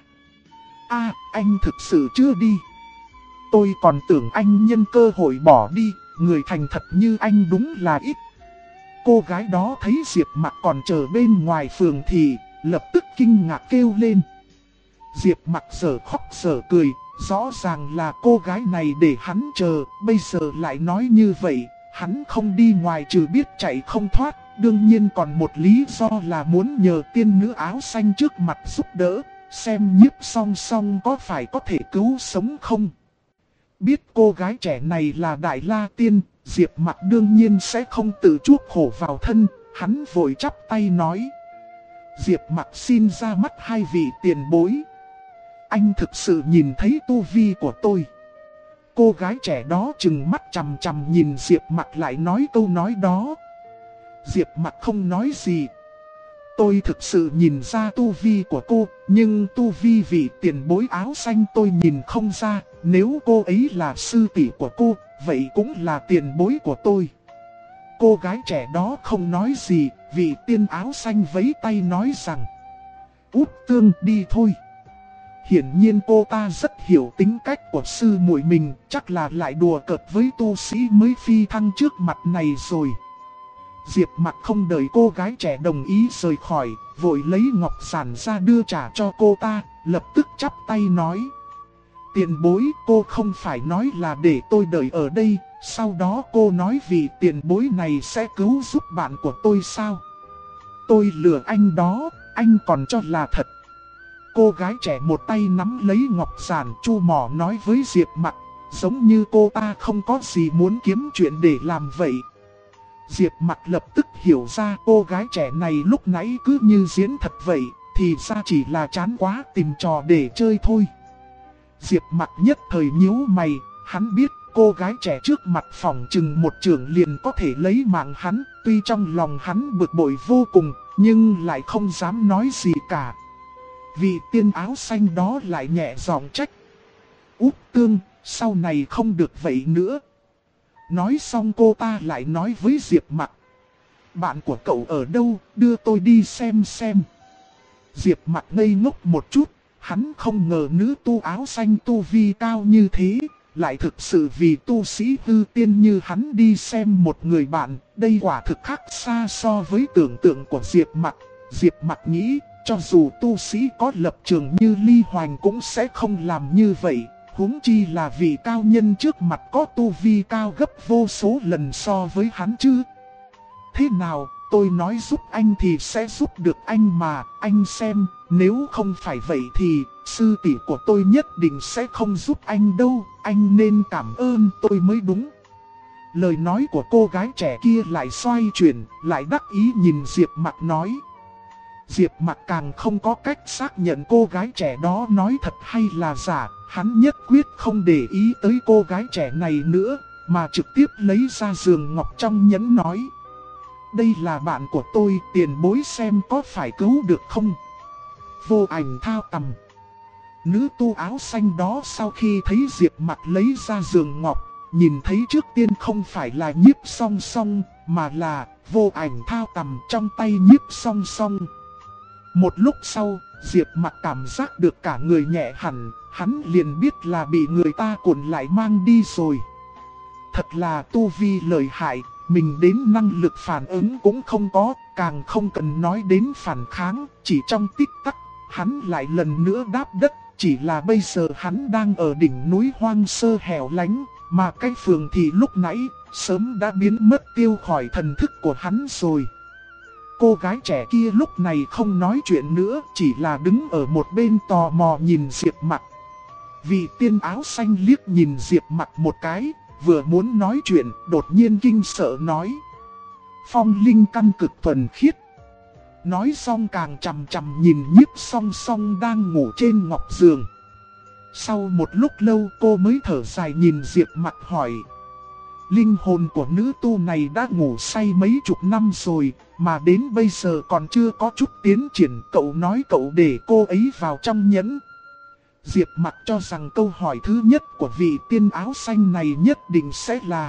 Anh thực sự chưa đi. Tôi còn tưởng anh nhân cơ hội bỏ đi, người thành thật như anh đúng là ít. Cô gái đó thấy Diệp Mặc còn chờ bên ngoài phường thì lập tức kinh ngạc kêu lên. Diệp Mặc giờ khóc giờ cười, rõ ràng là cô gái này để hắn chờ, bây giờ lại nói như vậy, hắn không đi ngoài trừ biết chạy không thoát, đương nhiên còn một lý do là muốn nhờ tiên nữ áo xanh trước mặt giúp đỡ, xem Nhiếp Song Song có phải có thể cứu sống không. Biết cô gái trẻ này là Đại La Tiên, Diệp Mặc đương nhiên sẽ không tự chuốc khổ vào thân, hắn vội chắp tay nói. Diệp Mặc xin ra mắt hai vị tiền bối. Anh thực sự nhìn thấy tu vi của tôi. Cô gái trẻ đó trừng mắt chằm chằm nhìn Diệp Mặc lại nói câu nói đó. Diệp Mặc không nói gì. Tôi thực sự nhìn ra tu vi của cô, nhưng tu vi vị tiền bối áo xanh tôi nhìn không ra. Nếu cô ấy là sư tỷ của cô, vậy cũng là tiền bối của tôi. Cô gái trẻ đó không nói gì, vị tiên áo xanh vẫy tay nói rằng. Út Tương đi thôi. Hiển nhiên cô ta rất hiểu tính cách của sư muội mình, chắc là lại đùa cợt với tu sĩ mới phi thăng trước mặt này rồi. Diệp Mặc không đợi cô gái trẻ đồng ý rời khỏi, vội lấy ngọc giản ra đưa trả cho cô ta, lập tức chắp tay nói. Tiền bối, cô không phải nói là để tôi đợi ở đây, sau đó cô nói vì tiền bối này sẽ cứu giúp bạn của tôi sao? Tôi lừa anh đó, anh còn cho là thật. Cô gái trẻ một tay nắm lấy ngọc giản chu mỏ nói với Diệp Mặc, giống như cô ta không có gì muốn kiếm chuyện để làm vậy. Diệp Mặc lập tức hiểu ra cô gái trẻ này lúc nãy cứ như diễn thật vậy, thì ra chỉ là chán quá tìm trò để chơi thôi. Diệp Mặc nhất thời nhíu mày, hắn biết cô gái trẻ trước mặt phỏng chừng một chưởng liền có thể lấy mạng hắn, tuy trong lòng hắn bực bội vô cùng, nhưng lại không dám nói gì cả. Vị tiên áo xanh đó lại nhẹ giọng trách. Út Tương, sau này không được vậy nữa. Nói xong cô ta lại nói với Diệp Mặc. Bạn của cậu ở đâu, đưa tôi đi xem xem. Diệp Mặc ngây ngốc một chút, hắn không ngờ nữ tu áo xanh tu vi cao như thế, lại thực sự vì tu sĩ hư tiên như hắn đi xem một người bạn, đây quả thực khác xa so với tưởng tượng của Diệp Mặc. Diệp Mặc nghĩ, cho dù tu sĩ có lập trường như Ly Hoành cũng sẽ không làm như vậy, huống chi là vị cao nhân trước mặt có tu vi cao gấp vô số lần so với hắn chứ. Thế nào, tôi nói giúp anh thì sẽ giúp được anh mà, anh xem, nếu không phải vậy thì sư tỷ của tôi nhất định sẽ không giúp anh đâu, anh nên cảm ơn tôi mới đúng. Lời nói của cô gái trẻ kia lại xoay chuyển, lại đắc ý nhìn Diệp Mặc nói. Diệp Mặc càng không có cách xác nhận cô gái trẻ đó nói thật hay là giả, hắn nhất quyết không để ý tới cô gái trẻ này nữa, mà trực tiếp lấy ra giường ngọc trong nhẫn nói. Đây là bạn của tôi, tiền bối xem có phải cứu được không? Vô Ảnh Thao Tầm. Nữ tu áo xanh đó sau khi thấy Diệp Mặc lấy ra giường ngọc, nhìn thấy trước tiên không phải là Nhiếp Song Song, mà là Vô Ảnh Thao Tầm trong tay Nhiếp Song Song. Một lúc sau, Diệp Mặc cảm giác được cả người nhẹ hẳn, hắn liền biết là bị người ta cuốn lại mang đi rồi. Thật là tu vi lợi hại, mình đến năng lực phản ứng cũng không có, càng không cần nói đến phản kháng, chỉ trong tích tắc, hắn lại lần nữa đáp đất, chỉ là bây giờ hắn đang ở đỉnh núi hoang sơ hẻo lánh, mà cái phường thì lúc nãy, sớm đã biến mất tiêu khỏi thần thức của hắn rồi. Cô gái trẻ kia lúc này không nói chuyện nữa, chỉ là đứng ở một bên tò mò nhìn Diệp Mặc. Vị tiên áo xanh liếc nhìn Diệp Mặc một cái, vừa muốn nói chuyện, đột nhiên kinh sợ nói: phong linh căn cực thuần khiết. Nói xong càng chằm chằm nhìn Nhiếp Song Song đang ngủ trên ngọc giường. Sau một lúc lâu cô mới thở dài nhìn Diệp Mặc hỏi: linh hồn của nữ tu này đã ngủ say mấy chục năm rồi, mà đến bây giờ còn chưa có chút tiến triển. Cậu nói cậu để cô ấy vào trong nhẫn. Diệp Mặc cho rằng câu hỏi thứ nhất của vị tiên áo xanh này nhất định sẽ là: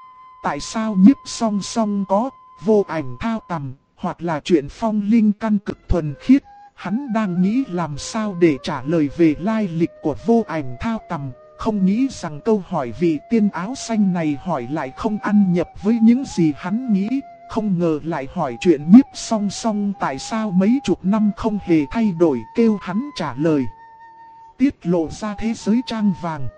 tại sao Nhiếp Song Song có vô ảnh thao tầm, hoặc là chuyện phong linh căn cực thuần khiết. Hắn đang nghĩ làm sao để trả lời về lai lịch của vô ảnh thao tầm, không nghĩ rằng câu hỏi vị tiên áo xanh này hỏi lại không ăn nhập với những gì hắn nghĩ. Không ngờ lại hỏi chuyện Nhiếp Song Song tại sao mấy chục năm không hề thay đổi, kêu hắn trả lời. Tiết lộ ra thế giới trang vàng.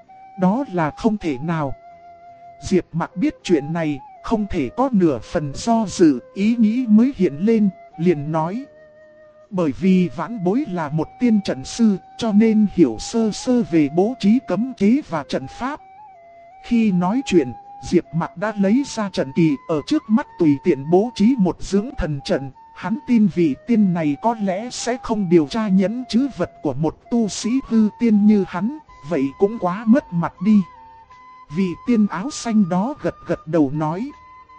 Đó là không thể nào. Diệp Mặc biết chuyện này, không thể có nửa phần do dự, ý nghĩ mới hiện lên, liền nói: bởi vì Vãn Bối là một tiên trận sư, cho nên hiểu sơ sơ về bố trí cấm chế và trận pháp. Khi nói chuyện, Diệp Mặc đã lấy ra trận kỳ ở trước mắt tùy tiện bố trí một dưỡng thần trận. Hắn tin vị tiên này có lẽ sẽ không điều tra nhẫn chứ vật của một tu sĩ hư tiên như hắn, vậy cũng quá mất mặt đi. Vị tiên áo xanh đó gật gật đầu nói: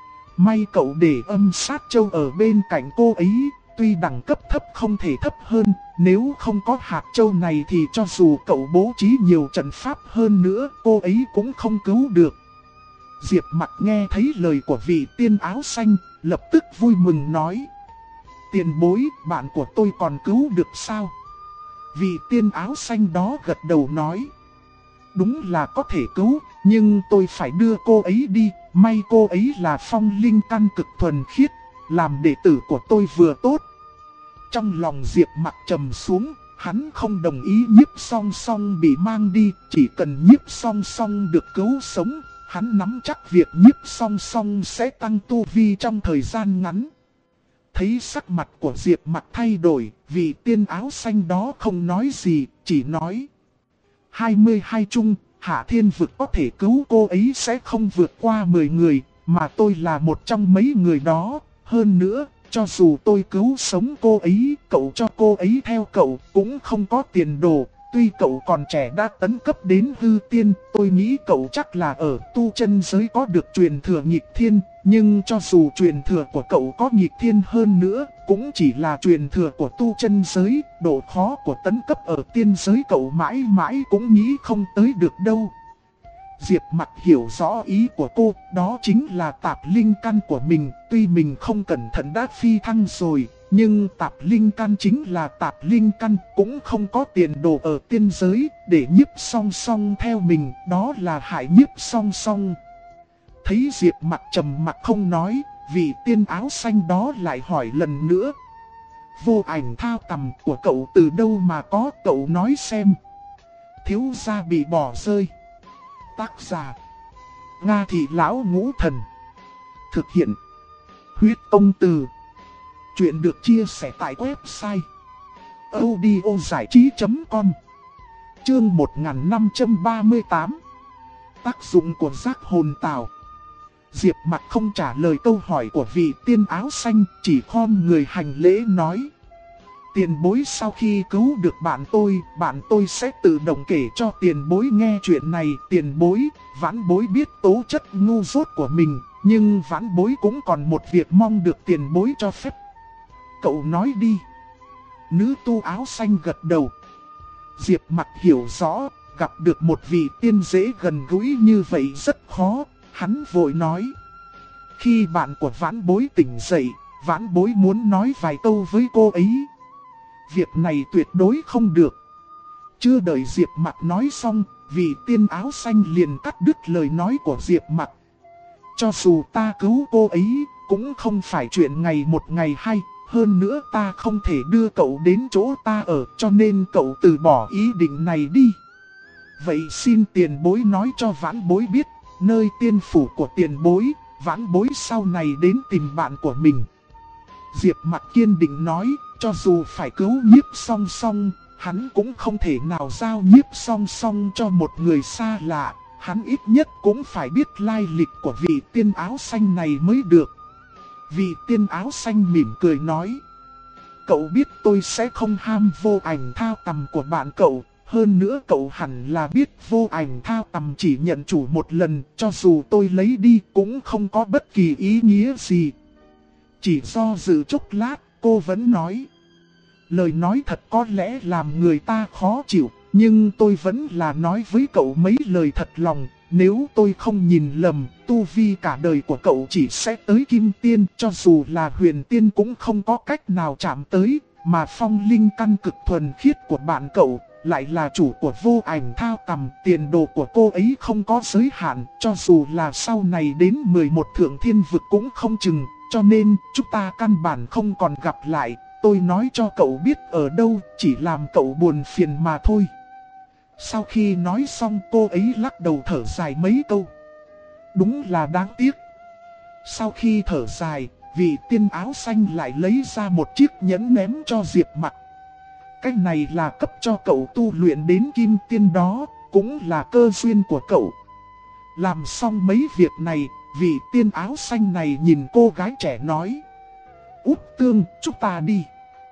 may cậu để âm sát châu ở bên cạnh cô ấy, tuy đẳng cấp thấp không thể thấp hơn, nếu không có hạt châu này thì cho dù cậu bố trí nhiều trận pháp hơn nữa, cô ấy cũng không cứu được. Diệp Mặc nghe thấy lời của vị tiên áo xanh, lập tức vui mừng nói: tiền bối, bạn của tôi còn cứu được sao? Vị tiên áo xanh đó gật đầu nói: đúng là có thể cứu, nhưng tôi phải đưa cô ấy đi. May cô ấy là phong linh căn cực thuần khiết, làm đệ tử của tôi vừa tốt. Trong lòng Diệp Mặc trầm xuống, hắn không đồng ý Nhiếp Song Song bị mang đi. Chỉ cần Nhiếp Song Song được cứu sống, hắn nắm chắc việc Nhiếp Song Song sẽ tăng tu vi trong thời gian ngắn. Thấy sắc mặt của Diệp Mặc thay đổi, vị tiên áo xanh đó không nói gì, chỉ nói: 22 chung, Hạ Thiên Vực có thể cứu cô ấy sẽ không vượt qua 10 người, mà tôi là một trong mấy người đó. Hơn nữa, cho dù tôi cứu sống cô ấy, cậu cho cô ấy theo cậu cũng không có tiền đồ. Tuy cậu còn trẻ đã tấn cấp đến hư tiên, tôi nghĩ cậu chắc là ở tu chân giới có được truyền thừa nghịch thiên. Nhưng cho dù truyền thừa của cậu có nghịch thiên hơn nữa, cũng chỉ là truyền thừa của tu chân giới. Độ khó của tấn cấp ở tiên giới cậu mãi mãi cũng nghĩ không tới được đâu. Diệp Mặc hiểu rõ ý của cô, đó chính là tạp linh căn của mình. Tuy mình không cẩn thận đã phi thăng rồi, nhưng tạp linh căn chính là tạp linh căn, cũng không có tiền đồ ở tiên giới. Để Nhiếp Song Song theo mình, đó là hại Nhiếp Song Song. Thấy Diệp Mặc trầm mặc không nói, vị tiên áo xanh đó lại hỏi lần nữa: vô ảnh thao tầm của cậu từ đâu mà có, cậu nói xem. Thiếu gia bị bỏ rơi. Tác giả: Nga Thị Lão Ngũ Thần. Thực hiện: Huyết Công Từ. Chuyện được chia sẻ tại website audiozảichí.com. Chương 1538. Tác dụng của giác hồn tào. Diệp Mặc không trả lời câu hỏi của vị tiên áo xanh, chỉ khom người hành lễ nói: tiền bối sau khi cứu được bạn tôi sẽ tự động kể cho tiền bối nghe chuyện này. Tiền bối, Vãn Bối biết tố chất ngu dốt của mình, nhưng Vãn Bối cũng còn một việc mong được tiền bối cho phép. Cậu nói đi. Nữ tu áo xanh gật đầu. Diệp Mặc hiểu rõ, gặp được một vị tiên dễ gần gũi như vậy rất khó. Hắn vội nói: khi bạn của Vãn Bối tỉnh dậy, Vãn Bối muốn nói vài câu với cô ấy. Việc này tuyệt đối không được. Chưa đợi Diệp Mặc nói xong, vị tiên áo xanh liền cắt đứt lời nói của Diệp Mặc. Cho dù ta cứu cô ấy, cũng không phải chuyện ngày một ngày hai. Hơn nữa ta không thể đưa cậu đến chỗ ta ở, cho nên cậu từ bỏ ý định này đi. Vậy xin tiền bối nói cho Vãn Bối biết, nơi tiên phủ của tiền bối, Vãn Bối sau này đến tìm bạn của mình. Diệp Mặc kiên định nói, cho dù phải cứu Nhiếp Song Song, hắn cũng không thể nào giao Nhiếp Song Song cho một người xa lạ. Hắn ít nhất cũng phải biết lai lịch của vị tiên áo xanh này mới được. Vị tiên áo xanh mỉm cười nói, cậu biết tôi sẽ không ham vô ảnh thao tầm của bạn cậu. Hơn nữa cậu hẳn là biết vô ảnh thao tầm chỉ nhận chủ một lần, cho dù tôi lấy đi cũng không có bất kỳ ý nghĩa gì. Chỉ do dự chốc lát, cô vẫn nói, lời nói thật có lẽ làm người ta khó chịu, nhưng tôi vẫn là nói với cậu mấy lời thật lòng. Nếu tôi không nhìn lầm, tu vi cả đời của cậu chỉ sẽ tới kim tiên, cho dù là huyền tiên cũng không có cách nào chạm tới. Mà phong linh căn cực thuần khiết của bạn cậu lại là chủ của vô ảnh thao tầm, tiền đồ của cô ấy không có giới hạn, cho dù là sau này đến 11 thượng thiên vực cũng không chừng, cho nên chúng ta căn bản không còn gặp lại. Tôi nói cho cậu biết ở đâu, chỉ làm cậu buồn phiền mà thôi. Sau khi nói xong cô ấy lắc đầu thở dài mấy câu. Đúng là đáng tiếc. Sau khi thở dài, vị tiên áo xanh lại lấy ra một chiếc nhẫn ném cho Diệp Mặc. Cái này là cấp cho cậu tu luyện đến kim tiên đó, cũng là cơ duyên của cậu. Làm xong mấy việc này, vị tiên áo xanh này nhìn cô gái trẻ nói, Út Tương, chúng ta đi.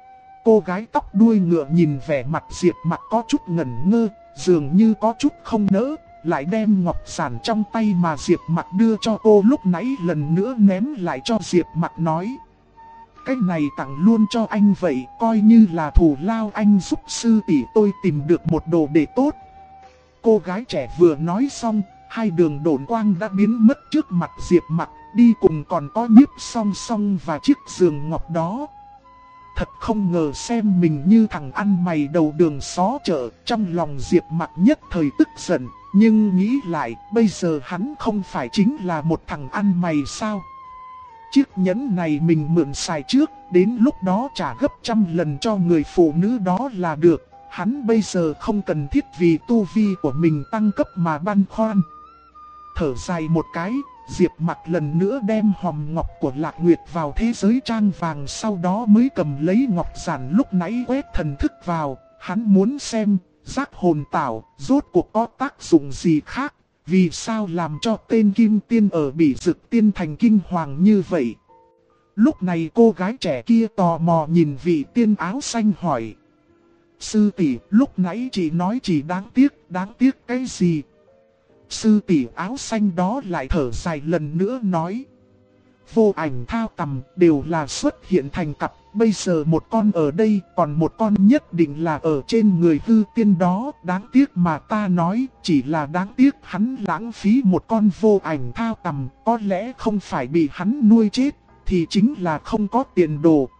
Cô gái tóc đuôi ngựa nhìn vẻ mặt Diệp Mặc có chút ngẩn ngơ, dường như có chút không nỡ, lại đem ngọc giản trong tay mà Diệp Mặc đưa cho cô lúc nãy lần nữa ném lại cho Diệp Mặc nói, cái này tặng luôn cho anh vậy, coi như là thù lao anh giúp sư tỷ tôi tìm được một đồ đệ tốt. Cô gái trẻ vừa nói xong, hai đường độn quang đã biến mất trước mặt Diệp Mặc, đi cùng còn có Nhiếp Song Song và chiếc giường ngọc đó. Thật không ngờ xem mình như thằng ăn mày đầu đường xó chợ, trong lòng Diệp Mặc nhất thời tức giận, nhưng nghĩ lại, bây giờ hắn không phải chính là một thằng ăn mày sao? Chiếc nhẫn này mình mượn xài trước, đến lúc đó trả gấp 100 lần cho người phụ nữ đó là được. Hắn bây giờ không cần thiết vì tu vi của mình tăng cấp mà băn khoăn. Thở dài một cái, Diệp Mặc lần nữa đem hòm ngọc của Lạc Nguyệt vào thế giới trang vàng, sau đó mới cầm lấy ngọc giản lúc nãy quét thần thức vào. Hắn muốn xem giác hồn tảo rốt cuộc có tác dụng gì khác, vì sao làm cho tên kim tiên ở Bỉ Dực Tiên Thành kinh hoàng như vậy. Lúc này cô gái trẻ kia tò mò nhìn vị tiên áo xanh hỏi, sư tỷ, lúc nãy chị nói chỉ đáng tiếc cái gì? Sư tỷ áo xanh đó lại thở dài lần nữa nói, vô ảnh thao tầm đều là xuất hiện thành cặp, bây giờ một con ở đây, còn một con nhất định là ở trên người hư tiên đó. Đáng tiếc mà ta nói, chỉ là đáng tiếc hắn lãng phí một con vô ảnh thao tầm, có lẽ không phải bị hắn nuôi chết, thì chính là không có tiền đồ.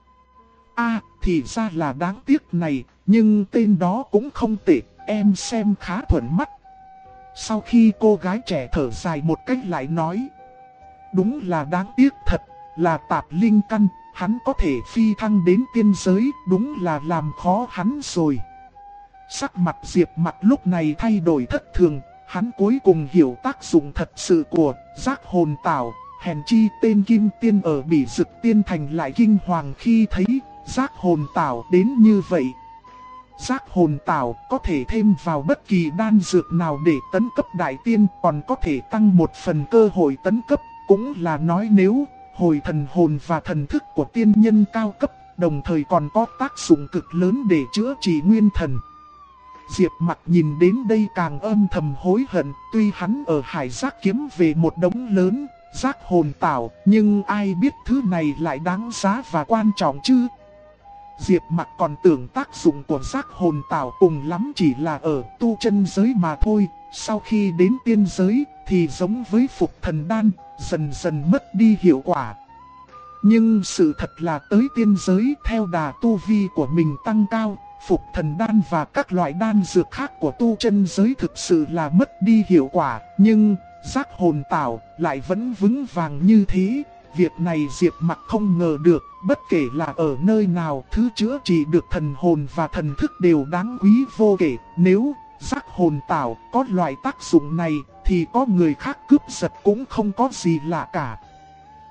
Thì ra là đáng tiếc này, nhưng tên đó cũng không tệ, em xem khá thuận mắt. Sau khi cô gái trẻ thở dài một cách lại nói, đúng là đáng tiếc thật, là tạp linh căn, hắn có thể phi thăng đến tiên giới, đúng là làm khó hắn rồi. Sắc mặt Diệp Mặc lúc này thay đổi thất thường, hắn cuối cùng hiểu tác dụng thật sự của giác hồn tảo. Hèn chi tên kim tiên ở Bỉ Dực Tiên Thành lại kinh hoàng khi thấy giác hồn tảo đến như vậy. Giác hồn tảo có thể thêm vào bất kỳ đan dược nào để tấn cấp đại tiên, còn có thể tăng một phần cơ hội tấn cấp. Cũng là nói nếu hồi thần hồn và thần thức của tiên nhân cao cấp, đồng thời còn có tác dụng cực lớn để chữa trị nguyên thần. Diệp Mặc nhìn đến đây càng âm thầm hối hận, tuy hắn ở Hải Giác kiếm về một đống lớn giác hồn tảo, nhưng ai biết thứ này lại đáng giá và quan trọng chứ. Diệp Mặc còn tưởng tác dụng của giác hồn tảo cùng lắm chỉ là ở tu chân giới mà thôi, sau khi đến tiên giới thì giống với phục thần đan, dần dần mất đi hiệu quả. Nhưng sự thật là tới tiên giới theo đà tu vi của mình tăng cao, phục thần đan và các loại đan dược khác của tu chân giới thực sự là mất đi hiệu quả, nhưng giác hồn tảo lại vẫn vững vàng như thế. Việc này Diệp Mặc không ngờ được, bất kể là ở nơi nào, thứ chữa trị được thần hồn và thần thức đều đáng quý vô kể. Nếu giác hồn tảo có loại tác dụng này thì có người khác cướp giật cũng không có gì lạ cả.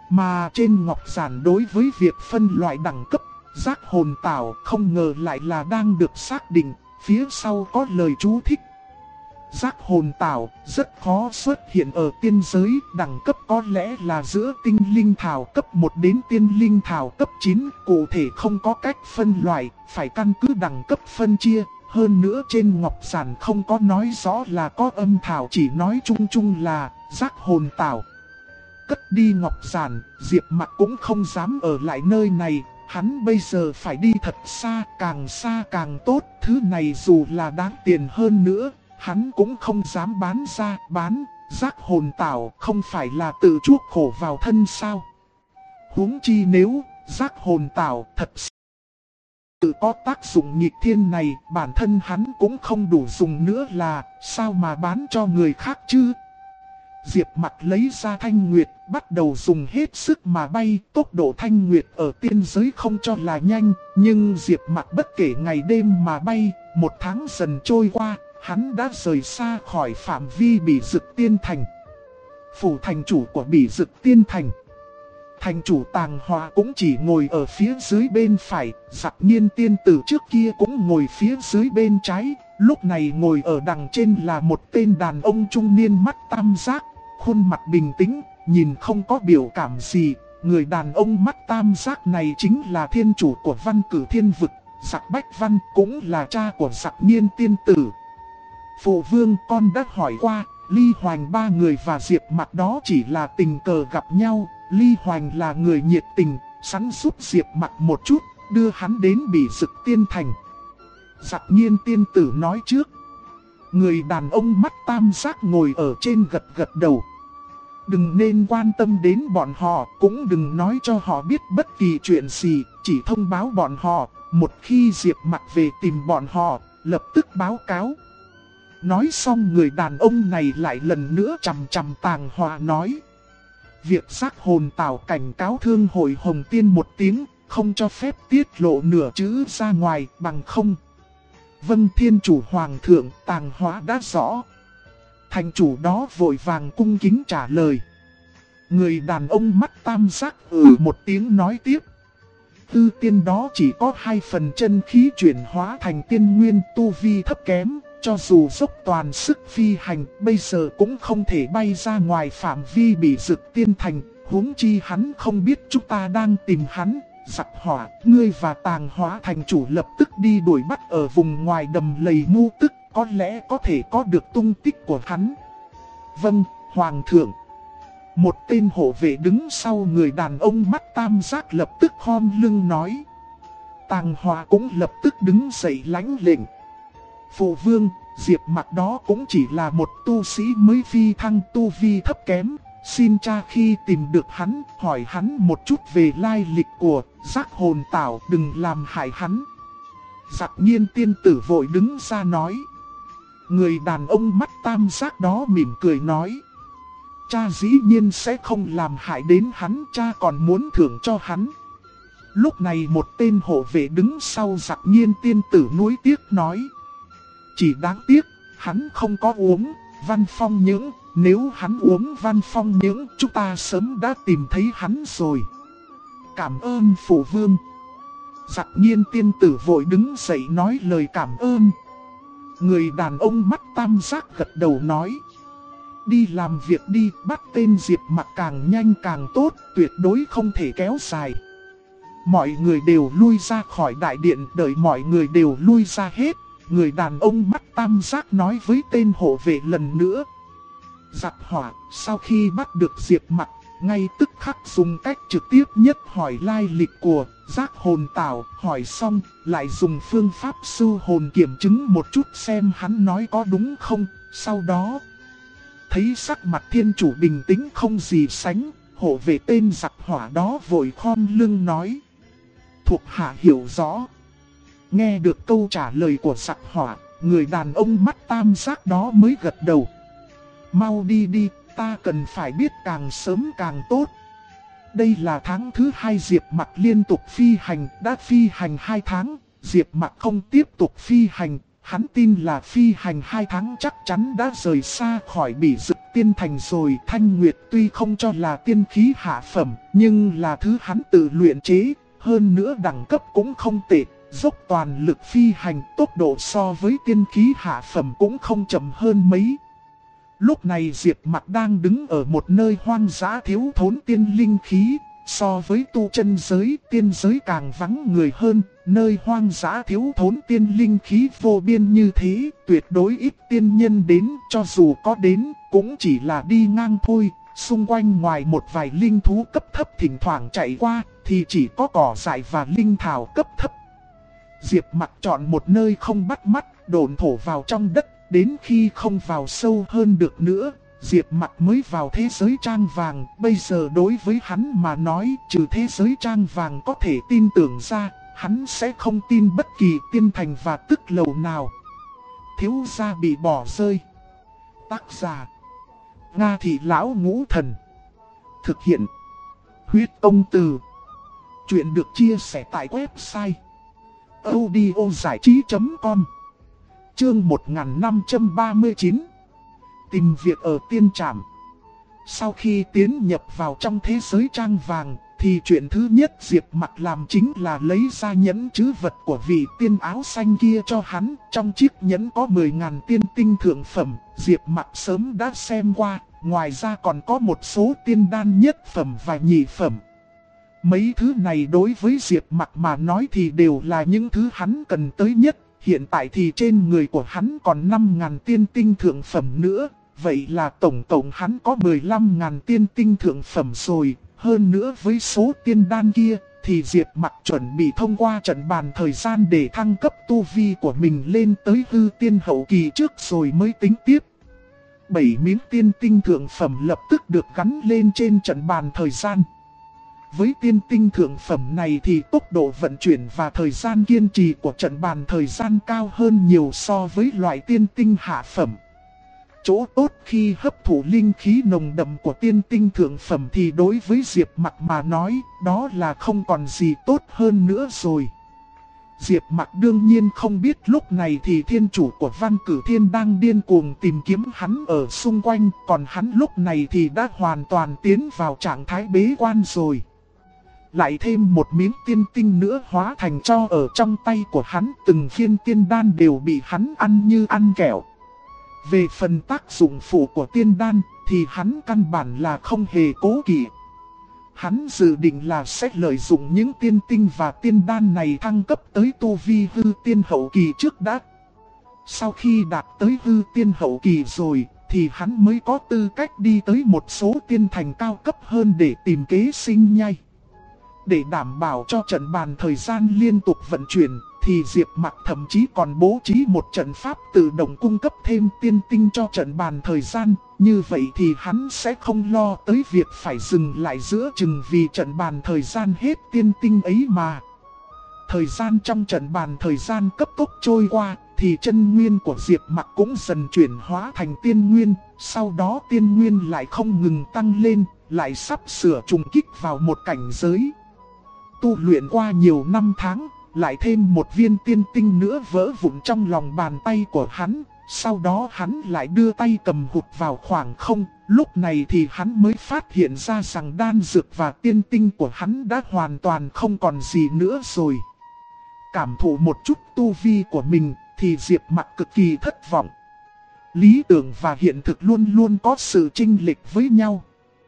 Mà trên ngọc giản đối với việc phân loại đẳng cấp, giác hồn tảo không ngờ lại là đang được xác định, phía sau có lời chú thích. Giác hồn tảo rất khó xuất hiện ở tiên giới, đẳng cấp có lẽ là giữa tinh linh thảo cấp 1 đến tiên linh thảo cấp 9, cụ thể không có cách phân loại, phải căn cứ đẳng cấp phân chia. Hơn nữa trên ngọc giản không có nói rõ là có âm thảo, chỉ nói chung chung là giác hồn tảo. Cất đi ngọc giản, Diệp Mặc cũng không dám ở lại nơi này, hắn bây giờ phải đi thật xa càng tốt, thứ này dù là đáng tiền hơn nữa, hắn cũng không dám bán ra, bán, giác hồn tảo không phải là tự chuốc khổ vào thân sao. Huống chi nếu, giác hồn tảo thật sự tự có tác dụng nghịch thiên này, bản thân hắn cũng không đủ dùng nữa là, sao mà bán cho người khác chứ. Diệp Mặc lấy ra Thanh Nguyệt, bắt đầu dùng hết sức mà bay, tốc độ Thanh Nguyệt ở tiên giới không cho là nhanh, nhưng Diệp Mặc bất kể ngày đêm mà bay, 1 tháng dần trôi qua, hắn đã rời xa khỏi phạm vi Bỉ Dực Tiên Thành. Phủ thành chủ của Bỉ Dực Tiên Thành, thành chủ Tàng Hóa cũng chỉ ngồi ở phía dưới bên phải, Dặc Nhiên tiên tử trước kia cũng ngồi phía dưới bên trái, lúc này ngồi ở đằng trên là một tên đàn ông trung niên mắt tam giác, khuôn mặt bình tĩnh, nhìn không có biểu cảm gì. Người đàn ông mắt tam giác này chính là thiên chủ của Văn Cử Thiên Vực, Dặc Bách Văn, cũng là cha của Dặc Nhiên tiên tử. Phụ vương, con đã hỏi qua, Ly Hoành 3 người và Diệp Mặc đó chỉ là tình cờ gặp nhau. Ly Hoành là người nhiệt tình, sẵn giúp Diệp Mặc một chút, đưa hắn đến Bỉ Dực Tiên Thành. Dặc Nhiên tiên tử nói trước. Người đàn ông mắt tam giác ngồi ở trên gật gật đầu. Đừng nên quan tâm đến bọn họ, cũng đừng nói cho họ biết bất kỳ chuyện gì, chỉ thông báo bọn họ, một khi Diệp Mặc về tìm bọn họ, lập tức báo cáo. Nói xong người đàn ông này lại lần nữa chằm chằm Tàng Hóa nói. Việc giác hồn tảo cảnh cáo thương hội Hồng Tiên một tiếng, không cho phép tiết lộ nửa chữ ra ngoài, bằng không. Vâng thiên chủ hoàng thượng, Tàng Hóa đã rõ. Thành chủ đó vội vàng cung kính trả lời. Người đàn ông mắt tam giác một tiếng nói tiếp. Tư tiên đó chỉ có 2 phần chân khí chuyển hóa thành tiên nguyên, tu vi thấp kém. Cho dù dốc toàn sức phi hành, bây giờ cũng không thể bay ra ngoài phạm vi Bỉ Dực Tiên Thành. Huống chi hắn không biết chúng ta đang tìm hắn. Dặc Hỏa, ngươi và Tàng Hóa thành chủ lập tức đi đuổi bắt ở vùng ngoài đầm lầy Ngu Tức, có lẽ có thể có được tung tích của hắn. Vâng, Hoàng thượng. Một tên hộ vệ đứng sau người đàn ông mắt tam giác lập tức khom lưng nói. Tàng Hóa cũng lập tức đứng dậy lãnh lệnh. Phụ vương, Diệp Mặc đó cũng chỉ là một tu sĩ mới phi thăng, tu vi thấp kém. Xin cha khi tìm được hắn, hỏi hắn một chút về lai lịch của giác hồn tảo, đừng làm hại hắn. Dặc Nhiên tiên tử vội đứng ra nói. Người đàn ông mắt tam giác đó mỉm cười nói. Cha dĩ nhiên sẽ không làm hại đến hắn, cha còn muốn thưởng cho hắn. Lúc này một tên hộ vệ đứng sau Dặc Nhiên tiên tử nuối tiếc nói. Chỉ đáng tiếc, hắn không có uống Văn Phong Nhưỡng, nếu hắn uống Văn Phong Nhưỡng chúng ta sớm đã tìm thấy hắn rồi. Cảm ơn phụ vương. Dặc Nhiên tiên tử vội đứng dậy nói lời cảm ơn. Người đàn ông mắt tam giác gật đầu nói. Đi làm việc đi, bắt tên Diệp Mặc càng nhanh càng tốt, tuyệt đối không thể kéo dài. Mọi người đều lui ra khỏi đại điện, đợi mọi người đều lui ra hết. Người đàn ông mắt tam giác nói với tên hộ vệ lần nữa. Dặc Hỏa, sau khi bắt được Diệp Mặc, ngay tức khắc dùng cách trực tiếp nhất hỏi lai lịch của giác hồn tảo, hỏi xong, lại dùng phương pháp sưu hồn kiểm chứng một chút xem hắn nói có đúng không. Sau đó, thấy sắc mặt thiên chủ bình tĩnh không gì sánh, hộ vệ tên Dặc Hỏa đó vội khom lưng nói. Thuộc hạ hiểu rõ. Nghe được câu trả lời của Dặc Hỏa, người đàn ông mắt tam giác đó mới gật đầu. Mau đi đi, ta cần phải biết càng sớm càng tốt. Đây là tháng thứ 2 Diệp Mặc liên tục phi hành, đã phi hành 2 tháng, Diệp Mặc không tiếp tục phi hành, hắn tin là phi hành 2 tháng chắc chắn đã rời xa khỏi Bỉ Dực tiên thành rồi. Thanh Nguyệt tuy không cho là tiên khí hạ phẩm, nhưng là thứ hắn tự luyện chế, hơn nữa đẳng cấp cũng không tệ. Dốc toàn lực phi hành, tốc độ so với tiên khí hạ phẩm cũng không chậm hơn mấy. Lúc này Diệp Mặc đang đứng ở một nơi hoang dã thiếu thốn tiên linh khí. So với tu chân giới, tiên giới càng vắng người hơn. Nơi hoang dã thiếu thốn tiên linh khí vô biên như thế, tuyệt đối ít tiên nhân đến. Cho dù có đến, cũng chỉ là đi ngang thôi. Xung quanh ngoài một vài linh thú cấp thấp thỉnh thoảng chạy qua, thì chỉ có cỏ dại và linh thảo cấp thấp. Diệp Mặc chọn một nơi không bắt mắt, độn thổ vào trong đất. Đến khi không vào sâu hơn được nữa, Diệp Mặc mới vào thế giới trang vàng. Bây giờ đối với hắn mà nói, trừ thế giới trang vàng có thể tin tưởng ra, hắn sẽ không tin bất kỳ tiên thành và tức lầu nào. Thiếu gia bị bỏ rơi. Tác giả: Nga Thị Lão Ngũ Thần. Thực hiện: Huyết Ông Từ. Chuyện được chia sẻ tại website audiozảichí.com. Chương 1539. Tìm việc ở tiên trạm. Sau khi tiến nhập vào trong thế giới trang vàng, thì chuyện thứ nhất Diệp Mặc làm chính là lấy ra nhẫn trữ vật của vị tiên áo xanh kia cho hắn. Trong chiếc nhẫn có 10.000 tiên tinh thượng phẩm, Diệp Mặc sớm đã xem qua. Ngoài ra còn có một số tiên đan nhất phẩm và nhị phẩm. Mấy thứ này đối với Diệp Mặc mà nói thì đều là những thứ hắn cần tới nhất. Hiện tại thì trên người của hắn còn 5.000 tiên tinh thượng phẩm nữa. Vậy là tổng cộng hắn có 15.000 tiên tinh thượng phẩm rồi. Hơn nữa với số tiên đan kia, thì Diệp Mặc chuẩn bị thông qua trận bàn thời gian để thăng cấp tu vi của mình lên tới hư tiên hậu kỳ trước rồi mới tính tiếp. 7 miếng tiên tinh thượng phẩm lập tức được gắn lên trên trận bàn thời gian. Với tiên tinh thượng phẩm này thì tốc độ vận chuyển và thời gian kiên trì của trận bàn thời gian cao hơn nhiều so với loại tiên tinh hạ phẩm. Chỗ tốt khi hấp thụ linh khí nồng đậm của tiên tinh thượng phẩm thì đối với Diệp Mặc mà nói, đó là không còn gì tốt hơn nữa rồi. Diệp Mặc đương nhiên không biết lúc này thì thiên chủ của Văn Cử Thiên đang điên cuồng tìm kiếm hắn ở xung quanh, còn hắn lúc này thì đã hoàn toàn tiến vào trạng thái bế quan rồi. Lại thêm một miếng tiên tinh nữa hóa thành tro ở trong tay của hắn, từng viên tiên đan đều bị hắn ăn như ăn kẹo. Về phần tác dụng phụ của tiên đan thì hắn căn bản là không hề cố kỵ. Hắn dự định là sẽ lợi dụng những tiên tinh và tiên đan này thăng cấp tới tu vi hư tiên hậu kỳ trước đã. Sau khi đạt tới hư tiên hậu kỳ rồi, thì hắn mới có tư cách đi tới một số tiên thành cao cấp hơn để tìm kế sinh nhai. Để đảm bảo cho trận bàn thời gian liên tục vận chuyển, thì Diệp Mặc thậm chí còn bố trí một trận pháp tự động cung cấp thêm tiên tinh cho trận bàn thời gian. Như vậy thì hắn sẽ không lo tới việc phải dừng lại giữa chừng vì trận bàn thời gian hết tiên tinh ấy mà. Thời gian trong trận bàn thời gian cấp tốc trôi qua, thì chân nguyên của Diệp Mặc cũng dần chuyển hóa thành tiên nguyên. Sau đó tiên nguyên lại không ngừng tăng lên, lại sắp sửa trùng kích vào một cảnh giới. Tu luyện qua nhiều năm tháng, lại thêm một viên tiên tinh nữa vỡ vụn trong lòng bàn tay của hắn. Sau đó hắn lại đưa tay cầm hụt vào khoảng không. Lúc này thì hắn mới phát hiện ra rằng đan dược và tiên tinh của hắn đã hoàn toàn không còn gì nữa rồi. Cảm thụ một chút tu vi của mình thì Diệp Mặc cực kỳ thất vọng. Lý tưởng và hiện thực luôn luôn có sự chênh lệch với nhau.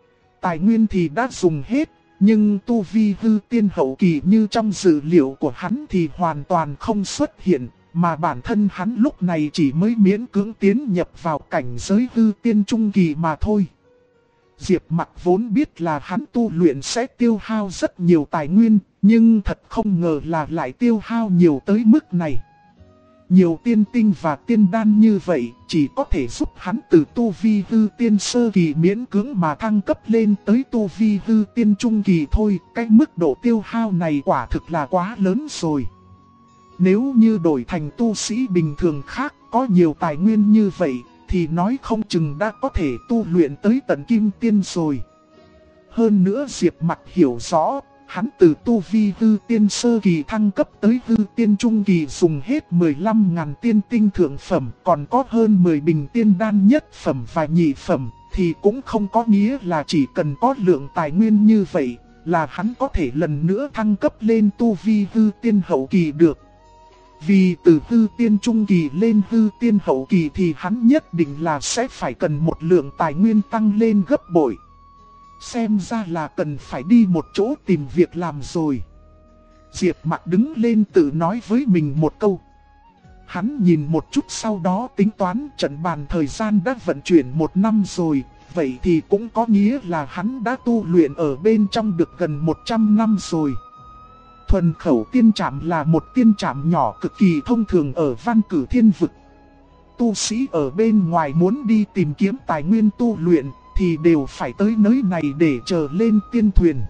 Tài nguyên thì đã dùng hết, nhưng tu vi hư tiên hậu kỳ như trong dữ liệu của hắn thì hoàn toàn không xuất hiện, mà bản thân hắn lúc này chỉ mới miễn cưỡng tiến nhập vào cảnh giới hư tiên trung kỳ mà thôi. Diệp Mặc vốn biết là hắn tu luyện sẽ tiêu hao rất nhiều tài nguyên, nhưng thật không ngờ là lại tiêu hao nhiều tới mức này. Nhiều tiên tinh và tiên đan như vậy chỉ có thể giúp hắn từ tu vi hư tiên sơ kỳ miễn cưỡng mà thăng cấp lên tới tu vi hư tiên trung kỳ thôi. Cái mức độ tiêu hao này quả thực là quá lớn rồi. Nếu như đổi thành tu sĩ bình thường khác có nhiều tài nguyên như vậy thì nói không chừng đã có thể tu luyện tới tận kim tiên rồi. Hơn nữa Diệp Mặc hiểu rõ, hắn từ tu vi hư tiên sơ kỳ thăng cấp tới hư tiên trung kỳ dùng hết 15.000 tiên tinh thượng phẩm, còn có hơn 10 bình tiên đan nhất phẩm và nhị phẩm. thì cũng không có nghĩa là chỉ cần có lượng tài nguyên như vậy là hắn có thể lần nữa thăng cấp lên tu vi hư tiên hậu kỳ được. Vì từ hư tiên trung kỳ lên hư tiên hậu kỳ thì hắn nhất định là sẽ phải cần một lượng tài nguyên tăng lên gấp bội. Xem ra là cần phải đi một chỗ tìm việc làm rồi. Diệp Mạc đứng lên tự nói với mình một câu. Hắn nhìn một chút sau đó tính toán trận bàn thời gian đã vận chuyển 1 năm rồi. Vậy thì cũng có nghĩa là hắn đã tu luyện ở bên trong được gần 100 năm rồi. Thuần khẩu tiên trảm là một tiên trảm nhỏ cực kỳ thông thường ở Văn Cử Thiên Vực. Tu sĩ ở bên ngoài muốn đi tìm kiếm tài nguyên tu luyện thì đều phải tới nơi này để chờ lên tiên thuyền.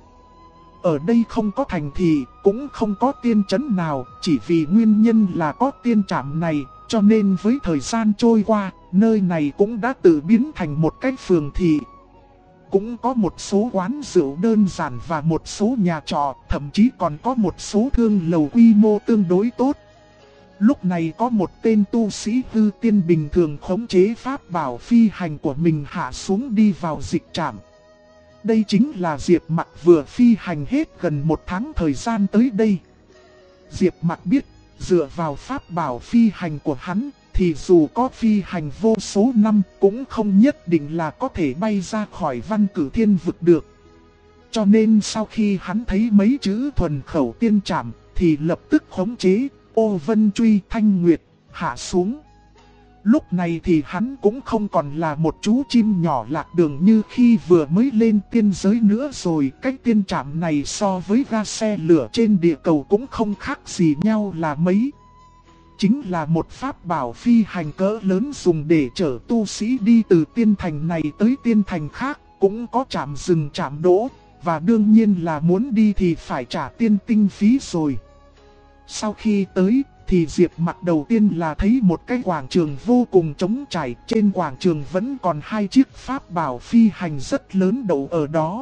Ở đây không có thành thị, cũng không có tiên trấn nào, chỉ vì nguyên nhân là có tiên trảm này, cho nên với thời gian trôi qua, nơi này cũng đã tự biến thành một cái phường thị. Cũng có một số quán rượu đơn giản và một số nhà trọ, thậm chí còn có một số thương lầu quy mô tương đối tốt. Lúc này có một tên tu sĩ hư tiên bình thường khống chế pháp bảo phi hành của mình hạ xuống đi vào dịch trạm. Đây chính là Diệp Mạc vừa phi hành hết gần 1 tháng thời gian tới đây. Diệp Mạc biết, dựa vào pháp bảo phi hành của hắn, thì dù có phi hành vô số năm cũng không nhất định là có thể bay ra khỏi Văn Cử Thiên Vực được. Cho nên sau khi hắn thấy mấy chữ thuần khẩu tiên trảm thì lập tức khống chế Ô Vân Truy Thanh Nguyệt hạ xuống. Lúc này thì hắn cũng không còn là một chú chim nhỏ lạc đường như khi vừa mới lên tiên giới nữa rồi. Cái tiên trảm này so với ga xe lửa trên địa cầu cũng không khác gì nhau là mấy. Chính là một pháp bảo phi hành cỡ lớn dùng để chở tu sĩ đi từ tiên thành này tới tiên thành khác, cũng có trạm dừng trạm đỗ, và đương nhiên là muốn đi thì phải trả tiên tinh phí rồi. Sau khi tới thì Diệp Mạc đầu tiên là thấy một cái quảng trường vô cùng trống trải, trên quảng trường vẫn còn 2 chiếc pháp bảo phi hành rất lớn đậu ở đó.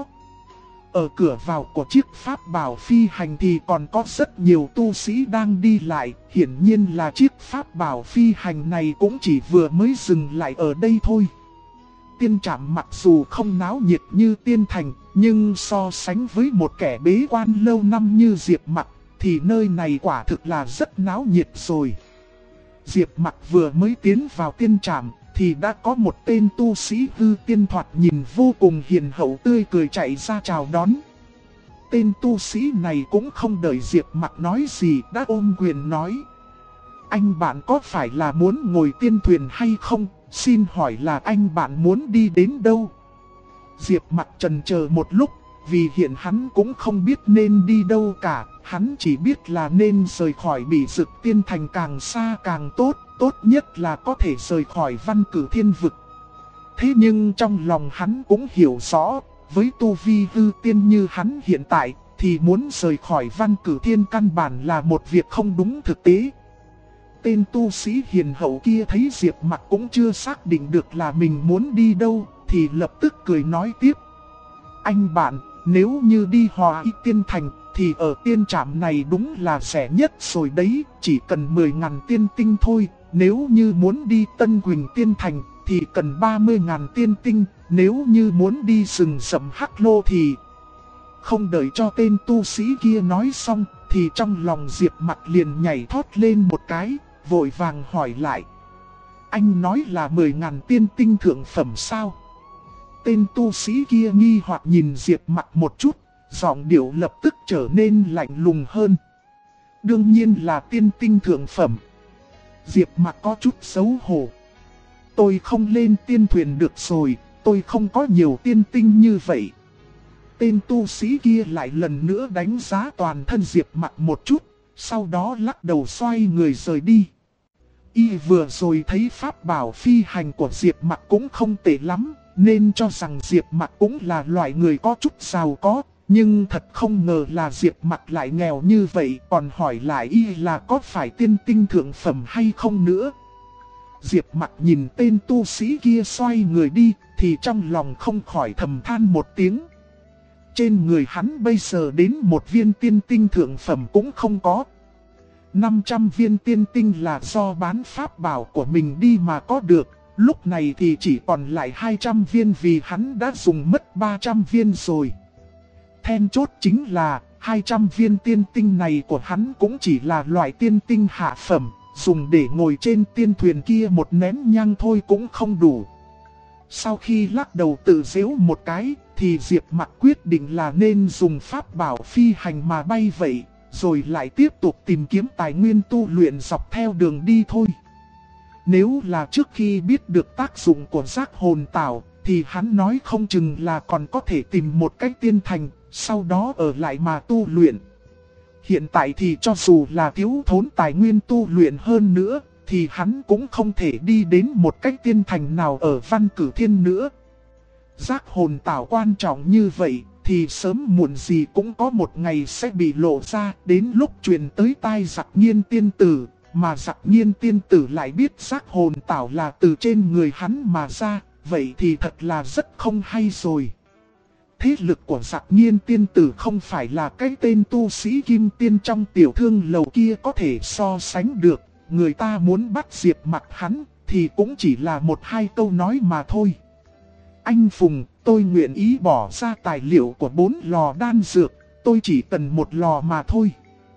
Ở cửa vào của chiếc pháp bảo phi hành thì còn có rất nhiều tu sĩ đang đi lại, hiển nhiên là chiếc pháp bảo phi hành này cũng chỉ vừa mới dừng lại ở đây thôi. Tiên trạm mặc dù không náo nhiệt như tiên thành, nhưng so sánh với một kẻ bế quan lâu năm như Diệp Mạc thì nơi này quả thực là rất náo nhiệt rồi. Diệp Mạc vừa mới tiến vào tiên trạm thì đã có một tên tu sĩ hư tiên thoạt nhìn vô cùng hiền hậu tươi cười chạy ra chào đón. Tên tu sĩ này cũng không đợi Diệp Mạc nói gì đã ôm quyền nói: "Anh bạn có phải là muốn ngồi tiên thuyền hay không? Xin hỏi là anh bạn muốn đi đến đâu?" Diệp Mạc chần chờ một lúc, vì hiện hắn cũng không biết nên đi đâu cả, hắn chỉ biết là nên rời khỏi Bỉ Dực Tiên Thành càng xa càng tốt, tốt nhất là có thể rời khỏi Văn Cử Thiên Vực. Thế nhưng trong lòng hắn cũng hiểu rõ, với tu vi hư tiên như hắn hiện tại, thì muốn rời khỏi Văn Cử Thiên căn bản là một việc không đúng thực tế. Tên tu sĩ hiền hậu kia thấy Diệp Mạc cũng chưa xác định được là mình muốn đi đâu, thì lập tức cười nói tiếp: "Anh bạn, nếu như đi Hòa Y Tiên Thành, thì ở tiên trạm này đúng là rẻ nhất rồi đấy, chỉ cần 10.000 tiên tinh thôi. Nếu như muốn đi Tân Quỳnh Tiên Thành, thì cần 30.000 tiên tinh. Nếu như muốn đi rừng rậm Hắc Lô thì..." Không đợi cho tên tu sĩ kia nói xong, thì trong lòng Diệp Mạc liền nhảy thót lên một cái, vội vàng hỏi lại: "Anh nói là 10.000 tiên tinh thượng phẩm sao?" Tên tu sĩ kia nghi hoặc nhìn Diệp Mạc một chút, giọng điệu lập tức trở nên lạnh lùng hơn: "Đương nhiên là tiên tinh thượng phẩm." Diệp Mạc có chút xấu hổ: "Tôi không lên tiên thuyền được rồi, tôi không có nhiều tiên tinh như vậy." Tên tu sĩ kia lại lần nữa đánh giá toàn thân Diệp Mạc một chút, sau đó lắc đầu xoay người rời đi. Y vừa rồi thấy pháp bảo phi hành của Diệp Mạc cũng không tệ lắm, nên cho rằng Diệp Mạc cũng là loại người có chút giàu có, nhưng thật không ngờ là Diệp Mạc lại nghèo như vậy, còn hỏi lại Y là có phải tiên tinh thượng phẩm hay không nữa. Diệp Mạc nhìn tên tu sĩ kia xoay người đi, thì trong lòng không khỏi thầm than một tiếng. Trên người hắn bây giờ đến một viên tiên tinh thượng phẩm cũng không có. 500 viên tiên tinh là do bán pháp bảo của mình đi mà có được, Lúc này thì chỉ còn lại 200 viên vì hắn đã dùng mất 300 viên rồi. Then chốt chính là 200 viên tiên tinh này của hắn cũng chỉ là loại tiên tinh hạ phẩm, dùng để ngồi trên tiên thuyền kia một nén nhang thôi cũng không đủ. Sau khi lắc đầu tự giễu một cái, thì Diệp Mặc quyết định là nên dùng pháp bảo phi hành mà bay vậy, rồi lại tiếp tục tìm kiếm tài nguyên tu luyện dọc theo đường đi thôi. Nếu là trước khi biết được tác dụng của giác hồn tảo, thì hắn nói không chừng là còn có thể tìm một cách tiên thành, sau đó ở lại mà tu luyện. Hiện tại thì cho dù là thiếu thốn tài nguyên tu luyện hơn nữa, thì hắn cũng không thể đi đến một cách tiên thành nào ở Văn Cử Thiên nữa. Giác hồn tảo quan trọng như vậy, thì sớm muộn gì cũng có một ngày sẽ bị lộ ra, đến lúc truyền tới tai Dặc Nhiên tiên tử, mà Dặc Nhiên tiên tử lại biết giác hồn tảo là từ trên người hắn mà ra, vậy thì thật là rất không hay rồi. Thế lực của Dặc Nhiên tiên tử không phải là cái tên tu sĩ kim tiên trong tiểu thương lầu kia có thể so sánh được, người ta muốn bắt Diệp Mặc hắn, thì cũng chỉ là một hai câu nói mà thôi. Anh Phùng, tôi nguyện ý bỏ ra tài liệu của 4 lò đan dược, tôi chỉ cần 1 lò mà thôi.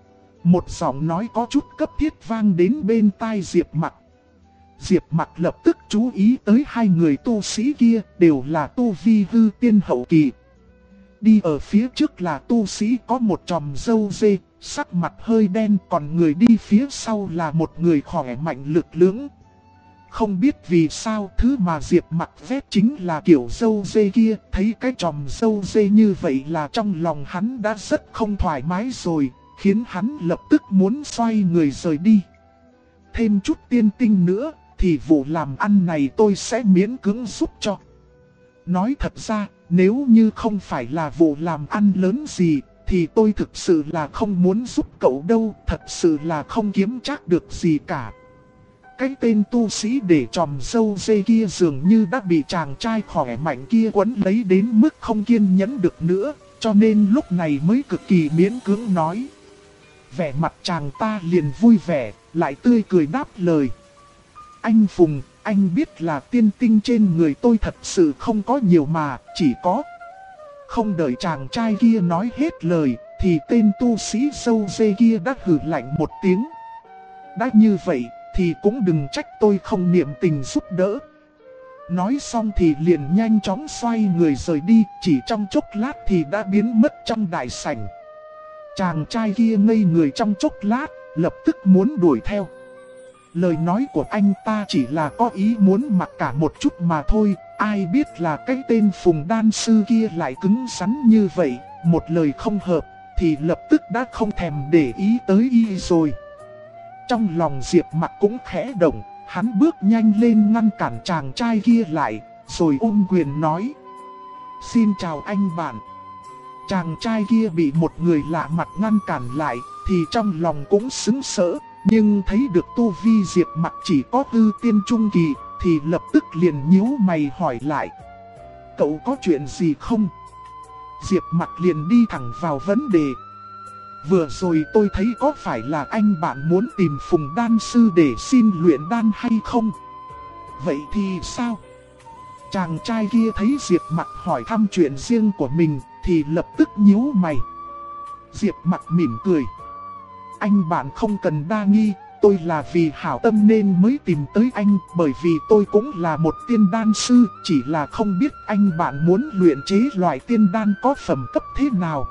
Một giọng nói có chút cấp thiết vang đến bên tai Diệp Mặc. Diệp Mặc lập tức chú ý tới hai người tu sĩ kia đều là tu vi hư tiên hậu kỳ. Đi ở phía trước là tu sĩ có một chòm râu dê, sắc mặt hơi đen, còn người đi phía sau là một người khỏe mạnh lực lưỡng. Không biết vì sao thứ mà Diệp Mặc vét chính là kiểu râu dê kia, thấy cái chòm râu dê như vậy là trong lòng hắn đã rất không thoải mái rồi, khiến hắn lập tức muốn xoay người rời đi. Thêm chút tiên tinh nữa, thì vụ làm ăn này tôi sẽ miễn cưỡng giúp cho. Nói thật ra, nếu như không phải là vụ làm ăn lớn gì, thì tôi thực sự là không muốn giúp cậu đâu, thật sự là không kiếm chắc được gì cả. Cái tên tu sĩ để tròm râu dê kia dường như đã bị chàng trai khỏe mạnh kia quấn lấy đến mức không kiên nhẫn được nữa, cho nên lúc này mới cực kỳ miễn cưỡng nói. Vẻ mặt chàng ta liền vui vẻ, lại tươi cười đáp lời. Anh Phùng, anh biết là tiên tinh trên người tôi thật sự không có nhiều mà, chỉ có. Không đợi chàng trai kia nói hết lời, thì tên tu sĩ râu dê kia đã hừ lạnh một tiếng. Đã như vậy, thì cũng đừng trách tôi không niệm tình giúp đỡ. Nói xong thì liền nhanh chóng xoay người rời đi, chỉ trong chốc lát thì đã biến mất trong đại sảnh. Chàng trai kia ngây người trong chốc lát, lập tức muốn đuổi theo. Lời nói của anh ta chỉ là có ý muốn mặc cả một chút mà thôi, ai biết là cái tên Phùng đan sư kia lại cứng rắn như vậy, một lời không hợp, thì lập tức đã không thèm để ý tới y rồi. Trong lòng Diệp Mặc cũng khẽ động, hắn bước nhanh lên ngăn cản chàng trai kia lại, rồi ôm quyền nói. Xin chào anh bạn. Chàng trai kia bị một người lạ mặt ngăn cản lại, thì trong lòng cũng sững sỡ, nhưng thấy được tu vi Diệp Mặc chỉ có hư tiên trung kỳ, thì lập tức liền nhíu mày hỏi lại. Cậu có chuyện gì không? Diệp Mặc liền đi thẳng vào vấn đề. Vừa rồi tôi thấy có phải là anh bạn muốn tìm Phùng đan sư để xin luyện đan hay không? Vậy thì sao? Chàng trai kia thấy Diệp Mặc hỏi thăm chuyện riêng của mình, thì lập tức nhíu mày. Diệp Mặc mỉm cười. Anh bạn không cần đa nghi, tôi là vì hảo tâm nên mới tìm tới anh, bởi vì tôi cũng là một tiên đan sư, chỉ là không biết anh bạn muốn luyện chế loại tiên đan có phẩm cấp thế nào.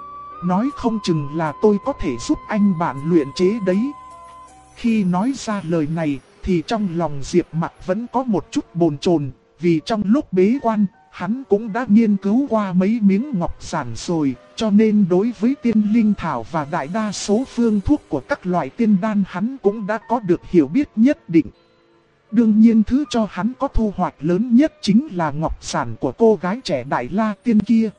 Nói không chừng là tôi có thể giúp anh bạn luyện chế đấy. Khi nói ra lời này, thì trong lòng Diệp Mặc vẫn có một chút bồn chồn, vì trong lúc bế quan, hắn cũng đã nghiên cứu qua mấy miếng ngọc giản rồi, cho nên đối với tiên linh thảo và đại đa số phương thuốc của các loại tiên đan hắn cũng đã có được hiểu biết nhất định. Đương nhiên thứ cho hắn có thu hoạch lớn nhất chính là ngọc giản của cô gái trẻ Đại La Tiên kia.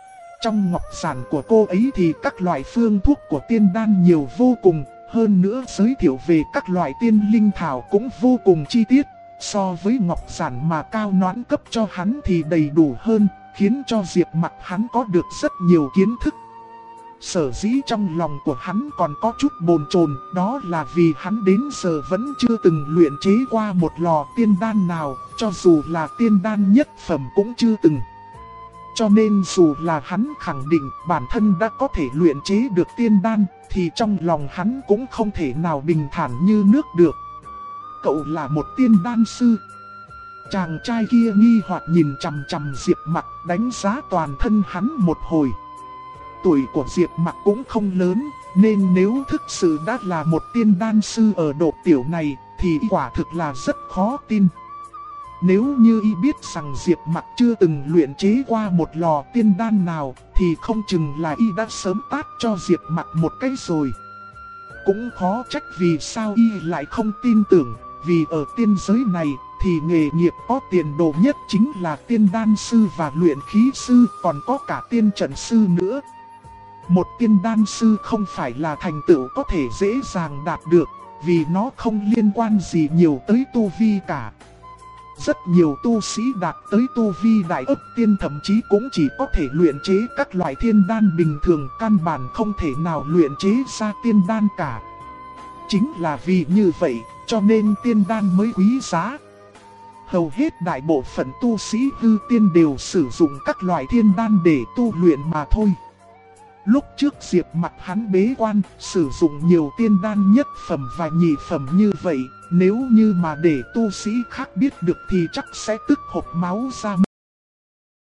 Trong ngọc giản của cô ấy thì các loại phương thuốc của tiên đan nhiều vô cùng, hơn nữa giới thiệu về các loại tiên linh thảo cũng vô cùng chi tiết. So với ngọc giản mà Cao Noãn cấp cho hắn thì đầy đủ hơn, khiến cho Diệp Mặc hắn có được rất nhiều kiến thức. Sở dĩ trong lòng của hắn còn có chút bồn chồn, đó là vì hắn đến giờ vẫn chưa từng luyện chế qua một lò tiên đan nào, cho dù là tiên đan nhất phẩm cũng chưa từng. Cho nên dù là hắn khẳng định bản thân đã có thể luyện chế được tiên đan, thì trong lòng hắn cũng không thể nào bình thản như nước được. Cậu là một tiên đan sư. Chàng trai kia nghi hoặc nhìn chằm chằm Diệp Mặc, đánh giá toàn thân hắn một hồi. Tuổi của Diệp Mặc cũng không lớn, nên nếu thực sự đã là một tiên đan sư ở độ tiểu này, thì quả thực là rất khó tin. Nếu như y biết rằng Diệp Mặc chưa từng luyện chế qua một lò tiên đan nào, thì không chừng là y đã sớm tát cho Diệp Mặc một cái rồi. Cũng khó trách vì sao y lại không tin tưởng, vì ở tiên giới này thì nghề nghiệp có tiền đồ nhất chính là tiên đan sư và luyện khí sư, còn có cả tiên trận sư nữa. Một tiên đan sư không phải là thành tựu có thể dễ dàng đạt được, vì nó không liên quan gì nhiều tới tu vi cả. Rất nhiều tu sĩ đạt tới tu vi đại ấp tiên thậm chí cũng chỉ có thể luyện chế các loại thiên đan bình thường, căn bản không thể nào luyện chế ra tiên đan cả. Chính là vì như vậy, cho nên tiên đan mới quý giá. Hầu hết đại bộ phận tu sĩ hư tiên đều sử dụng các loại thiên đan để tu luyện mà thôi. Lúc trước Diệp Mặc hắn bế quan, sử dụng nhiều tiên đan nhất phẩm và nhị phẩm như vậy, nếu như mà để tu sĩ khác biết được thì chắc sẽ tức hộc máu ra.